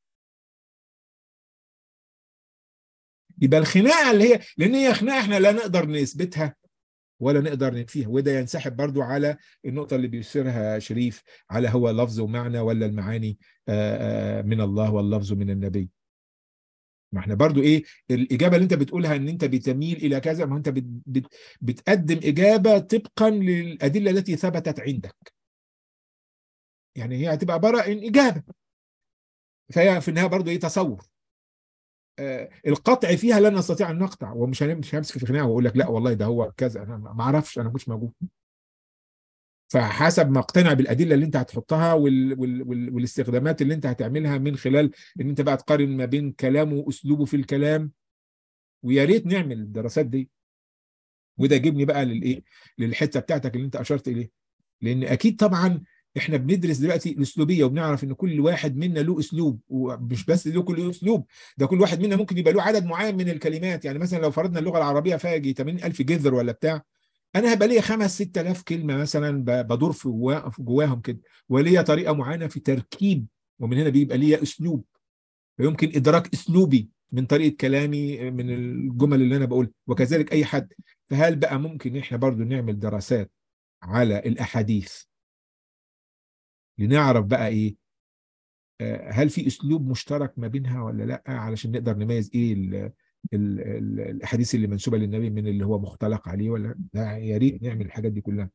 يبقى الخناقة اللي هي، لان هي خناقة احنا لا نقدر نثبتها ولا نقدر ننفيها، وده ينسحب برضو على النقطة اللي بيشيرها شريف على هو لفظ ومعنى ولا المعاني من الله واللفظ من النبي. ما احنا برضو ايه الإجابة اللي انت بتقولها ان انت بتميل الى كذا، ما انت بتقدم إجابة طبقا للأدلة التي ثبتت عندك، يعني هي هتبقى عبارة عن إجابة، فهي في النهاية برضو ايه تصور. القطع فيها لن نستطيع ان نقطع، ومش مش همسك في خناقه واقول لك لا والله ده هو كذا، انا ما اعرفش، انا مش موجود. فحسب ما اقتنع بالادله اللي انت هتحطها والاستخدامات اللي انت هتعملها من خلال ان انت بقى تقارن ما بين كلامه واسلوبه في الكلام. ويا ريت نعمل الدراسات دي. وده يجيبني بقى للايه، للحته بتاعتك اللي انت اشرت اليه، لان اكيد طبعا احنا بندرس دلوقتي الاسلوبيه وبنعرف ان كل واحد منا له اسلوب، ومش بس له كل اسلوب، ده كل واحد منا ممكن يبقى له عدد معين من الكلمات. يعني مثلا لو فرضنا اللغه العربيه فيها يجي 80,000 جذر ولا بتاع، انا هيبقى ليا 5-6,000 كلمه مثلا بدور في جواهم كده، وليا طريقه معينه في تركيب، ومن هنا بيبقى ليا اسلوب، فيمكن ادراك اسلوبي من طريقه كلامي من الجمل اللي انا بقول، وكذلك اي حد. فهل بقى ممكن احنا برضو نعمل دراسات على الاحاديث لنعرف بقى ايه هل في اسلوب مشترك ما بينها ولا لا، علشان نقدر نميز ايه الاحاديث اللي منسوبه للنبي من اللي هو مختلق عليه ولا لا؟ يا ريت نعمل الحاجات دي كلها.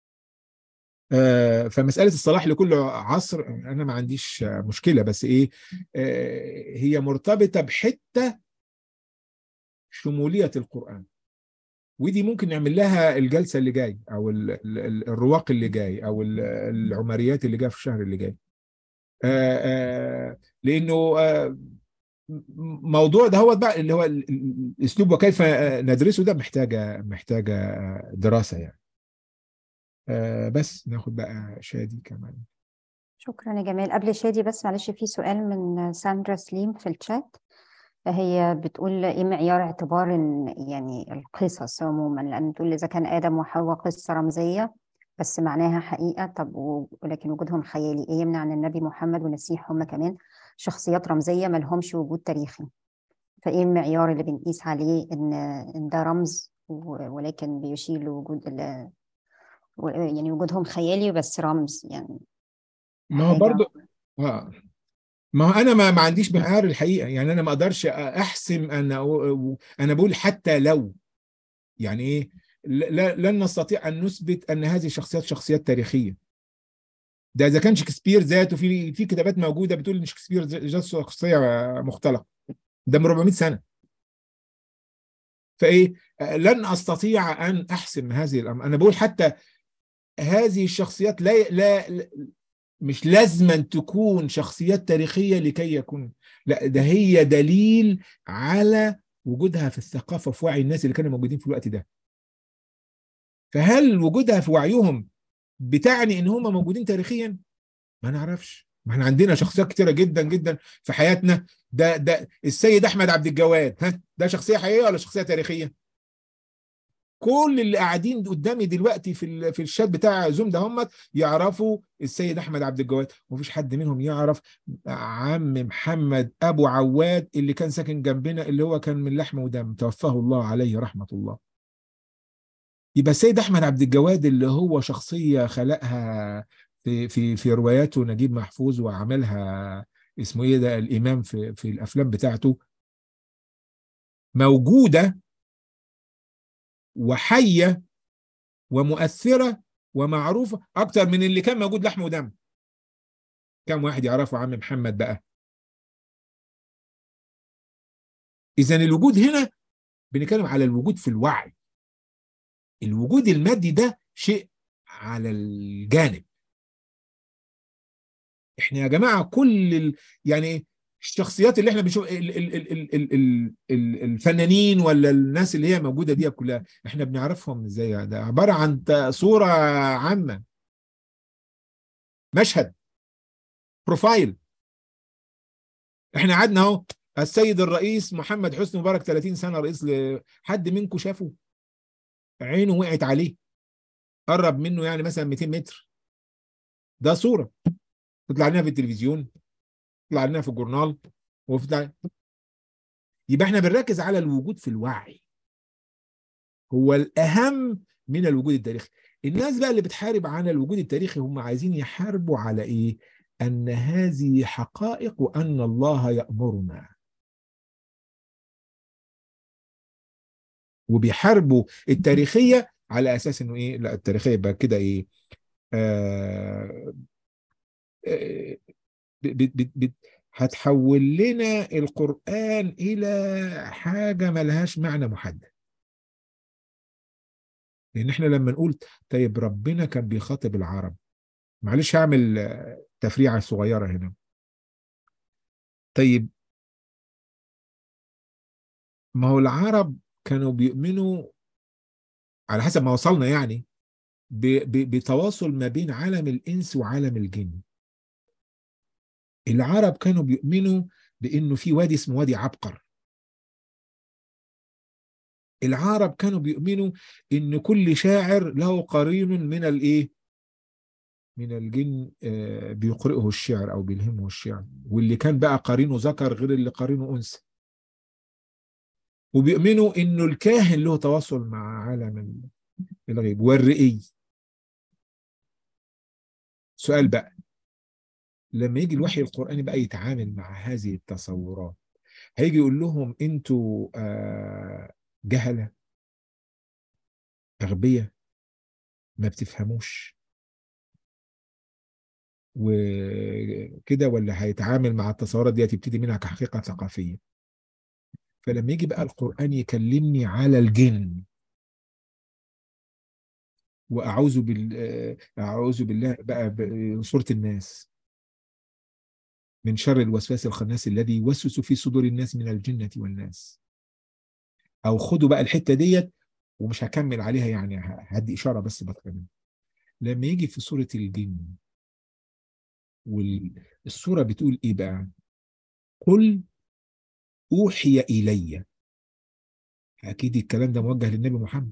فمساله الصلاح لكل عصر انا ما عنديش مشكله، بس ايه هي مرتبطه بحته شموليه القران، ودي ممكن نعمل لها الجلسه اللي جاي او الرواق اللي جاي او العمريات اللي جايه في الشهر اللي جاي. لانه موضوع ده هو بقى اللي هو الاسلوب وكيف ندرسه، ده محتاجه دراسه يعني. بس ناخد بقى شادي كمان. شكرا يا جمال. قبل شادي بس معلش في سؤال من ساندرا سليم في الشات، هي بتقول ايه معيار اعتبار يعني القصص عموما، لان بتقول اذا كان ادم وحواء قصه رمزيه بس معناها حقيقه، طب ولكن وجودهم خيالي، ايه يمنع ان النبي محمد والمسيح هم كمان شخصيات رمزيه ما لهمش وجود تاريخي؟ فايه المعيار اللي بنقيس عليه ان ده رمز ولكن بيشير لوجود يعني وجودهم خيالي بس رمز يعني؟ ما هو برضو ما هو انا ما عنديش معيار الحقيقه، يعني انا ما اقدرش احسم انا بقول حتى لو، يعني ايه لن نستطيع ان نثبت ان هذه الشخصيات شخصيات تاريخيه. ده اذا كان شكسبير ذاته في كتابات موجوده بتقول ان شكسبير ذات شخصيه مختلقه، ده من 400 سنه. فايه لن استطيع ان احسم هذه الامر. انا بقول حتى هذه الشخصيات لا مش لازما تكون شخصيات تاريخيه لكي يكون، لا ده هي دليل على وجودها في الثقافه في وعي الناس اللي كانوا موجودين في الوقت ده. فهل وجودها في وعيهم بتعني ان هم موجودين تاريخيا؟ ما نعرفش. ما احنا عندنا شخصيات كتيره جدا جدا في حياتنا. ده السيد احمد عبد الجواد، ها ده شخصيه حقيقيه ولا شخصيه تاريخيه؟ كل اللي قاعدين قدامي دلوقتي في الشات بتاع زوم ده هم يعرفوا السيد احمد عبد الجواد، ومفيش حد منهم يعرف عم محمد ابو عواد اللي كان ساكن جنبنا، اللي هو كان من لحم ودم، توفاه الله عليه رحمه الله. يبقى السيد احمد عبد الجواد اللي هو شخصيه خلقها في رواياته نجيب محفوظ وعملها اسمه ايه ده الامام في الافلام بتاعته، موجوده وحيه ومؤثره ومعروفه اكتر من اللي كان موجود لحم ودم. كم واحد يعرفه عم محمد بقى؟ اذا الوجود هنا بنتكلم على الوجود في الوعي. الوجود المادي ده شيء على الجانب. احنا يا جماعه يعني الشخصيات اللي احنا بنشوف الفنانين ولا الناس اللي هي موجوده دي كلها احنا بنعرفهم ازاي؟ ده عباره عن صوره عامه، مشهد، بروفايل. احنا قعدنا اهو السيد الرئيس محمد حسني مبارك 30 سنه رئيس، حد منكم شافه؟ عينه وقعت عليه، قرب منه يعني مثلا 200 متر، ده صوره تطلع لنا في التلفزيون، تطلع لنا في الجورنال، يبقى احنا بنركز على الوجود في الوعي، هو الأهم من الوجود التاريخي. الناس بقى اللي بتحارب عن الوجود التاريخي هم عايزين يحاربوا على إيه؟ أن هذه حقائق وأن الله يأمرنا، وبيحاربوا التاريخية على أساس إنه إيه؟ لا التاريخية يبقى كده إيه؟ آه آه هتحول لنا القرآن إلى حاجة ملهاش معنى محدد. لأن إحنا لما نقول طيب ربنا كان بيخاطب العرب، معلش هعمل تفريعة صغيرة هنا. طيب ما هو العرب كانوا بيؤمنوا على حسب ما وصلنا يعني بتواصل ما بين عالم الإنس وعالم الجن. العرب كانوا بيؤمنوا بأنه في وادي اسمه وادي عبقر. العرب كانوا بيؤمنوا ان كل شاعر له قرين من الايه؟ من الجن بيقرئه الشعر او بيلهمه الشعر، واللي كان بقى قرينه ذكر غير اللي قرينه انثى. وبيؤمنوا انه الكاهن له تواصل مع عالم الغيب والرئي. سؤال بقى، لما يجي الوحي القرآني بقى يتعامل مع هذه التصورات، هيجي يقول لهم انتوا جهلة، أغبياء، ما بتفهموش وكده، ولا هيتعامل مع التصورات دي تبتدي منها كحقيقة ثقافية؟ فلما يجي بقى القرآن يكلمني على الجن، أعوذ بالله بقى بصورة الناس من شر الوسواس الخناس الذي يوسوس في صدور الناس من الجنة والناس. أو خدوا بقى الحتة ديت ومش هكمل عليها يعني، هدي إشارة بس بتكلم. لما يجي في سورة الجن والسورة بتقول إيه بقى؟ قل أوحي إلي. أكيد الكلام ده موجه للنبي محمد.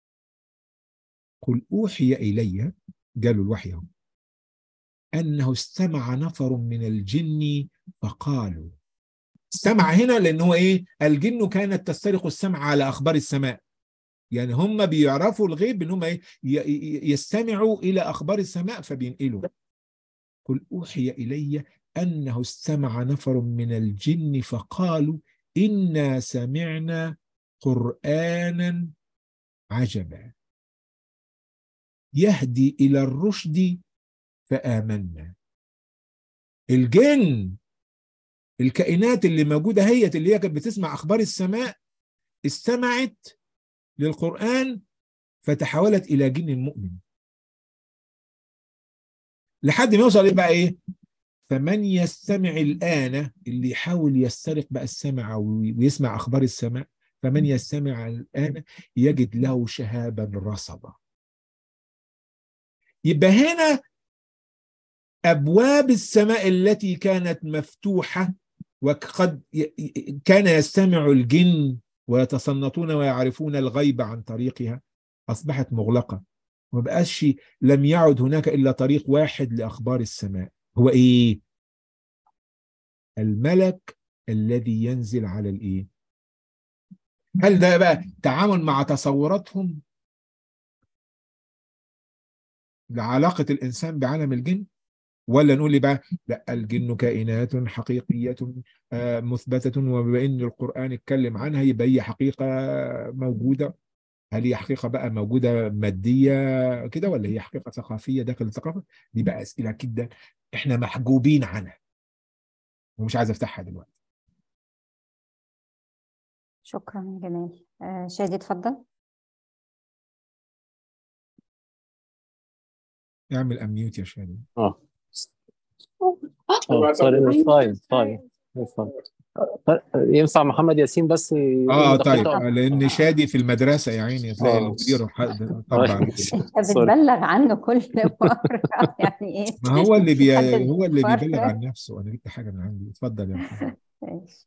قل أوحي إلي، قالوا الوحي اهو، أنه استمع نفر من الجن فقالوا. استمع هنا لأن هو إيه؟ الجن كانت تسترق السمع على أخبار السماء. يعني هم بيعرفوا الغيب ان هم ايه؟ يستمعوا الى اخبار السماء فبينقلوا. قل اوحي الي انه استمع نفر من الجن فقالوا انا سمعنا قرانا عجبا يهدي الى الرشد فآمنا. الجن، الكائنات اللي موجوده هي اللي هي كانت بتسمع اخبار السماء، استمعت للقرآن فتحولت الى جن مؤمن، لحد ما يوصل بقى ايه؟ فمن يستمع الآن، اللي يحاول يسترق بقى السمع ويسمع أخبار السماء، فمن يستمع الآن يجد له شهابا رصدا. يبقى هنا أبواب السماء التي كانت مفتوحة وقد كان يستمع الجن ويتصنطون ويعرفون الغيب عن طريقها أصبحت مغلقة، وما بقاش، لم يعد هناك إلا طريق واحد لأخبار السماء. هو إيه؟ الملك الذي ينزل على الإيه؟ هل ده بقى تعامل مع تصوراتهم لعلاقة الإنسان بعالم الجن، ولا نقول لي بقى لا الجن كائنات حقيقية مثبتة، وبما إن القرآن اتكلم عنها يبقى هي حقيقة موجودة؟ هل هي حقيقة بقى موجودة مادية كده، ولا هي حقيقة ثقافية داخل الثقافة؟ دي بقى أسئلة كده إحنا محجوبين عنها ومش عايز أفتحها دلوقتي. شكرا يا جمال. شادي اتفضل. اعمل أميوت يا شادي. سوري. طيب ينفع محمد ياسين بس يقول طيب دقيقة؟ لأن شادي في المدرسة يا عيني تلاقي المدير طبع عليه. انت بتبلغ عنه كل مرة يعني ايه؟ ما هو اللي في حد هو اللي بيبلغ بيفرق. عن نفسه. أنا جبت حاجة من عندي، اتفضل يا محمد. ماشي.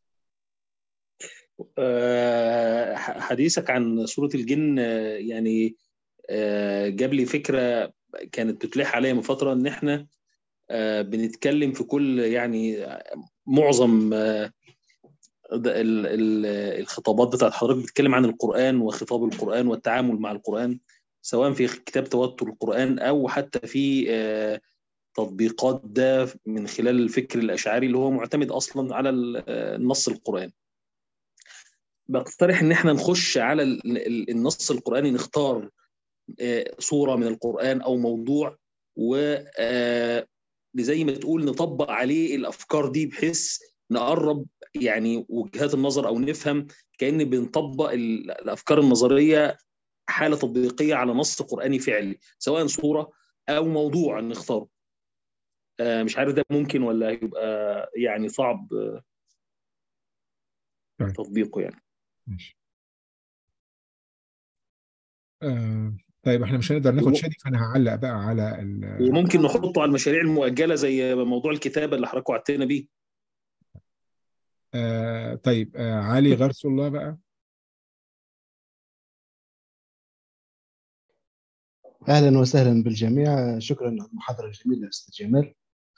حديثك عن سورة الجن يعني جاب لي فكرة كانت بتلح عليا من فترة، إن إحنا بنتكلم في كل يعني معظم الخطابات بتاعت حضرتك بتتكلم عن القرآن وخطاب القرآن والتعامل مع القرآن، سواء في كتاب توتر القرآن أو حتى في تطبيقات ده من خلال الفكر الأشعري اللي هو معتمد أصلا على النص القرآني. بقترح إن احنا نخش على النص القرآني، نختار صورة من القرآن أو موضوع، و زي ما تقول نطبق عليه الأفكار دي بحيث نقرب يعني وجهات النظر، أو نفهم كأن بنطبق الأفكار النظرية حالة تطبيقية على نص قرآني فعلي، سواء صورة أو موضوع نختاره. مش عارف ده ممكن ولا هيبقى يعني صعب تطبيقه يعني. ماشي. طيب احنا مش هنقدر ناخد شادي، فانا هعلق بقى على وممكن نحطه على المشاريع المؤجلة زي موضوع الكتابة اللي حضرتك وعدتنا بيه. طيب علي غرس الله بقى. أهلا وسهلا بالجميع، شكرا على المحاضرة الجميلة أستاذ جمال.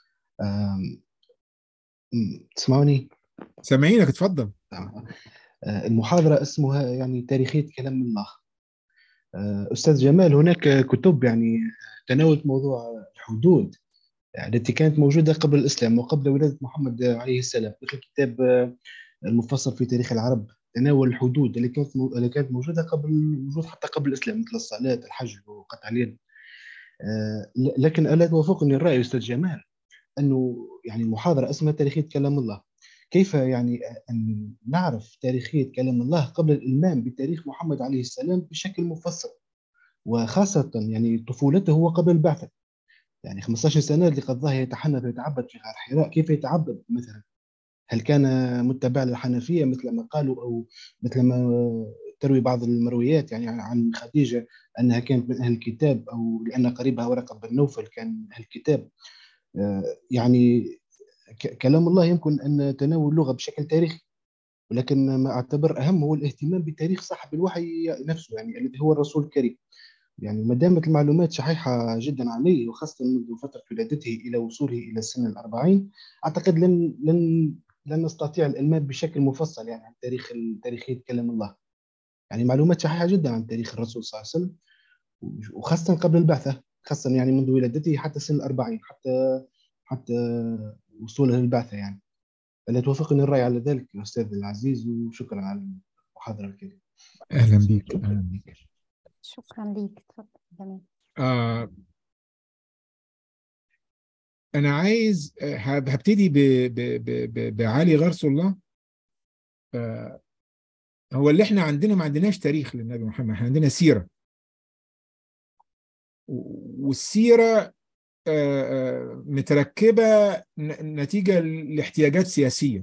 تسمعوني؟ سامعينك، اتفضل. المحاضرة اسمها يعني تاريخية كلام الله. أستاذ جمال، هناك كتب يعني تناولت موضوع الحدود التي كانت موجودة قبل الإسلام وقبل ولادة محمد عليه السلام، مثل كتاب المفصل في تاريخ العرب تناول الحدود اللي كانت موجودة حتى قبل الإسلام، مثل الصلاة، الحج، وقطع اليد. لكن ألا توافقني الرأي أستاذ جمال أنه يعني المحاضرة اسمها تاريخية كلام الله؟ كيف يعني أن نعرف تاريخية كلام الله قبل الإلمام بتاريخ محمد عليه السلام بشكل مفصل، وخاصة يعني طفولته هو قبل البعثة، يعني 15 سنة اللي قضاها يتحنث ويتعبد في غار حراء. كيف يتعبد مثلا؟ هل كان متبع للحنفية مثل ما قالوا، أو مثل ما تروي بعض المرويات يعني عن خديجة أنها كانت من أهل الكتاب، أو لأن قريبها ورقة بن نوفل كان من أهل الكتاب؟ يعني كلام الله يمكن أن تناول اللغة بشكل تاريخي، ولكن ما أعتبر أهم هو الاهتمام بتاريخ صاحب الوحي نفسه، يعني الذي هو الرسول الكريم. يعني ما دامت المعلومات صحيحة جدا عليه، وخاصة منذ فترة ولادته إلى وصوله إلى سن 40، أعتقد لن نستطيع الإلمام بشكل مفصل يعني عن تاريخية كلام الله. يعني معلومات صحيحة جدا عن تاريخ الرسول صلى الله عليه وسلم، وخاصة قبل البعثة، خاصة يعني منذ ولادته حتى سن 40، حتى وصوله للبعثة يعني. فلا توافقني الرأي على ذلك يا أستاذ العزيز، وشكرا على المحاضرة الكريمة. أهلا بك، أهلا بك. شكرا ليك، اتفضل. تمام. أنا عايز هبتدي بعلي غرس الله. هو اللي احنا عندنا ما عندناش تاريخ للنبي محمد، احنا عندنا سيرة، والسيرة متركبة نتيجة لاحتياجات سياسية.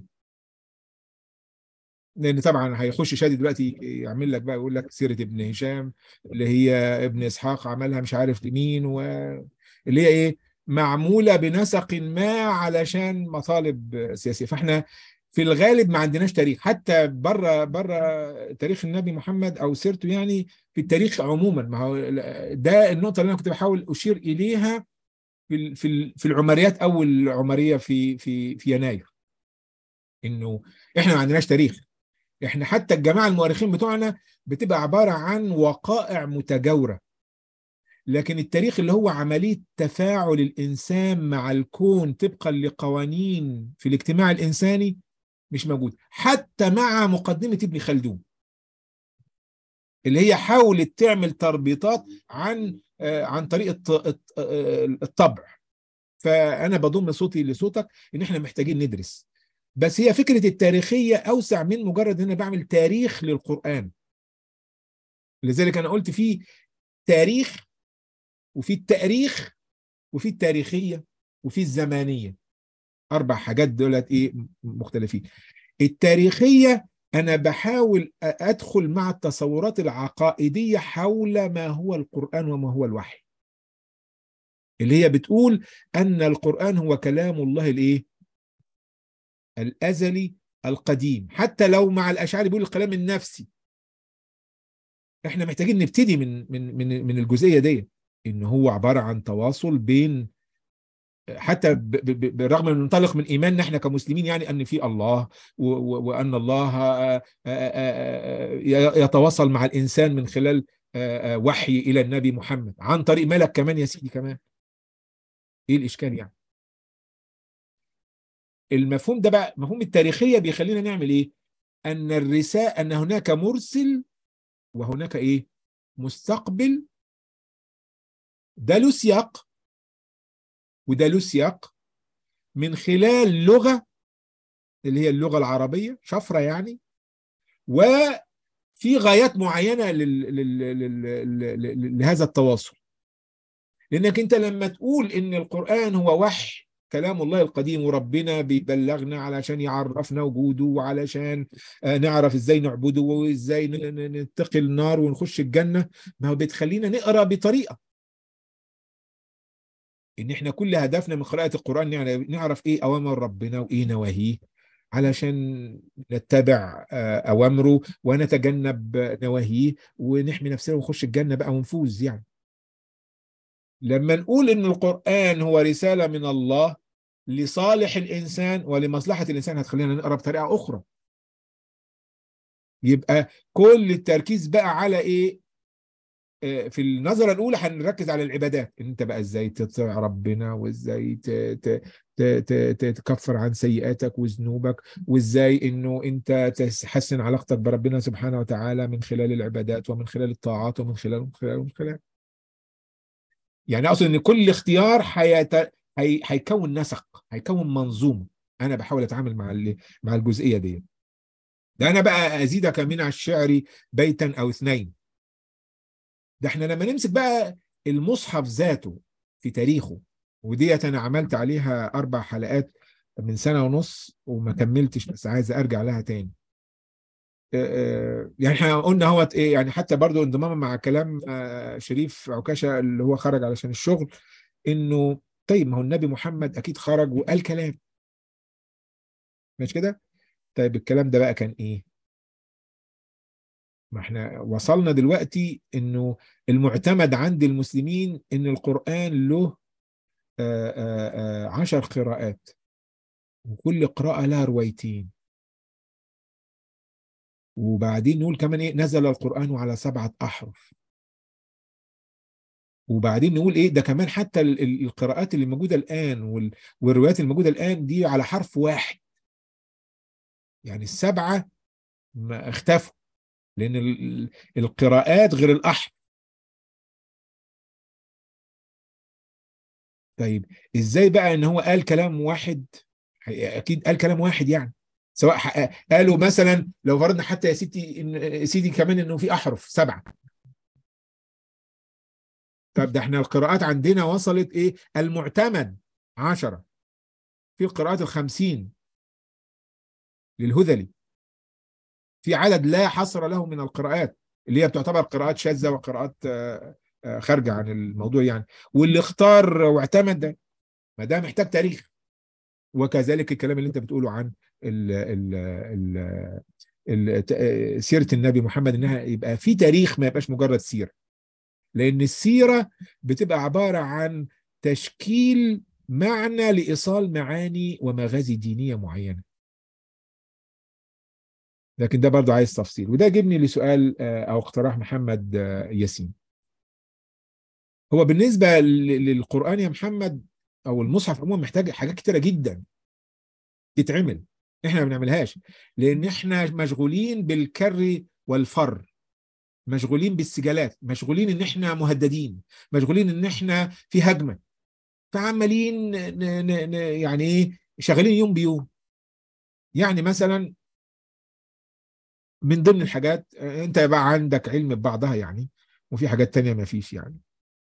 لأن طبعا هيخش شادي دلوقتي يعمل لك بقى، يقول لك سيرة ابن هشام اللي هي ابن إسحاق عملها مش عارف لمين، واللي هي إيه، معمولة بنسق ما علشان مطالب سياسية. فاحنا في الغالب ما عندناش تاريخ حتى بره تاريخ النبي محمد او سيرته، يعني في التاريخ عموما. ما هو ده النقطة اللي انا كنت بحاول اشير اليها في العمريات، اول عمرية في يناير، انه احنا ما عندناش تاريخ. احنا حتى الجماعة المؤرخين بتوعنا بتبقى عبارة عن وقائع متجاورة. لكن التاريخ اللي هو عملية تفاعل الإنسان مع الكون طبقا لقوانين في الاجتماع الإنساني مش موجود، حتى مع مقدمة ابن خلدون اللي هي حاولت تعمل تربيطات عن طريق الطبع. فأنا بضم صوتي لصوتك إن إحنا محتاجين ندرس، بس هي فكرة التاريخية أوسع من مجرد إن أنا بعمل تاريخ للقرآن. لذلك أنا قلت في تاريخ وفي التاريخ وفي التاريخية وفي الزمانية، 4 حاجات دولت إيه مختلفين. التاريخية أنا بحاول أدخل مع التصورات العقائدية حول ما هو القرآن وما هو الوحي، اللي هي بتقول أن القرآن هو كلام الله الإيه؟ الأزلي القديم. حتى لو مع الأشاعرة بيقول الكلام النفسي، إحنا محتاجين نبتدي من الجزئية دي، إن هو عبارة عن تواصل بين، حتى بالرغم من ننطلق من ايماننا احنا كمسلمين يعني ان في الله وان الله يتواصل مع الانسان من خلال وحي الى النبي محمد عن طريق ملك كمان يا سيدي. كمان ايه الاشكال يعني؟ المفهوم ده بقى مفهوم التاريخيه بيخلينا نعمل ايه؟ ان الرسالة ان هناك مرسل وهناك ايه؟ مستقبل. ده له سياق وده له سياق من خلال لغه اللي هي اللغة العربية شفرة يعني، وفي غايات معينة لهذا التواصل. لأنك أنت لما تقول إن القرآن هو وحي كلام الله القديم وربنا بيبلغنا علشان يعرفنا وجوده وعلشان نعرف إزاي نعبده وإزاي نتقي النار ونخش الجنة، ما هو بتخلينا نقرأ بطريقة إن إحنا كل هدفنا من قراءة القرآن يعني نعرف إيه أوامر ربنا وإيه نواهيه علشان نتبع أوامره ونتجنب نواهيه ونحمي نفسنا ونخش الجنة بقى ونفوز يعني. لما نقول إن القرآن هو رسالة من الله لصالح الإنسان ولمصلحة الإنسان هتخلينا نقرأ بطريقة أخرى. يبقى كل التركيز بقى على إيه؟ في النظرة الأولى هنركز على العبادات، أنت بقى إزاي تطيع ربنا وإزاي تكفر عن سيئاتك وذنوبك، وإزاي إنه أنت تحسن علاقتك بربنا سبحانه وتعالى من خلال العبادات ومن خلال الطاعات ومن خلال يعني أقصد إن كل اختيار هيكون نسق، هيكون منظومة. أنا بحاول أتعامل مع الجزئية دي. ده أنا بقى أزيدك من الشعر بيتا أو 2. ده احنا لما نمسك بقى المصحف ذاته في تاريخه، وديت انا عملت عليها 4 حلقات من 1.5 سنة وما كملتش، بس عايز ارجع لها تاني. يعني احنا قلنا هو ايه يعني، حتى برضو انضماما مع كلام شريف عكاشة اللي هو خرج علشان الشغل، انه طيب ما هو النبي محمد اكيد خرج وقال كلام مش كده؟ طيب الكلام ده بقى كان ايه؟ ما احنا وصلنا دلوقتي انه المعتمد عند المسلمين ان القرآن له 10 قراءات، وكل قراءة لها روايتين. وبعدين نقول كمان ايه؟ نزل القرآن على 7 أحرف. وبعدين نقول ايه؟ ده كمان حتى القراءات اللي موجودة الآن والروايات الموجودة الآن دي على حرف واحد. يعني ال7 ما اختفوا، لأن القراءات غير الأحرف. طيب ازاي بقى ان هو قال كلام واحد؟ اكيد قال كلام واحد يعني، سواء قالوا مثلا لو فرضنا حتى يا سيدي كمان انه في احرف 7. طب ده احنا القراءات عندنا وصلت ايه؟ المعتمد 10، في القراءات 50 للهذلي، في عدد لا حصر له من القراءات اللي هي بتعتبر قراءات شاذة وقراءات خارجة عن الموضوع يعني. واللي اختار واعتمد ده، ما ده محتاج تاريخ. وكذلك الكلام اللي انت بتقوله عن سيرة النبي محمد، انها يبقى في تاريخ ما يبقاش مجرد سيرة، لان السيرة بتبقى عبارة عن تشكيل معنى لإيصال معاني ومغازي دينية معينة. لكن ده برضو عايز تفصيل، وده جبني لسؤال او اقتراح محمد ياسين. هو بالنسبة للقرآن يا محمد أو المصحف عموما محتاج حاجات كتيرة جدا تتعمل، احنا ما بنعملهاش لأن احنا مشغولين بالكر والفر، مشغولين بالسجالات، مشغولين ان احنا مهددين، مشغولين ان احنا في هجمة، فعمالين يعني ايه شغالين يوم بيوم. يعني مثلا من ضمن الحاجات انت بقى عندك علم ببعضها يعني، وفي حاجات تانية ما فيش يعني.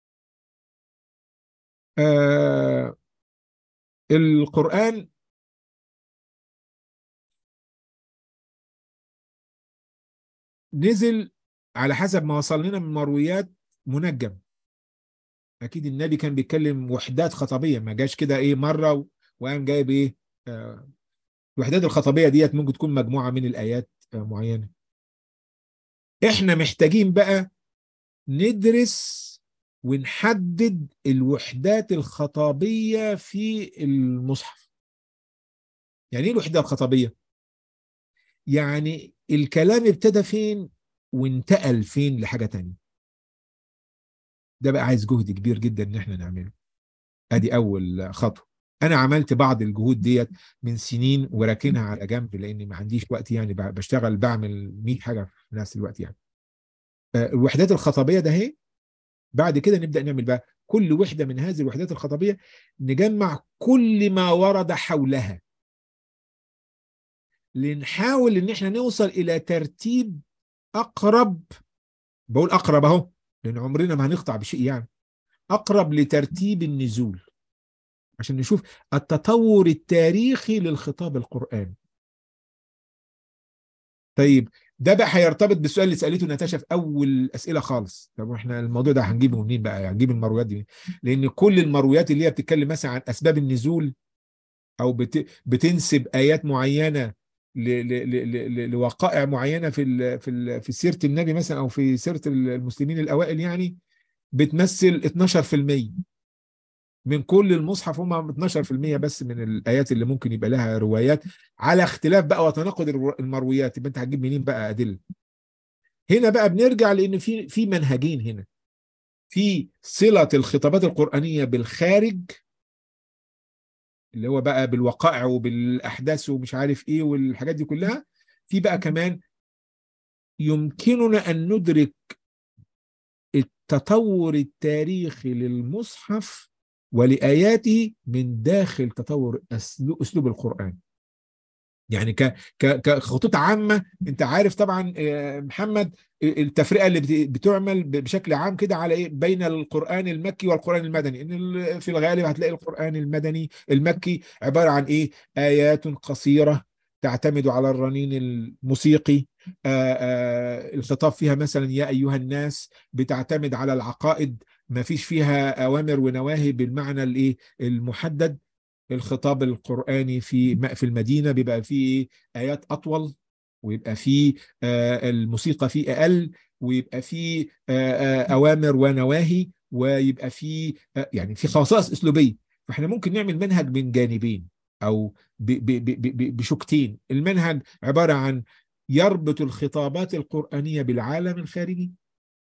القرآن نزل على حسب ما وصل لنا من مرويات منجم. اكيد النبي كان بيتكلم وحدات خطبيه، ما جاش كده ايه مره وقام جايب ايه. الوحدات الخطبيه ديت ممكن تكون مجموعه من الايات معينه. احنا محتاجين بقى ندرس ونحدد الوحدات الخطابيه في المصحف. يعني ايه الوحده الخطابيه؟ يعني الكلام ابتدى فين وانتقل فين لحاجه تانية. ده بقى عايز جهد كبير جدا ان احنا نعمله. ادي اول خطوه. انا عملت بعض الجهود ديت من سنين وراكنها على جنب لاني ما عنديش وقت، يعني بشتغل بعمل 100 حاجه في نفس الوقت يعني. الوحدات الخطابيه ده هي بعد كده نبدا نعمل بقى كل وحده من هذه الوحدات الخطابيه نجمع كل ما ورد حولها، لنحاول ان احنا نوصل الى ترتيب اقرب. بقول اقرب اهو لان عمرنا ما هنقطع بشيء يعني، اقرب لترتيب النزول عشان نشوف التطور التاريخي للخطاب القرآني. طيب ده بقى هيرتبط بالسؤال اللي سألته ناتاشا في أول أسئلة خالص. طب احنا الموضوع ده هنجيبه منين بقى؟ هنجيب المرويات دي منين؟ لأن كل المرويات اللي هي بتتكلم مثلا عن أسباب النزول أو بتنسب آيات معينة لوقائع معينة في سيرة النبي مثلا أو في سيرة المسلمين الأوائل، يعني بتمثل 12% من كل المصحف. هم 12% بس من الآيات اللي ممكن يبقى لها روايات على اختلاف بقى وتناقض المرويات. يبقى انت هتجيب منين بقى أدلة؟ هنا بقى بنرجع لأن في منهجين هنا. في صلة الخطابات القرآنية بالخارج اللي هو بقى بالوقائع وبالأحداث ومش عارف ايه والحاجات دي كلها. في بقى كمان يمكننا أن ندرك التطور التاريخي للمصحف ولآياته من داخل تطور أسلوب القرآن. يعني كخطوط عامة انت عارف طبعا محمد التفرقة اللي بتعمل بشكل عام كده على ايه بين القرآن المكي والقرآن المدني. ان في الغالب هتلاقي القرآن المكي عبارة عن ايه؟ آيات قصيرة تعتمد على الرنين الموسيقي. الخطاب فيها مثلا يا أيها الناس، بتعتمد على العقائد، ما فيش فيها أوامر ونواهي بالمعنى الايه المحدد. الخطاب القرآني في المدينة بيبقى فيه آيات أطول، ويبقى فيه الموسيقى فيه أقل، ويبقى فيه أوامر ونواهي، ويبقى فيه يعني في خصائص أسلوبية. فإحنا ممكن نعمل منهج من جانبين أو بشكتين. المنهج عبارة عن يربط الخطابات القرآنية بالعالم الخارجي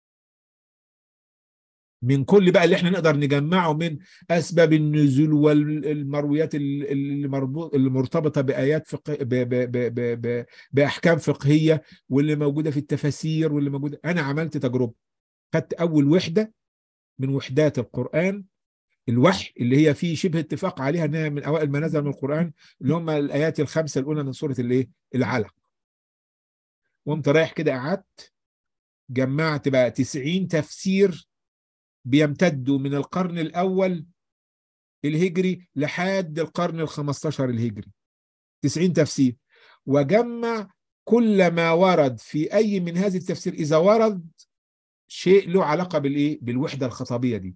من كل بقى اللي احنا نقدر نجمعه من اسباب النزول والمرويات اللي مرتبطه بايات فقه باحكام فقهيه واللي موجوده في التفاسير واللي موجوده. انا عملت تجربه، خدت اول وحده من وحدات القران الوحي اللي هي فيه شبه اتفاق عليها انها من اوائل ما نزل من القران، اللي هم الايات الخمسه الاولى من سوره الايه العلق. وقمت رايح كده قعدت جمعت بقى 90 تفسير بيمتدوا من القرن الأول الهجري لحد القرن ال15 الهجري. 90 تفسير، وجمع كل ما ورد في أي من هذه التفسير إذا ورد شيء له علاقة بالإيه؟ بالوحدة الخطابية دي.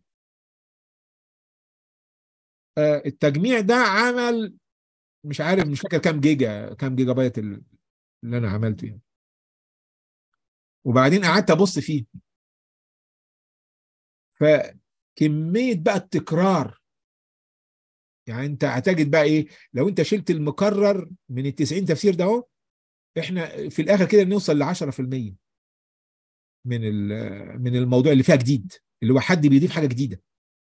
التجميع ده عمل مش عارف، مش فاكر كام جيجا بايت اللي أنا عملته يعني. وبعدين قعدت أبص فيه، فكمية بقى التكرار. يعني انت هتجد بقى ايه لو انت شلت المكرر من ال90 تفسير ده اهو، احنا في الاخر كده نوصل ل10% من الموضوع اللي فيها جديد، اللي هو حد بيضيف حاجه جديده.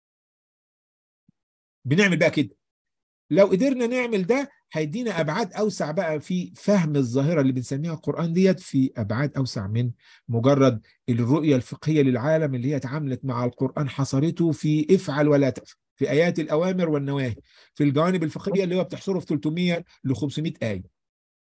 بنعمل بقى كده. لو قدرنا نعمل ده هيدينا ابعاد اوسع بقى في فهم الظاهره اللي بنسميها القران ديت، في ابعاد اوسع من مجرد الرؤيه الفقهيه للعالم اللي هي اتعاملت مع القران، حصرته في افعل ولا تفعل، في ايات الاوامر والنواهي، في الجوانب الفقهيه اللي هو بتحصره في 300 ل 500 ايه.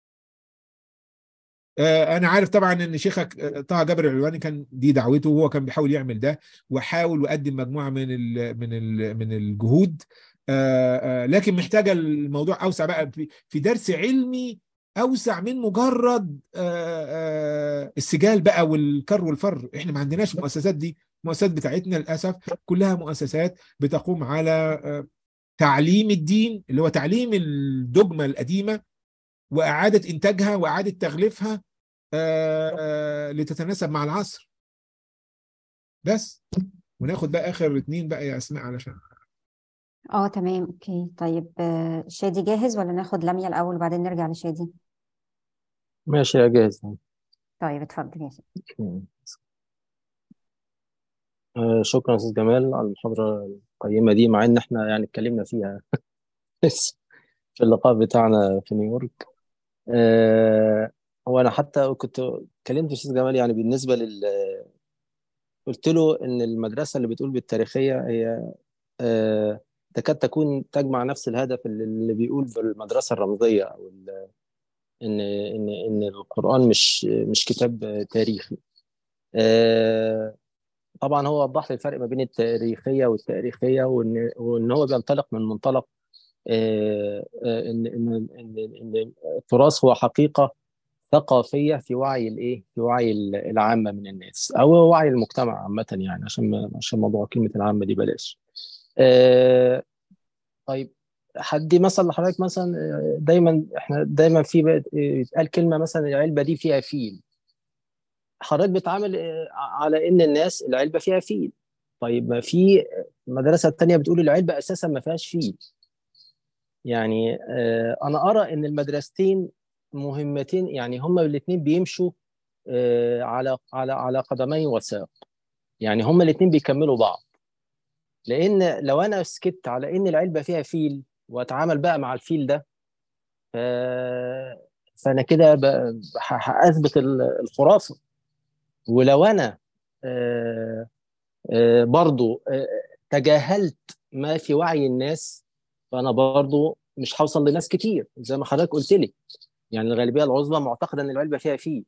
انا عارف طبعا ان شيخك طه جابر العلواني كان دي دعوته، وهو كان بيحاول يعمل ده، وحاول وقدم مجموعه من الجهود، لكن محتاجه الموضوع اوسع بقى في درس علمي اوسع من مجرد السجال بقى والكر والفر. احنا ما عندناش المؤسسات دي. المؤسسات بتاعتنا للاسف كلها مؤسسات بتقوم على تعليم الدين، اللي هو تعليم الدogma القديمه واعاده انتاجها واعاده تغليفها لتتناسب مع العصر بس. وناخد بقى اخر 2 بقى يا اسماء علشان تمام، اوكي. طيب شادي جاهز ولا ناخد لميا الاول وبعدين نرجع لشادي؟ ماشي يا جاهز. طيب اتفضل يا شادي. شكرا يا استاذ جمال على المحاضرة القيمة دي، مع ان احنا يعني اتكلمنا فيها بس في اللقاء بتاعنا في نيويورك. هو انا حتى كنت كلمت استاذ جمال يعني بالنسبة قلت له ان المدرسة اللي بتقول بالتاريخية هي تكاد تكون تجمع نفس الهدف اللي بيقول بالمدرسة الرمزية، او ان القرآن مش كتاب تاريخي. طبعا هو وضح لي الفرق ما بين التاريخية والتاريخية، وان هو بينطلق من منطلق ان التراث هو حقيقة ثقافية في وعي في وعي العامة من الناس، او وعي المجتمع عامة، يعني عشان موضوع كلمة العامة دي بلاش. طيب حد مثلا لحضرتك مثلا، احنا دايما في يتقال كلمة مثلا العلبة دي فيها فيل. حضرتك بتعامل على ان الناس العلبة فيها فيل. طيب ما في المدرسة التانية بتقول العلبة اساسا ما فيهاش فيل. يعني انا ارى ان المدرستين مهمتين، يعني هما الاثنين بيمشوا على قدمين وساق. يعني هما الاثنين بيكملوا بعض. لان لو انا سكت على ان العلبة فيها فيل واتعامل بقى مع الفيل ده، فانا كده هاثبت الخرافة. ولو انا برضو تجاهلت ما في وعي الناس، فانا برضو مش هوصل لناس كتير زي ما حضرتك قلت لي. يعني الغالبيه العظمى معتقده ان العلبه فيها فيه.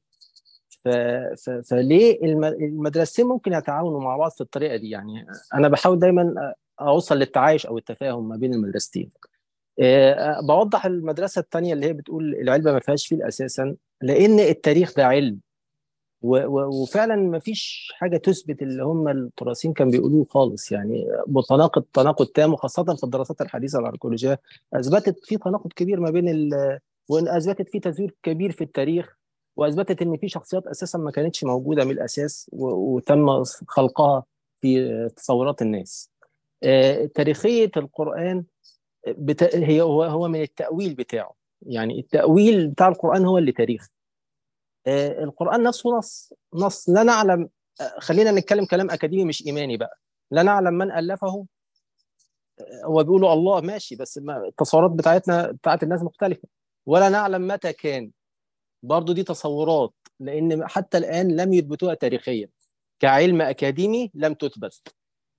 فليه المدرستين ممكن يتعاونوا مع بعض في الطريقه دي؟ يعني انا بحاول دايما اوصل للتعايش او التفاهم ما بين المدرستين. بوضح المدرسه الثانيه اللي هي بتقول العلبه ما فيهاش فيل اساسا، لان التاريخ ده علم، وفعلا ما فيش حاجه تثبت اللي هم التراثيين كانوا بيقولوه خالص. يعني تناقض تام، وخاصه في الدراسات الحديثه الاركيولوجيه اثبتت في تناقض كبير ما بين وان اثبتت في تزوير كبير في التاريخ، واثبتت ان في شخصيات اساسا ما كانتش موجوده من الاساس وتم خلقها في تصورات الناس. تاريخيه القران هو من التاويل بتاعه. يعني التاويل بتاع القران هو اللي تاريخ. القرآن نفسه نص لا نعلم. خلينا نتكلم كلام أكاديمي مش إيماني بقى. لا نعلم من ألفه. هو بيقولوا الله ماشي، بس التصورات بتاعت الناس مختلفة. ولا نعلم متى كان، برضو دي تصورات، لأن حتى الآن لم يثبتوها تاريخيا كعلم أكاديمي، لم تثبت.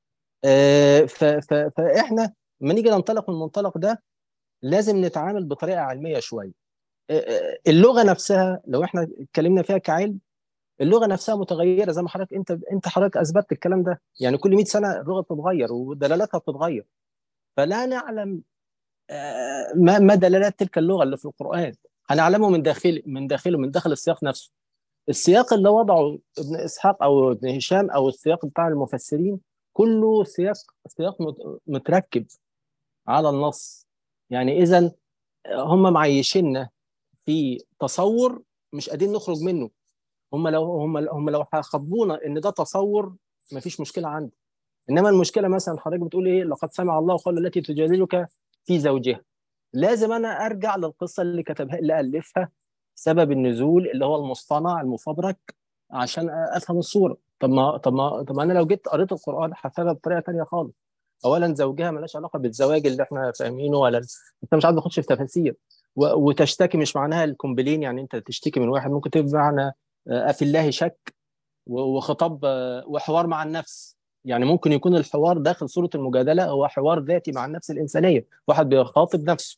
فإحنا لما نيجي ننطلق من المنطلق ده لازم نتعامل بطريقة علمية شوية. اللغة نفسها لو احنا اتكلمنا فيها كعلم، اللغه نفسها متغيره زي ما انت حضرتك اثبتت الكلام ده. يعني كل 100 سنه اللغه بتتغير ودلالاتها بتتغير. فلا نعلم ما دلالات تلك اللغه اللي في القران. هنعلمه من داخل السياق نفسه. السياق اللي وضعه ابن اسحاق او ابن هشام او السياق بتاع المفسرين كله سياق متركب على النص. يعني اذا هم معيشيننا في تصور مش قادرين نخرج منه. هم لو خاطبونا ان ده تصور مفيش مشكله عندي. انما المشكله مثلا حضرتك بتقول ايه؟ لقد سمع الله قول التي تجادلك في زوجها. لازم انا ارجع للقصه اللي كتبها اللي الفها، سبب النزول اللي هو المصطنع المفبرك، عشان افهم الصوره. طب ما انا لو جيت قريت القران هفهمها بطريقه ثانيه خالص. اولا زوجها ملهاش علاقه بالزواج اللي احنا فاهمينه، انت مش عايز تخش في تفاسير. وتشتكي مش معناها الكومبلين، يعني انت تشتكي من واحد، ممكن تبقى معنى في الله شك وخطاب وحوار مع النفس. يعني ممكن يكون الحوار داخل صوره المجادله هو حوار ذاتي مع النفس الانسانيه، واحد بيخاطب نفسه.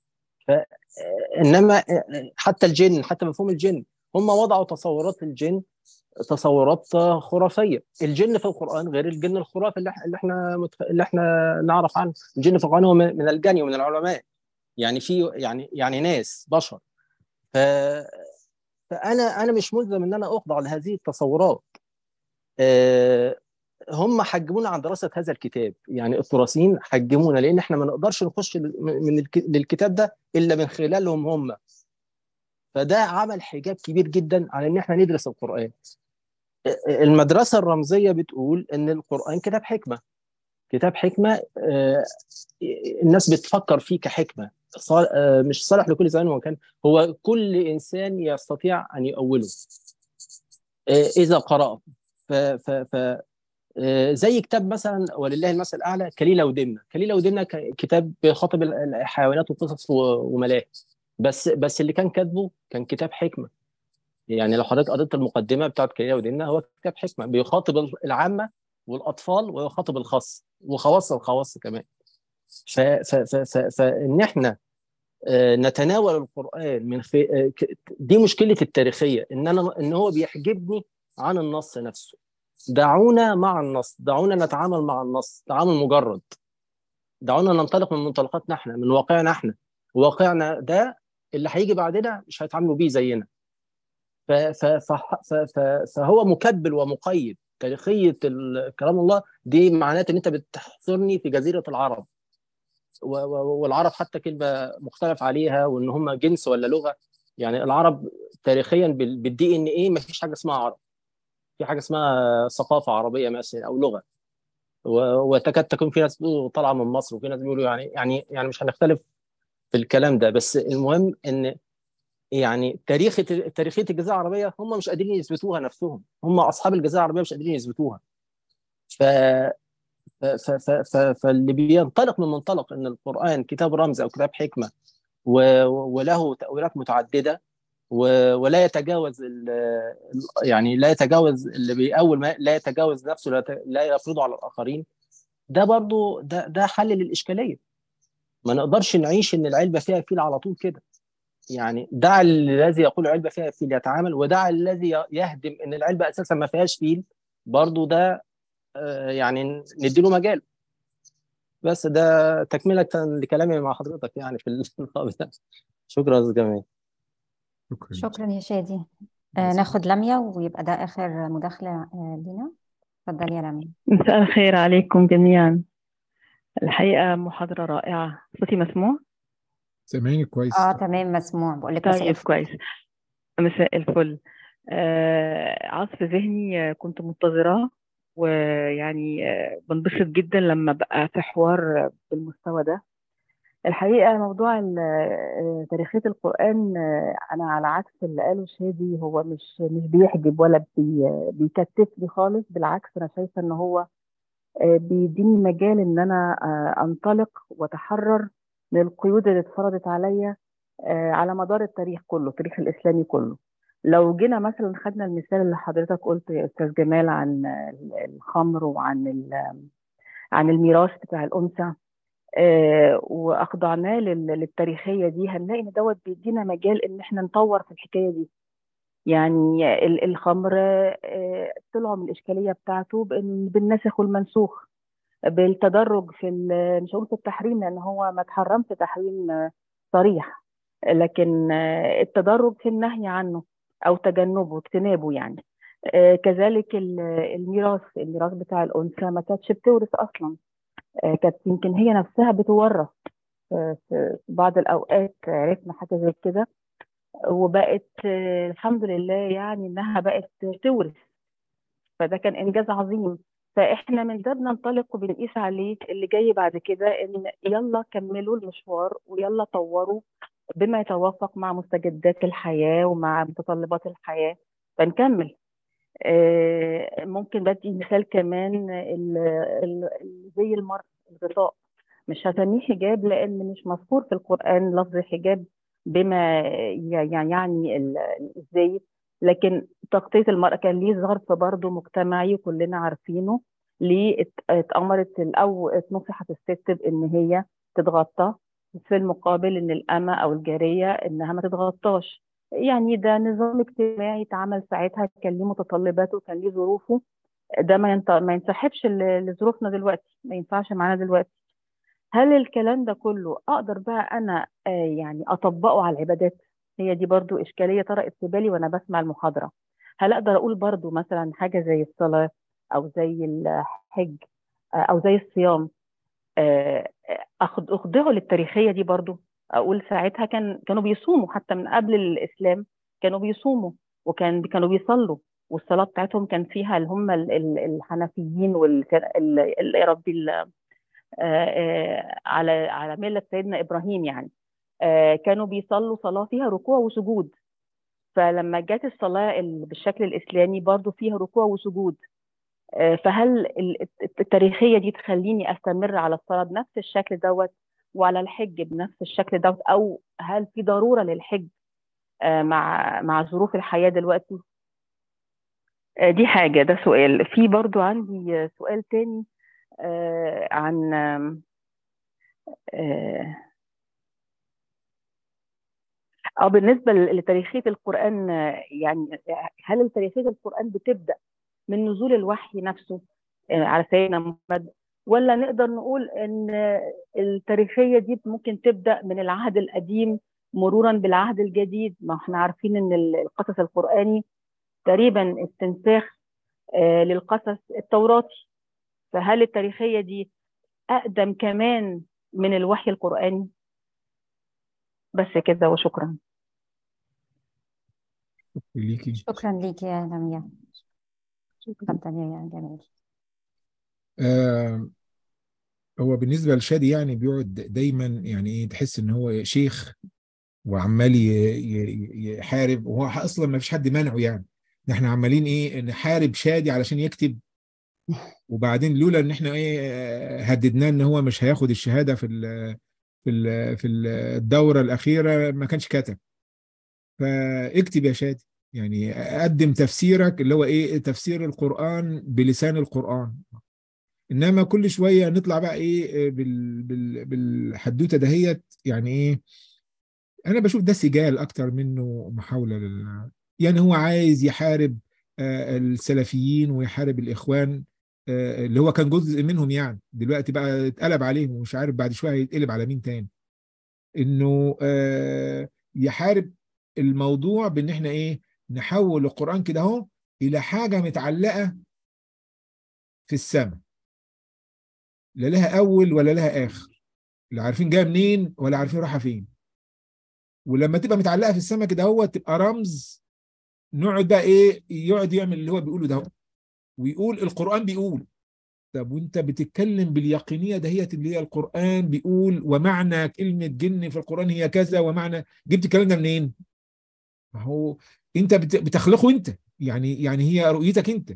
انما حتى الجن، حتى مفهوم الجن، هم وضعوا تصورات الجن تصورات خرافيه. الجن في القران غير الجن الخرافي اللي احنا نعرف عنه. الجن في القران هو من الجن ومن العلماء، يعني في يعني ناس بشر. ف فانا مش ملزم ان انا اخضع لهذه التصورات. هم حجمونا عن دراسه هذا الكتاب، يعني التراثيين حجمونا، لان احنا ما نقدرش نخش للكتاب ده الا من خلالهم هم. فده عمل حجاب كبير جدا على ان احنا ندرس القرآن. المدرسة الرمزية بتقول ان القرآن كتاب حكمة، كتاب حكمة. الناس بتفكر فيه كحكمة، مش صالح لكل زمان ومكان، هو كل إنسان يستطيع أن يؤوله إذا قرأه. زي كتاب مثلا ولله المثل الأعلى كليلة ودمنة. كليلة ودمنة كتاب بيخاطب الحيوانات وقصص وملاهي، بس اللي كان كاتبه كان كتاب حكمة. يعني لو حضرتك قريت المقدمة بتاعت كليلة ودمنة، هو كتاب حكمة بيخاطب العامة والأطفال ويخاطب الخاص وخواص الخواص كمان. فإن احنا نتناول القرآن دي مشكلة التاريخية، إن هو بيحجبني عن النص نفسه. دعونا مع النص، دعونا نتعامل مع النص تعامل مجرد، دعونا ننطلق من منطلقاتنا احنا، من واقعنا احنا. واقعنا ده اللي هيجي بعدنا مش هيتعاملوا بيه زينا. فهو مكبل ومقيد. تاريخية كلام الله دي معناته ان انت بتحصرني في جزيرة العرب، والعرب حتى كلمة مختلف عليها، وان هم جنس ولا لغة. يعني العرب تاريخيا بالدي ان ايه ما فيش حاجة اسمها عرب، في حاجة اسمها ثقافة عربية مثلا او لغة. وتكاد تكون في ناس بيقولوا طالعة من مصر، وفي ناس بيقولوا يعني مش هنختلف في الكلام ده. بس المهم ان يعني تاريخية الجزيرة العربية هم مش قادرين يثبتوها نفسهم، هم أصحاب الجزيرة العربية مش قادرين يثبتوها. ف فاللي بينطلق من منطلق ان القرآن كتاب رمز او كتاب حكمة وله تأويلات متعددة، ولا يتجاوز يعني لا يتجاوز اللي بيأول ما لا يتجاوز نفسه، لا يفرضه على الآخرين. ده برضو ده حل للإشكالية. ما نقدرش نعيش ان العلبة فيها فيل على طول كده. يعني دع الذي يقول علبة فيها فيل يتعامل، ودع الذي يهدم ان العلبة اساسا ما فيهاش فيل برضو ده يعني نديله مجال. بس ده تكملة لكلامي مع حضرتك يعني في اللقاء ده. شكرا يا جميل. شكرا يا شادي. ناخد لميا ويبقى ده آخر مداخلة لينا. اتفضلي يا لميا. مساء الخير عليكم جميعا. الحقيقة محاضرة رائعة. صوتي مسموع؟ سامعيني كويس. تمام مسموع. بقول لك مساء طيب الفل. كويس. مساء الفل. عصف ذهني كنت منتظراه، ويعني بنبسط جدا لما بقى في حوار بالمستوى ده. الحقيقة موضوع تاريخية القرآن، أنا على عكس اللي قاله شادي، هو مش بيحجب ولا بيكتفني خالص. بالعكس أنا شايفة إن هو بيديني مجال إن أنا أنطلق وأتحرر من القيود اللي اتفرضت عليا على مدار التاريخ كله، التاريخ الإسلامي كله. لو جينا مثلا خدنا المثال اللي حضرتك قلت يا أستاذ جمال عن الخمر وعن عن الميراث بتاع الأنثى، واخضعناه للتاريخيه دي، هنلاقي ان دوت بيدينا مجال ان احنا نطور في الحكايه دي. يعني الخمر طلعوا من الاشكاليه بتاعته بالناسخ والمنسوخ، بالتدرج في مش هقول في التحريم لان هو ما اتحرمش تحريم صريح، لكن التدرج في النهي عنه او تجنبه اجتنابه يعني. كذلك الميراث بتاع الانثى ما كانتش بتورث اصلا، كانت يمكن هي نفسها بتورث. في بعض الأوقات عرفنا حاجة زي كده، وبقت الحمد لله يعني إنها بقت تورث، فده كان إنجاز عظيم. فإحنا من ده بننطلق وبنقيس عليه اللي جاي بعد كده، إن يلا كملوا المشوار ويلا طوروا بما يتوافق مع مستجدات الحياة ومع متطلبات الحياة، فنكمل. ممكن بدي مثال كمان زي المرأة الغطاء، مش هسميه حجاب لأن مش مذكور في القرآن لفظ حجاب بما يعني الزي، لكن تغطية المرأة كان ليه ظرف برضه مجتمعي كلنا عارفينه. ليه اتأمرت أو اتنصحت الست بإن هي تتغطى، في المقابل إن الأمة أو الجارية إنها ما تتغطاش. يعني ده نظام اجتماعي اتعمل ساعتها، كان ليه متطلباته وكان ليه ظروفه. ده ما ينسحبش لظروفنا دلوقتي، ما ينفعش معانا دلوقتي. هل الكلام ده كله اقدر بقى انا يعني اطبقه على العبادات؟ هي دي برضو اشكاليه طرقت في بالي وانا بسمع المحاضره. هل اقدر اقول برضو مثلا حاجه زي الصلاه او زي الحج او زي الصيام اخضعه للتاريخيه دي برضو؟ اقول ساعتها كانوا بيصوموا حتى من قبل الاسلام، كانوا بيصوموا كانوا بيصلوا، والصلاه بتاعتهم كان فيها اللي هم الحنفيين ربي على ملة سيدنا إبراهيم يعني. كانوا بيصلوا صلاة فيها ركوع وسجود، فلما جت الصلاة بالشكل الإسلامي برضو فيها ركوع وسجود. فهل التاريخية دي تخليني أستمر على الصلاة بنفس الشكل دوت وعلى الحج بنفس الشكل دوت، أو هل في ضرورة للحج مع ظروف الحياة دلوقتي؟ دي حاجة، ده سؤال. في برضو عندي سؤال تاني عن بالنسبة لتاريخية القرآن، يعني هل تاريخية القرآن بتبدأ من نزول الوحي نفسه على سيدنا محمد، ولا نقدر نقول ان التاريخية دي ممكن تبدأ من العهد القديم مرورا بالعهد الجديد؟ ما احنا عارفين ان القصص القرآني تقريبا استنساخ للقصص التوراتي، فهل التاريخية دي أقدم كمان من الوحي القرآني؟ بس كده وشكرا. ليكي. شكرا ليك يا لميا. اتفضل يا جميل. هو بالنسبة لشادي يعني بيقعد دايما يعني ايه، تحس ان هو شيخ وعمال يحارب، وهو اصلا ما فيش حد منعه يعني. احنا عمالين ايه نحارب شادي علشان يكتب، وبعدين لولا ان احنا ايه هددناه ان هو مش هياخد الشهادة في الدورة الأخيرة ما كانش كتب. فاكتب يا شادي، يعني قدم تفسيرك اللي هو ايه تفسير القرآن بلسان القرآن. انما كل شويه نطلع بقى ايه بالحدوته دهيت يعني ايه. انا بشوف ده سجال اكتر منه محاوله يعني هو عايز يحارب السلفيين ويحارب الاخوان اللي هو كان جزء منهم يعني. دلوقتي بقى اتقلب عليهم ومش عارف بعد شويه هيتقلب على مين تاني. انه يحارب الموضوع بان احنا ايه نحول القرآن كده اهو الى حاجه متعلقه في السماء، لا لها اول ولا لها اخر، لا عارفين جايه منين ولا عارفين رايحه فين. ولما تبقى متعلقه في السماء كده هو تبقى رمز، نقعد بقى ايه يقعد يعمل اللي هو بيقوله ده ويقول القرآن بيقول. طب وانت بتتكلم باليقينيه دهيت اللي هي القرآن بيقول، ومعنى كلمه جن في القرآن هي كذا، ومعنى جبت الكلام ده منين؟ ما هو انت بتخلقه انت، يعني هي رؤيتك انت.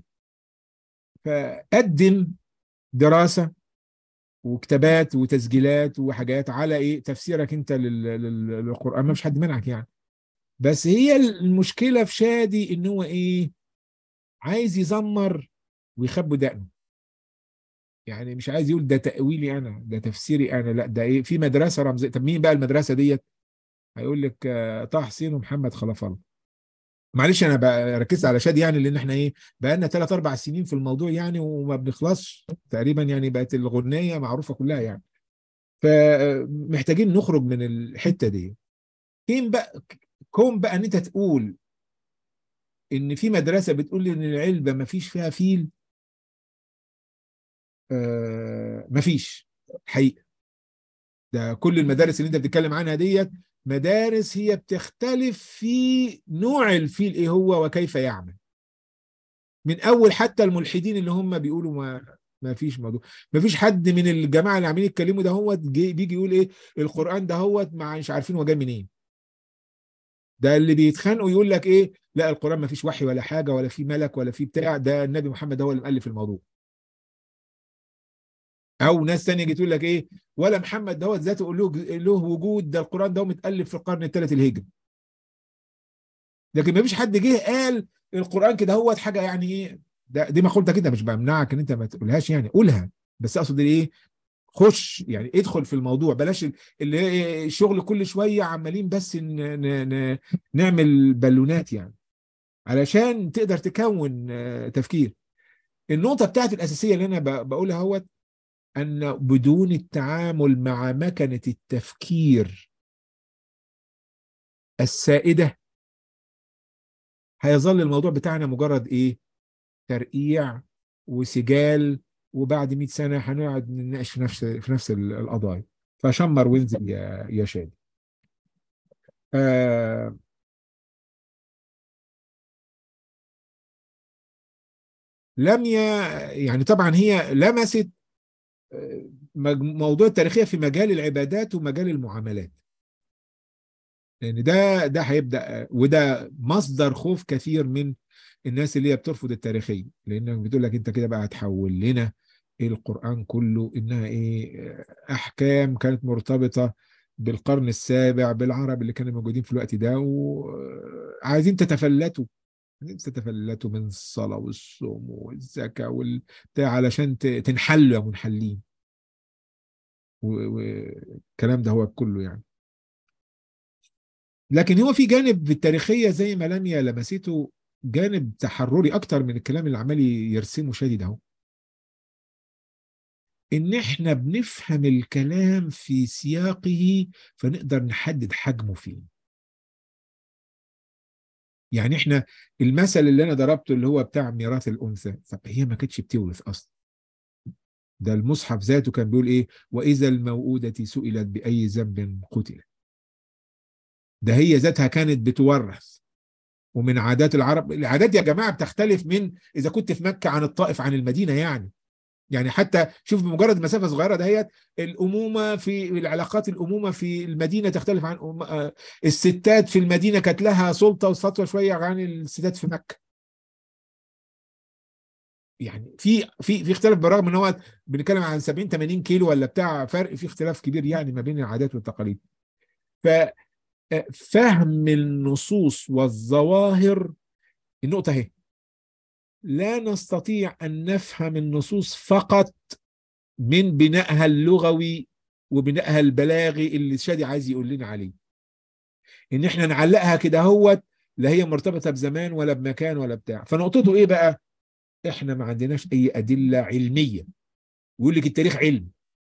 فقدم دراسه وكتابات وتسجيلات وحاجات على ايه تفسيرك انت للقرآن، ما فيش حد منعك يعني. بس هي المشكلة في شادي ان هو ايه عايز يزمر ويخبي دقنه، يعني مش عايز يقول ده تأويلي انا، ده تفسيري انا، لا ده ايه في مدرسة رمزية. طب مين بقى المدرسة ديت؟ هيقول لك طه حسين ومحمد خلف الله. معلش انا بقى ركزت على شادي يعني لان احنا ايه بقى لنا 3 4 سنين في الموضوع يعني وما بنخلصش تقريبا يعني، بقت الغنية معروفة كلها يعني. فمحتاجين نخرج من الحتة دي. فين بقى كون بقى ان انت تقول ان في مدرسه بتقول ان العلبه ما فيش فيها فيل؟ ما فيش حقيقه. ده كل المدارس اللي انت بتتكلم عنها ديت مدارس هي بتختلف في نوع الفيل ايه هو وكيف يعمل. من اول حتى الملحدين اللي هم بيقولوا ما فيش موضوع، ما فيش حد من الجماعه اللي عاملين يتكلموا ده هو بيجي يقول ايه القران ده هو مش عارفين هو جاي منين. ده اللي بيتخانقوا يقول لك ايه، لا القرآن ما فيش وحي ولا حاجة ولا في ملك ولا في بتاع، ده النبي محمد هو اللي مؤلف الموضوع. او ناس تانية جي تقول لك ايه، ولا محمد دوت ذاته له وجود، ده القرآن ده متألف في القرن الثالث الهجري. لكن ما فيش حد جه قال القرآن كده هو حاجة يعني ايه، دي مقولتك كده، مش بمنعك ان انت ما تقولهاش يعني، قولها، بس اقصد ايه، خش يعني ادخل في الموضوع، بلاش اللي هي الشغل كل شوية عمالين بس نعمل بالونات يعني، علشان تقدر تكون تفكير. النقطة بتاعت الأساسية اللي أنا بقولها هو أن بدون التعامل مع مكنة التفكير السائدة هيظل الموضوع بتاعنا مجرد إيه، ترقيع وسجال، وبعد 100 سنة هنقعد نناقش في نفس القضايا. فشمر وانزل يا شادي. آه لميا يعني طبعا هي لمست موضوع التاريخية في مجال العبادات ومجال المعاملات، لأن ده هيبدأ، وده مصدر خوف كثير من الناس اللي هي بترفض التاريخية، لأنك بتقول لك أنت كده بقى هتحول لنا القرآن كله إنها إيه، أحكام كانت مرتبطة بالقرن السابع بالعرب اللي كانوا موجودين في الوقت ده، وعايزين تتفلتوا من الصلاة والصوم والزكاة والبتاع علشان تنحلوا يا منحلين، والكلام ده هو كله يعني. لكن هو في جانب في التاريخية زي ما لميا لمسته، جانب تحرري أكتر من الكلام اللي عمال يرسمه شادي ده، إن إحنا بنفهم الكلام في سياقه فنقدر نحدد حجمه فيه. يعني إحنا المثل اللي أنا ضربته اللي هو بتاع ميراث الأنثى، طب هي ما كانتش بتورث أصلا، ده المصحف ذاته كان بيقول إيه، وإذا الموءودة سئلت بأي ذنب قتلت، ده هي ذاتها كانت بتورث. ومن عادات العرب، العادات يا جماعة بتختلف من إذا كنت في مكة عن الطائف عن المدينة يعني حتى شوف بمجرد مسافة صغيرة دهيت، الأمومة في العلاقات، الأمومة في المدينة تختلف عن الستات في المدينة كانت لها سلطة وسطوة شوية عن الستات في مكة. يعني في اختلاف، بالرغم ان هو بنتكلم عن 70 80 كيلو ولا بتاع فرق، في اختلاف كبير يعني ما بين العادات والتقاليد. ففهم النصوص والظواهر، النقطة اهي، لا نستطيع أن نفهم النصوص فقط من بنائها اللغوي وبنائها البلاغي اللي شادي عايز يقول لنا عليه، ان احنا نعلقها كده هوت، لا هي مرتبطة بزمان ولا بمكان ولا بتاع. فنقطته ايه بقى، احنا ما عندناش اي أدلة علمية. ويقول لك التاريخ علم،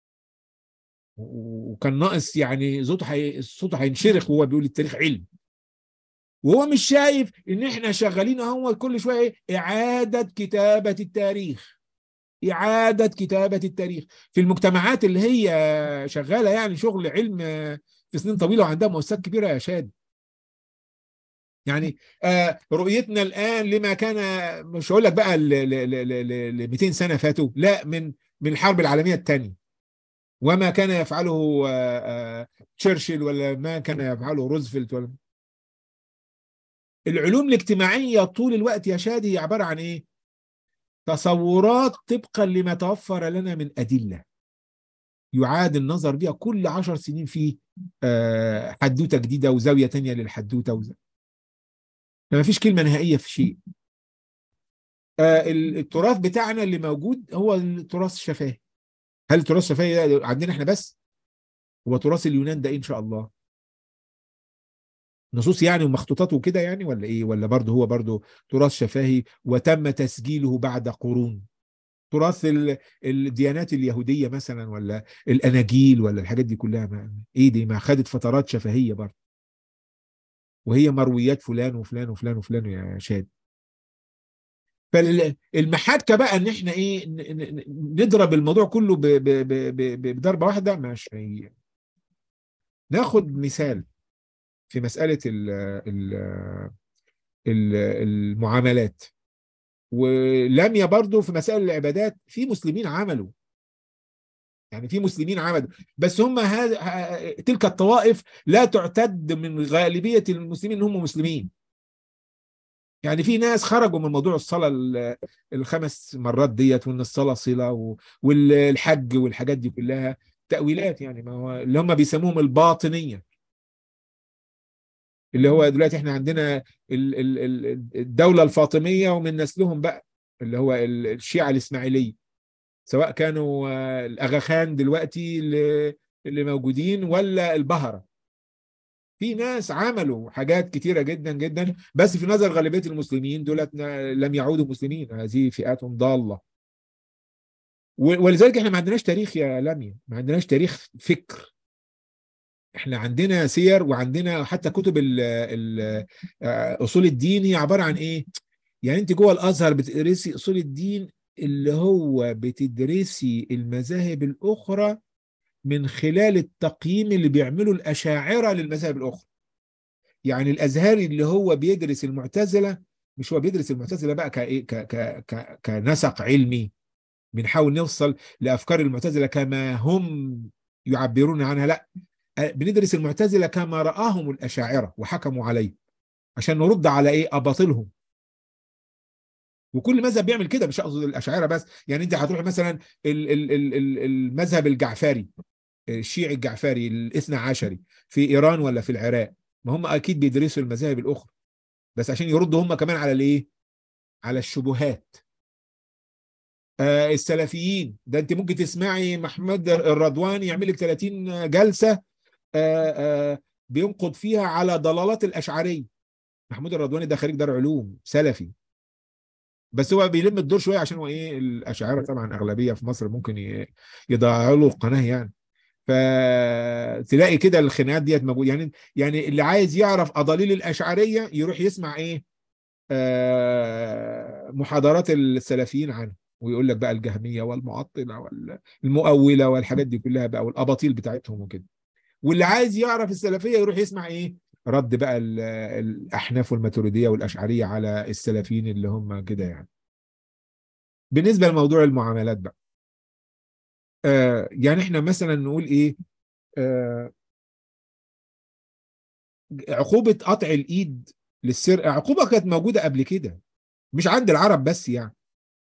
وكان ناقص يعني صوته هينشرخ وهو بيقول التاريخ علم، وهو مش شايف ان احنا شغالين اهو كل شويه اعاده كتابه التاريخ، اعاده كتابه التاريخ في المجتمعات اللي هي شغاله يعني شغل علم في سنين طويله وعندها مؤسسات كبيره يا شاد. يعني رؤيتنا الان لما كان، مش هقول لك بقى ل 200 سنه فاتوا، لا من الحرب العالميه الثانيه، وما كان يفعله تشرشل ولا ما كان يفعله روزفلت ولا. العلوم الاجتماعية طول الوقت يا شادي هي عبارة عن ايه، تصورات طبقا لما توفر لنا من أدلة، يعاد النظر بها كل 10 سنين في حدوتة جديدة وزاوية تانية للحدوتة فما فيش كلمة نهائية في شيء. التراث بتاعنا اللي موجود هو التراث الشفاهي. هل التراث الشفاهي عندنا احنا بس؟ هو تراث اليونان ده إيه ان شاء الله نصوص يعني ومخطوطات وكده يعني، ولا ايه، ولا برضه هو برضه تراث شفاهي وتم تسجيله بعد قرون؟ تراث الديانات اليهودية مثلا، ولا الأناجيل، ولا الحاجات دي كلها ايه دي، ما خدت فترات شفهية برضه، وهي مرويات فلان وفلان وفلان وفلان يا شاد. فالمحاكة بقى ان احنا ايه نضرب الموضوع كله بضربة واحدة مش هي. ناخد مثال في مسألة المعاملات، ولميا برضو في مسائل العبادات في مسلمين عملوا يعني في مسلمين عملوا، بس هم تلك الطوائف لا تعتد من غالبية المسلمين ان هم مسلمين. يعني في ناس خرجوا من موضوع الصلاة ال5 مرات ديت، وان الصلاة صلة والحج والحاجات دي كلها تأويلات، يعني ما هو اللي هم بيسموهم الباطنية، اللي هو دلوقتي احنا عندنا الدولة الفاطمية ومن نسلهم بقى اللي هو الشيعة الإسماعيلية، سواء كانوا الأغا خان دلوقتي اللي موجودين ولا البهرة. في ناس عملوا حاجات كتيرة جدا جدا، بس في نظر غالبية المسلمين دولت لم يعودوا مسلمين، هذه فئات ضالة. ولذلك احنا ما عندناش تاريخ يا لميا، ما عندناش تاريخ فكر. احنا عندنا سير، وعندنا حتى كتب اصول الدين هي عبارة عن ايه؟ يعني انت جوه الازهر بتدرسي اصول الدين، اللي هو بتدرسي المذاهب الاخرى من خلال التقييم اللي بيعمله الاشاعرة للمذاهب الاخرى. يعني الازهري اللي هو بيدرس المعتزلة، مش هو بيدرس المعتزلة بقى كايه كنسق علمي بنحاول نوصل لافكار المعتزلة كما هم يعبرون عنها، لا، بندرس المعتزلة كما رآهم الاشاعرة وحكموا عليه، عشان نرد على ايه؟ اباطيلهم. وكل مذهب بيعمل كده، مش اقصد الاشاعره بس. يعني انت هتروح مثلا المذهب الجعفري، الشيعي الجعفري الاثنى عشري في ايران ولا في العراق، ما هم اكيد بيدرسوا المذاهب الاخرى، بس عشان يردوا هم كمان على الايه؟ على الشبهات. السلفيين ده انت ممكن تسمعي محمد الرضواني يعمل لك 30 جلسه بينقض فيها على ضلالات الاشعريه. محمود الرضواني ده خريج دار علوم سلفي، بس هو بيلم الدور شويه عشان هو ايه؟ الاشاعره طبعا اغلبيه في مصر، ممكن يضيعوا له القناه يعني. فتلاقي كده الخناقات ديت موجوده. يعني اللي عايز يعرف اضاليل الاشعريه يروح يسمع ايه؟ محاضرات السلفيين عنه، ويقول لك بقى الجهميه والمعطله والمؤوله والحاجات دي كلها بقى، والاباطيل بتاعتهم وكده. واللي عايز يعرف السلفيه يروح يسمع ايه؟ رد بقى الاحناف والماتريديه والاشعريه على السلفيين اللي هم كده يعني. بالنسبه لموضوع المعاملات بقى، يعني احنا مثلا نقول ايه؟ عقوبه قطع الايد للسرقه عقوبه كانت موجوده قبل كده، مش عند العرب بس، يعني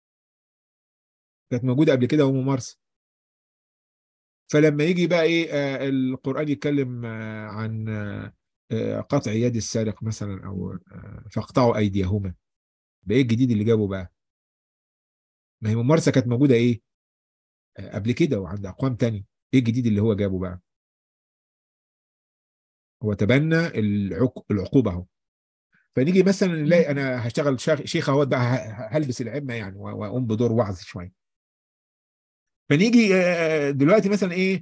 كانت موجوده قبل كده وممارسه. فلما يجي بقى ايه القران يتكلم عن قطع يد السارق مثلا، او فاقطعوا ايديهما، ده ايه الجديد اللي جابه بقى؟ ما هي ممارسه كانت موجوده ايه قبل كده وعند اقوام تاني. ايه الجديد اللي هو جابه بقى؟ هو تبنى العقوبه اهو. فنيجي مثلا نلاقي انا هشتغل شيخ اهوت بقى، هلبس العمه يعني واقوم بدور وعظ شويه. فنيجي دلوقتي مثلا ايه؟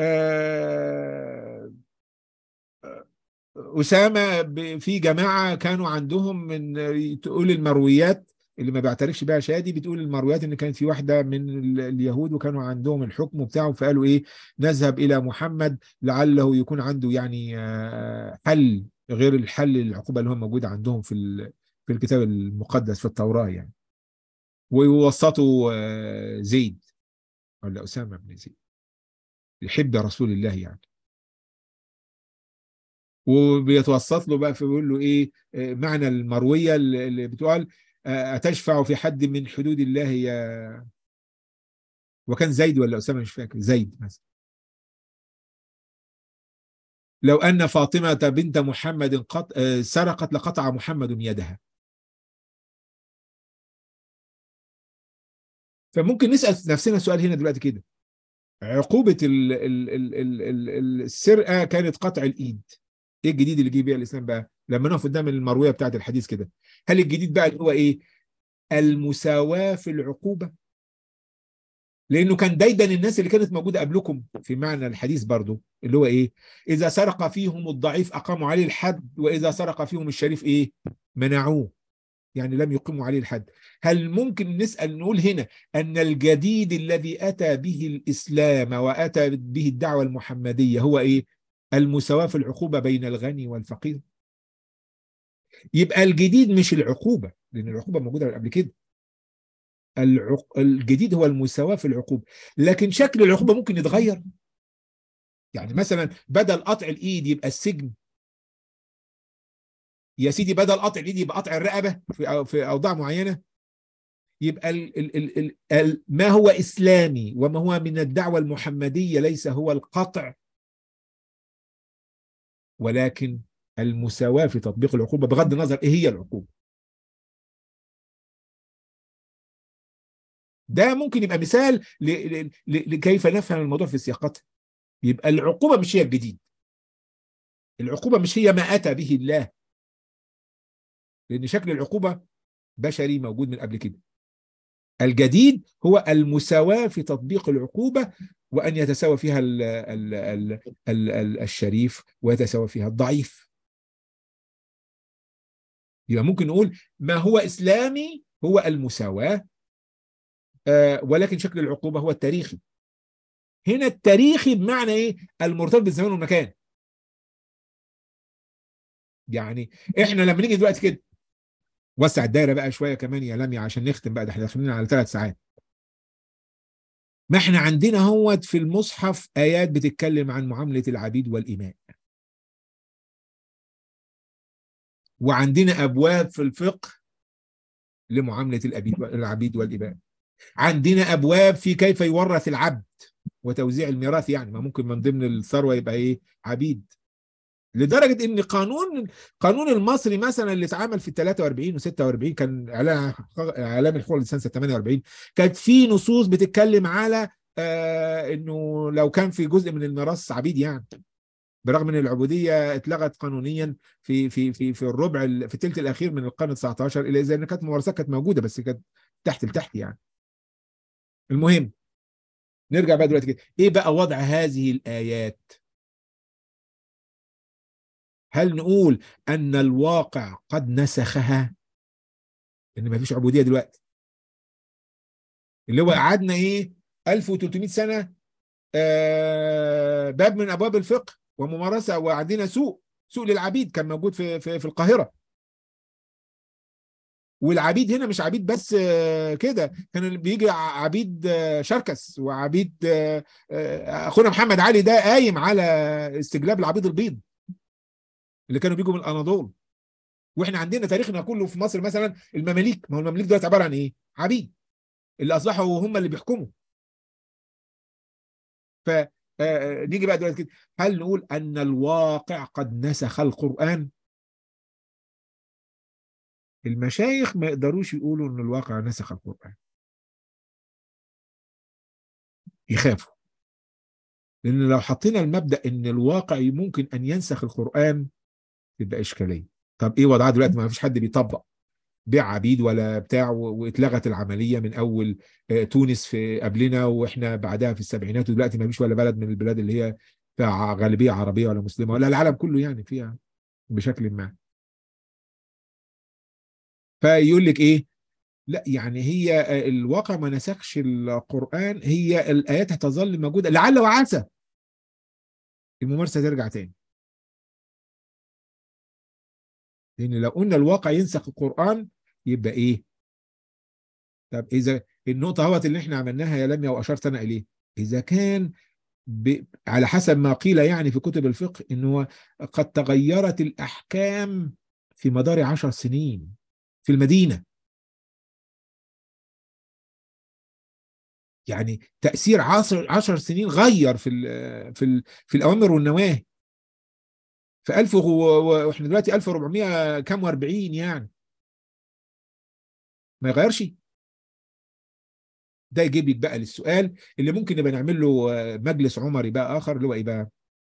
أسامة في جماعة كانوا عندهم من تقول المرويات اللي ما بيعترفش بها شادي، بتقول المرويات ان كانت في واحدة من اليهود وكانوا عندهم الحكم بتاعه، فقالوا ايه؟ نذهب الى محمد لعله يكون عنده يعني حل غير الحل العقوبة اللي هو موجود عندهم في الكتاب المقدس في التوراة يعني. ووسطوا زيد ولا أسامة بن زيد يحب رسول الله يعني، وبيتوسط له بقى فبيقول له ايه معنى المرويه اللي بتقال اتشفع في حد من حدود الله يا، وكان زيد ولا اسامه مش فاكر، زيد مثلا، لو ان فاطمه بنت محمد سرقت لقطع محمد يدها. فممكن نسال نفسنا سؤال هنا دلوقتي كده، عقوبه السرقه كانت قطع الايد، ايه الجديد اللي جه بيها الاسلام بقى لما نقف قدام المرويه بتاعت الحديث كده؟ هل الجديد بقى اللي هو ايه؟ المساواة في العقوبة؟ لأنه كان دايما الناس اللي كانت موجودة قبلكم في معنى الحديث برضو اللي هو إيه؟ إذا سرق فيهم الضعيف أقاموا عليه الحد، وإذا سرق فيهم الشريف إيه؟ منعوه، يعني لم يقيموا عليه الحد. هل ممكن نسأل نقول هنا أن الجديد الذي أتى به الإسلام وأتى به الدعوة المحمدية هو إيه؟ المساواة في العقوبة بين الغني والفقير؟ يبقى الجديد مش العقوبة، لأن العقوبة موجودة قبل كده. الجديد هو المساواة في العقوبة، لكن شكل العقوبة ممكن يتغير. يعني مثلا بدل قطع الإيد يبقى السجن يا سيدي، بدل قطع الإيد يبقى قطع الرقبة في أوضاع معينة. يبقى ما هو إسلامي وما هو من الدعوة المحمدية ليس هو القطع، ولكن المساواة في تطبيق العقوبة بغض النظر إيه هي العقوبة. ده ممكن يبقى مثال لكيف نفهم الموضوع في سياقته. يبقى العقوبة مش هي الجديد، العقوبة مش هي ما أتى به الله، لأن شكل العقوبة بشري موجود من قبل كده. الجديد هو المساواة في تطبيق العقوبة، وأن يتساوى فيها الشريف ويتساوى فيها الضعيف. يبقى ممكن نقول ما هو إسلامي هو المساواة، ولكن شكل العقوبة هو التاريخي. هنا التاريخي بمعنى إيه؟ المرتبط بالزمان والمكان. يعني إحنا لما نيجي دلوقتي كده، وسع الدايرة بقى شوية كمان يا لميا عشان نختم بقى، ده احنا داخلين على 3 ساعات. ما احنا عندنا هوت في المصحف آيات بتتكلم عن معاملة العبيد والإماء، وعندنا أبواب في الفقه لمعاملة العبيد والإماء. عندنا أبواب في كيف يورث العبد وتوزيع الميراث، يعني ما ممكن من ضمن الثروة يبقى إيه؟ عبيد. لدرجة إن قانون المصري مثلا اللي اتعمل في 43 و46 كان إعلام الحقوق الإنسان سنة 48، كانت في نصوص بتتكلم على إنه لو كان في جزء من الميراث عبيد، يعني برغم ان العبوديه اتلغت قانونيا في الربع في الثلث الاخير من القرن ال19، الا اذا كانت ممارسات كانت موجوده بس كانت تحت لتحت يعني. المهم نرجع بقى دلوقتي كده، ايه بقى وضع هذه الايات؟ هل نقول ان الواقع قد نسخها، ان ما فيش عبوديه دلوقتي، اللي هو قعدنا ايه 1300 سنه باب من ابواب الفقه وممارسه، وعندنا سوق للعبيد كان موجود في القاهره. والعبيد هنا مش عبيد بس كده، كان بيجي عبيد شركس وعبيد اخونا محمد علي ده قايم على استجلاب العبيد البيض اللي كانوا بيجوا من الاناضول. واحنا عندنا تاريخنا كله في مصر مثلا المماليك، ما هو المماليك دلوقتي عباره عن ايه؟ عبيد اللي اصبحوا هم اللي بيحكموا. ف نيجي بقى دلوقتي كده، هل نقول ان الواقع قد نسخ القرآن؟ المشايخ ما يقدروش يقولوا ان الواقع نسخ القرآن، يخافوا، لان لو حطينا المبدأ ان الواقع ممكن ان ينسخ القرآن تبقى اشكاليه. طب ايه وضعها دلوقتي؟ ما فيش حد بيطبق بيع عبيد ولا بتاع، واتلغت العمليه من اول تونس في قبلنا واحنا بعدها في السبعينات، ودلوقتي ما فيش ولا بلد من البلاد اللي هي فيها غالبيه عربيه ولا مسلمه، ولا العالم كله يعني فيها بشكل ما. فيقول لك ايه؟ لا يعني هي الواقع ما نسخش القرآن، هي الآيات هتظل موجودة لعل وعسى الممارسة ترجع تاني. لأن لو قلنا الواقع ينسخ القرآن يبقى إيه؟ طب إذا النقطة هوت اللي إحنا عملناها يا لميا وأشرت أنا إليه، إذا كان على حسب ما قيل يعني في كتب الفقه إنه قد تغيرت الأحكام في مدار 10 سنين في المدينة، يعني تأثير 10 سنين غير في الأوامر والنواهي. في 1000 واحنا دلوقتي 1400 كام و40 يعني ما يغيرش. ده يجيب لك بقى للسؤال اللي ممكن نبقى نعمل له مجلس عمري بقى آخر، اللي هو إيه بقى؟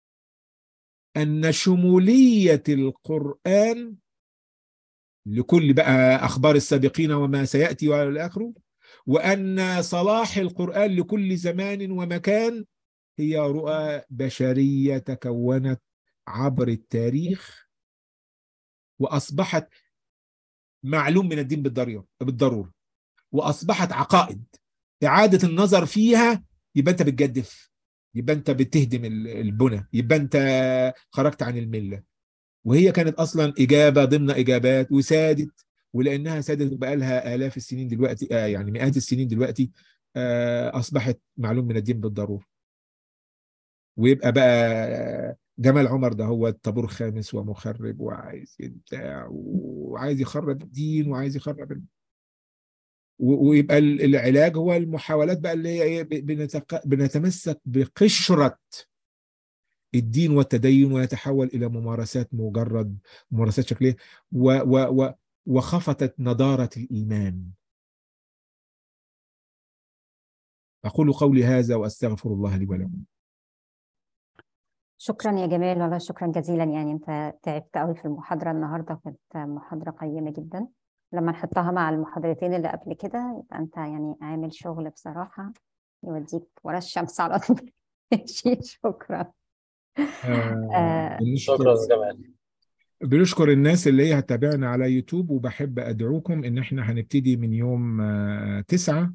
أن شمولية القرآن لكل بقى أخبار السابقين وما سيأتي وإلى آخره، وأن صلاح القرآن لكل زمان ومكان، هي رؤى بشرية تكونت عبر التاريخ وأصبحت معلوم من الدين بالضرورة، وأصبحت عقائد إعادة النظر فيها يبقى أنت بتجدف، يبقى أنت بتهدم البنى، يبقى أنت خرجت عن الملة. وهي كانت أصلا إجابة ضمن إجابات وسادت ولانها سادت بقى لها الاف السنين دلوقتي، يعني مئات السنين دلوقتي، اصبحت معلوم من الدين بالضروره. ويبقى بقى جمال عمر ده هو الطابور خامس ومخرب وعايز بتاع وعايز يخرب الدين وعايز يخرب ويبقى العلاج هو المحاولات بقى اللي هي ايه، بنتمسك بقشرة الدين والتدين ويتحول الى ممارسات، مجرد ممارسات شكليه وخفتت نضارة الإيمان. أقول قولي هذا وأستغفر الله لي ولكم. شكرا يا جمال، والله شكرا جزيلا. يعني انت تعبت قوي في المحاضرة النهاردة، كانت محاضرة قيمة جدا. لما نحطها مع المحاضرتين اللي قبل كده يبقى انت يعني عامل شغل بصراحة يوديك ورا الشمس على طول. ماشي، شكرا. شكرا يا جمال. بنشكر الناس اللي هي هتتابعنا على يوتيوب، وبحب أدعوكم إن احنا هنبتدي من يوم 9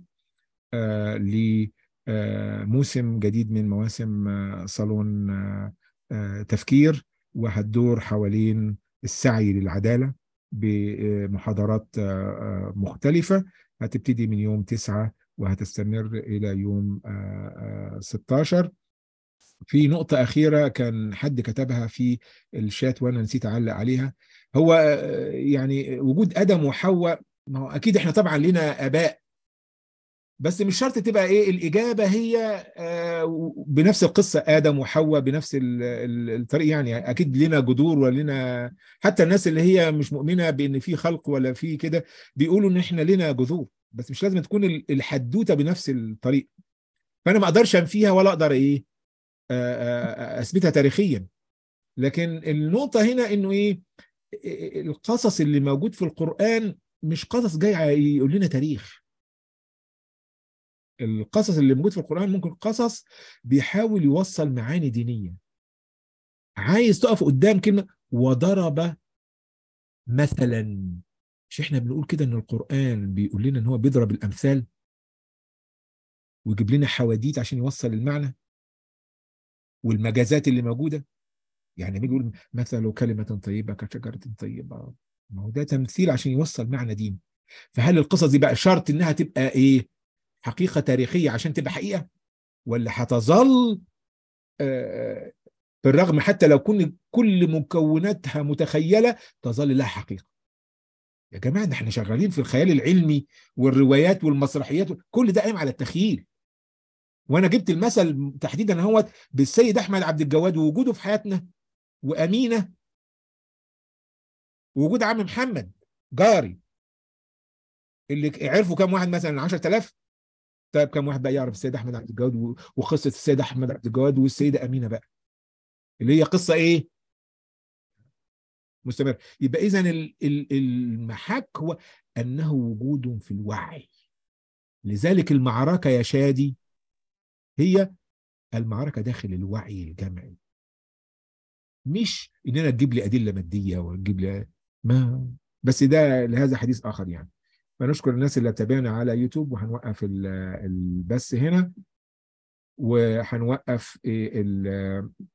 لموسم جديد من مواسم صالون تفكير، وهتدور حوالين السعي للعدالة بمحاضرات مختلفة. هتبتدي من يوم 9 وهتستمر إلى يوم 16. في نقطة أخيرة كان حد كتبها في الشات وأنا نسيت أعلق عليها. هو يعني وجود آدم وحواء، ما هو أكيد إحنا طبعا لنا آباء، بس مش شرط تبقى إيه الإجابة هي بنفس القصة، آدم وحواء بنفس الطريق. يعني أكيد لنا جذور ولنا، حتى الناس اللي هي مش مؤمنة بأن في خلق ولا في كده بيقولوا إن إحنا لنا جذور، بس مش لازم تكون الحدوتة بنفس الطريق. فأنا ما أقدرش أنفيها ولا أقدر إيه اثبتها تاريخيا. لكن النقطه هنا انه ايه، القصص اللي موجود في القران مش قصص جاي يقول لنا تاريخ. القصص اللي موجود في القران ممكن قصص بيحاول يوصل معاني دينيه. عايز تقف قدام كلمه وضرب مثلا، مش احنا بنقول كده ان القران بيقول لنا ان هو بيضرب الامثال ويجيب لنا حواديت عشان يوصل المعنى والمجازات اللي موجوده. يعني بيقول مثل كلمة طيبة كشجرة طيبة، ما هو ده تمثيل عشان يوصل معنى دين. فهل القصص دي بقى شرط انها تبقى ايه، حقيقة تاريخية عشان تبقى حقيقة، ولا هتظل بالرغم حتى لو كل مكوناتها متخيلة تظل لها حقيقة؟ يا جماعة ده احنا شغالين في الخيال العلمي والروايات والمسرحيات، كل ده قايم على التخيل. وانا جبت المثل تحديدا هو بالسيد احمد عبد الجواد ووجوده في حياتنا، وأمينة، ووجود عم محمد جاري اللي عرفوا كم واحد، مثلا 10,000. طيب كم واحد بقى يعرف السيد احمد عبد الجواد وقصه السيد احمد عبد الجواد والسيده امينه بقى، اللي هي قصه ايه مستمر. يبقى اذا المحك هو انه وجود في الوعي. لذلك المعركه يا شادي هي المعركه داخل الوعي الجمعي، مش اننا تجيب لي ادله ماديه وتجيب لي ما، بس ده لهذا حديث اخر يعني. فنشكر الناس اللي تابعنا على يوتيوب، وهنوقف البث هنا، وهنوقف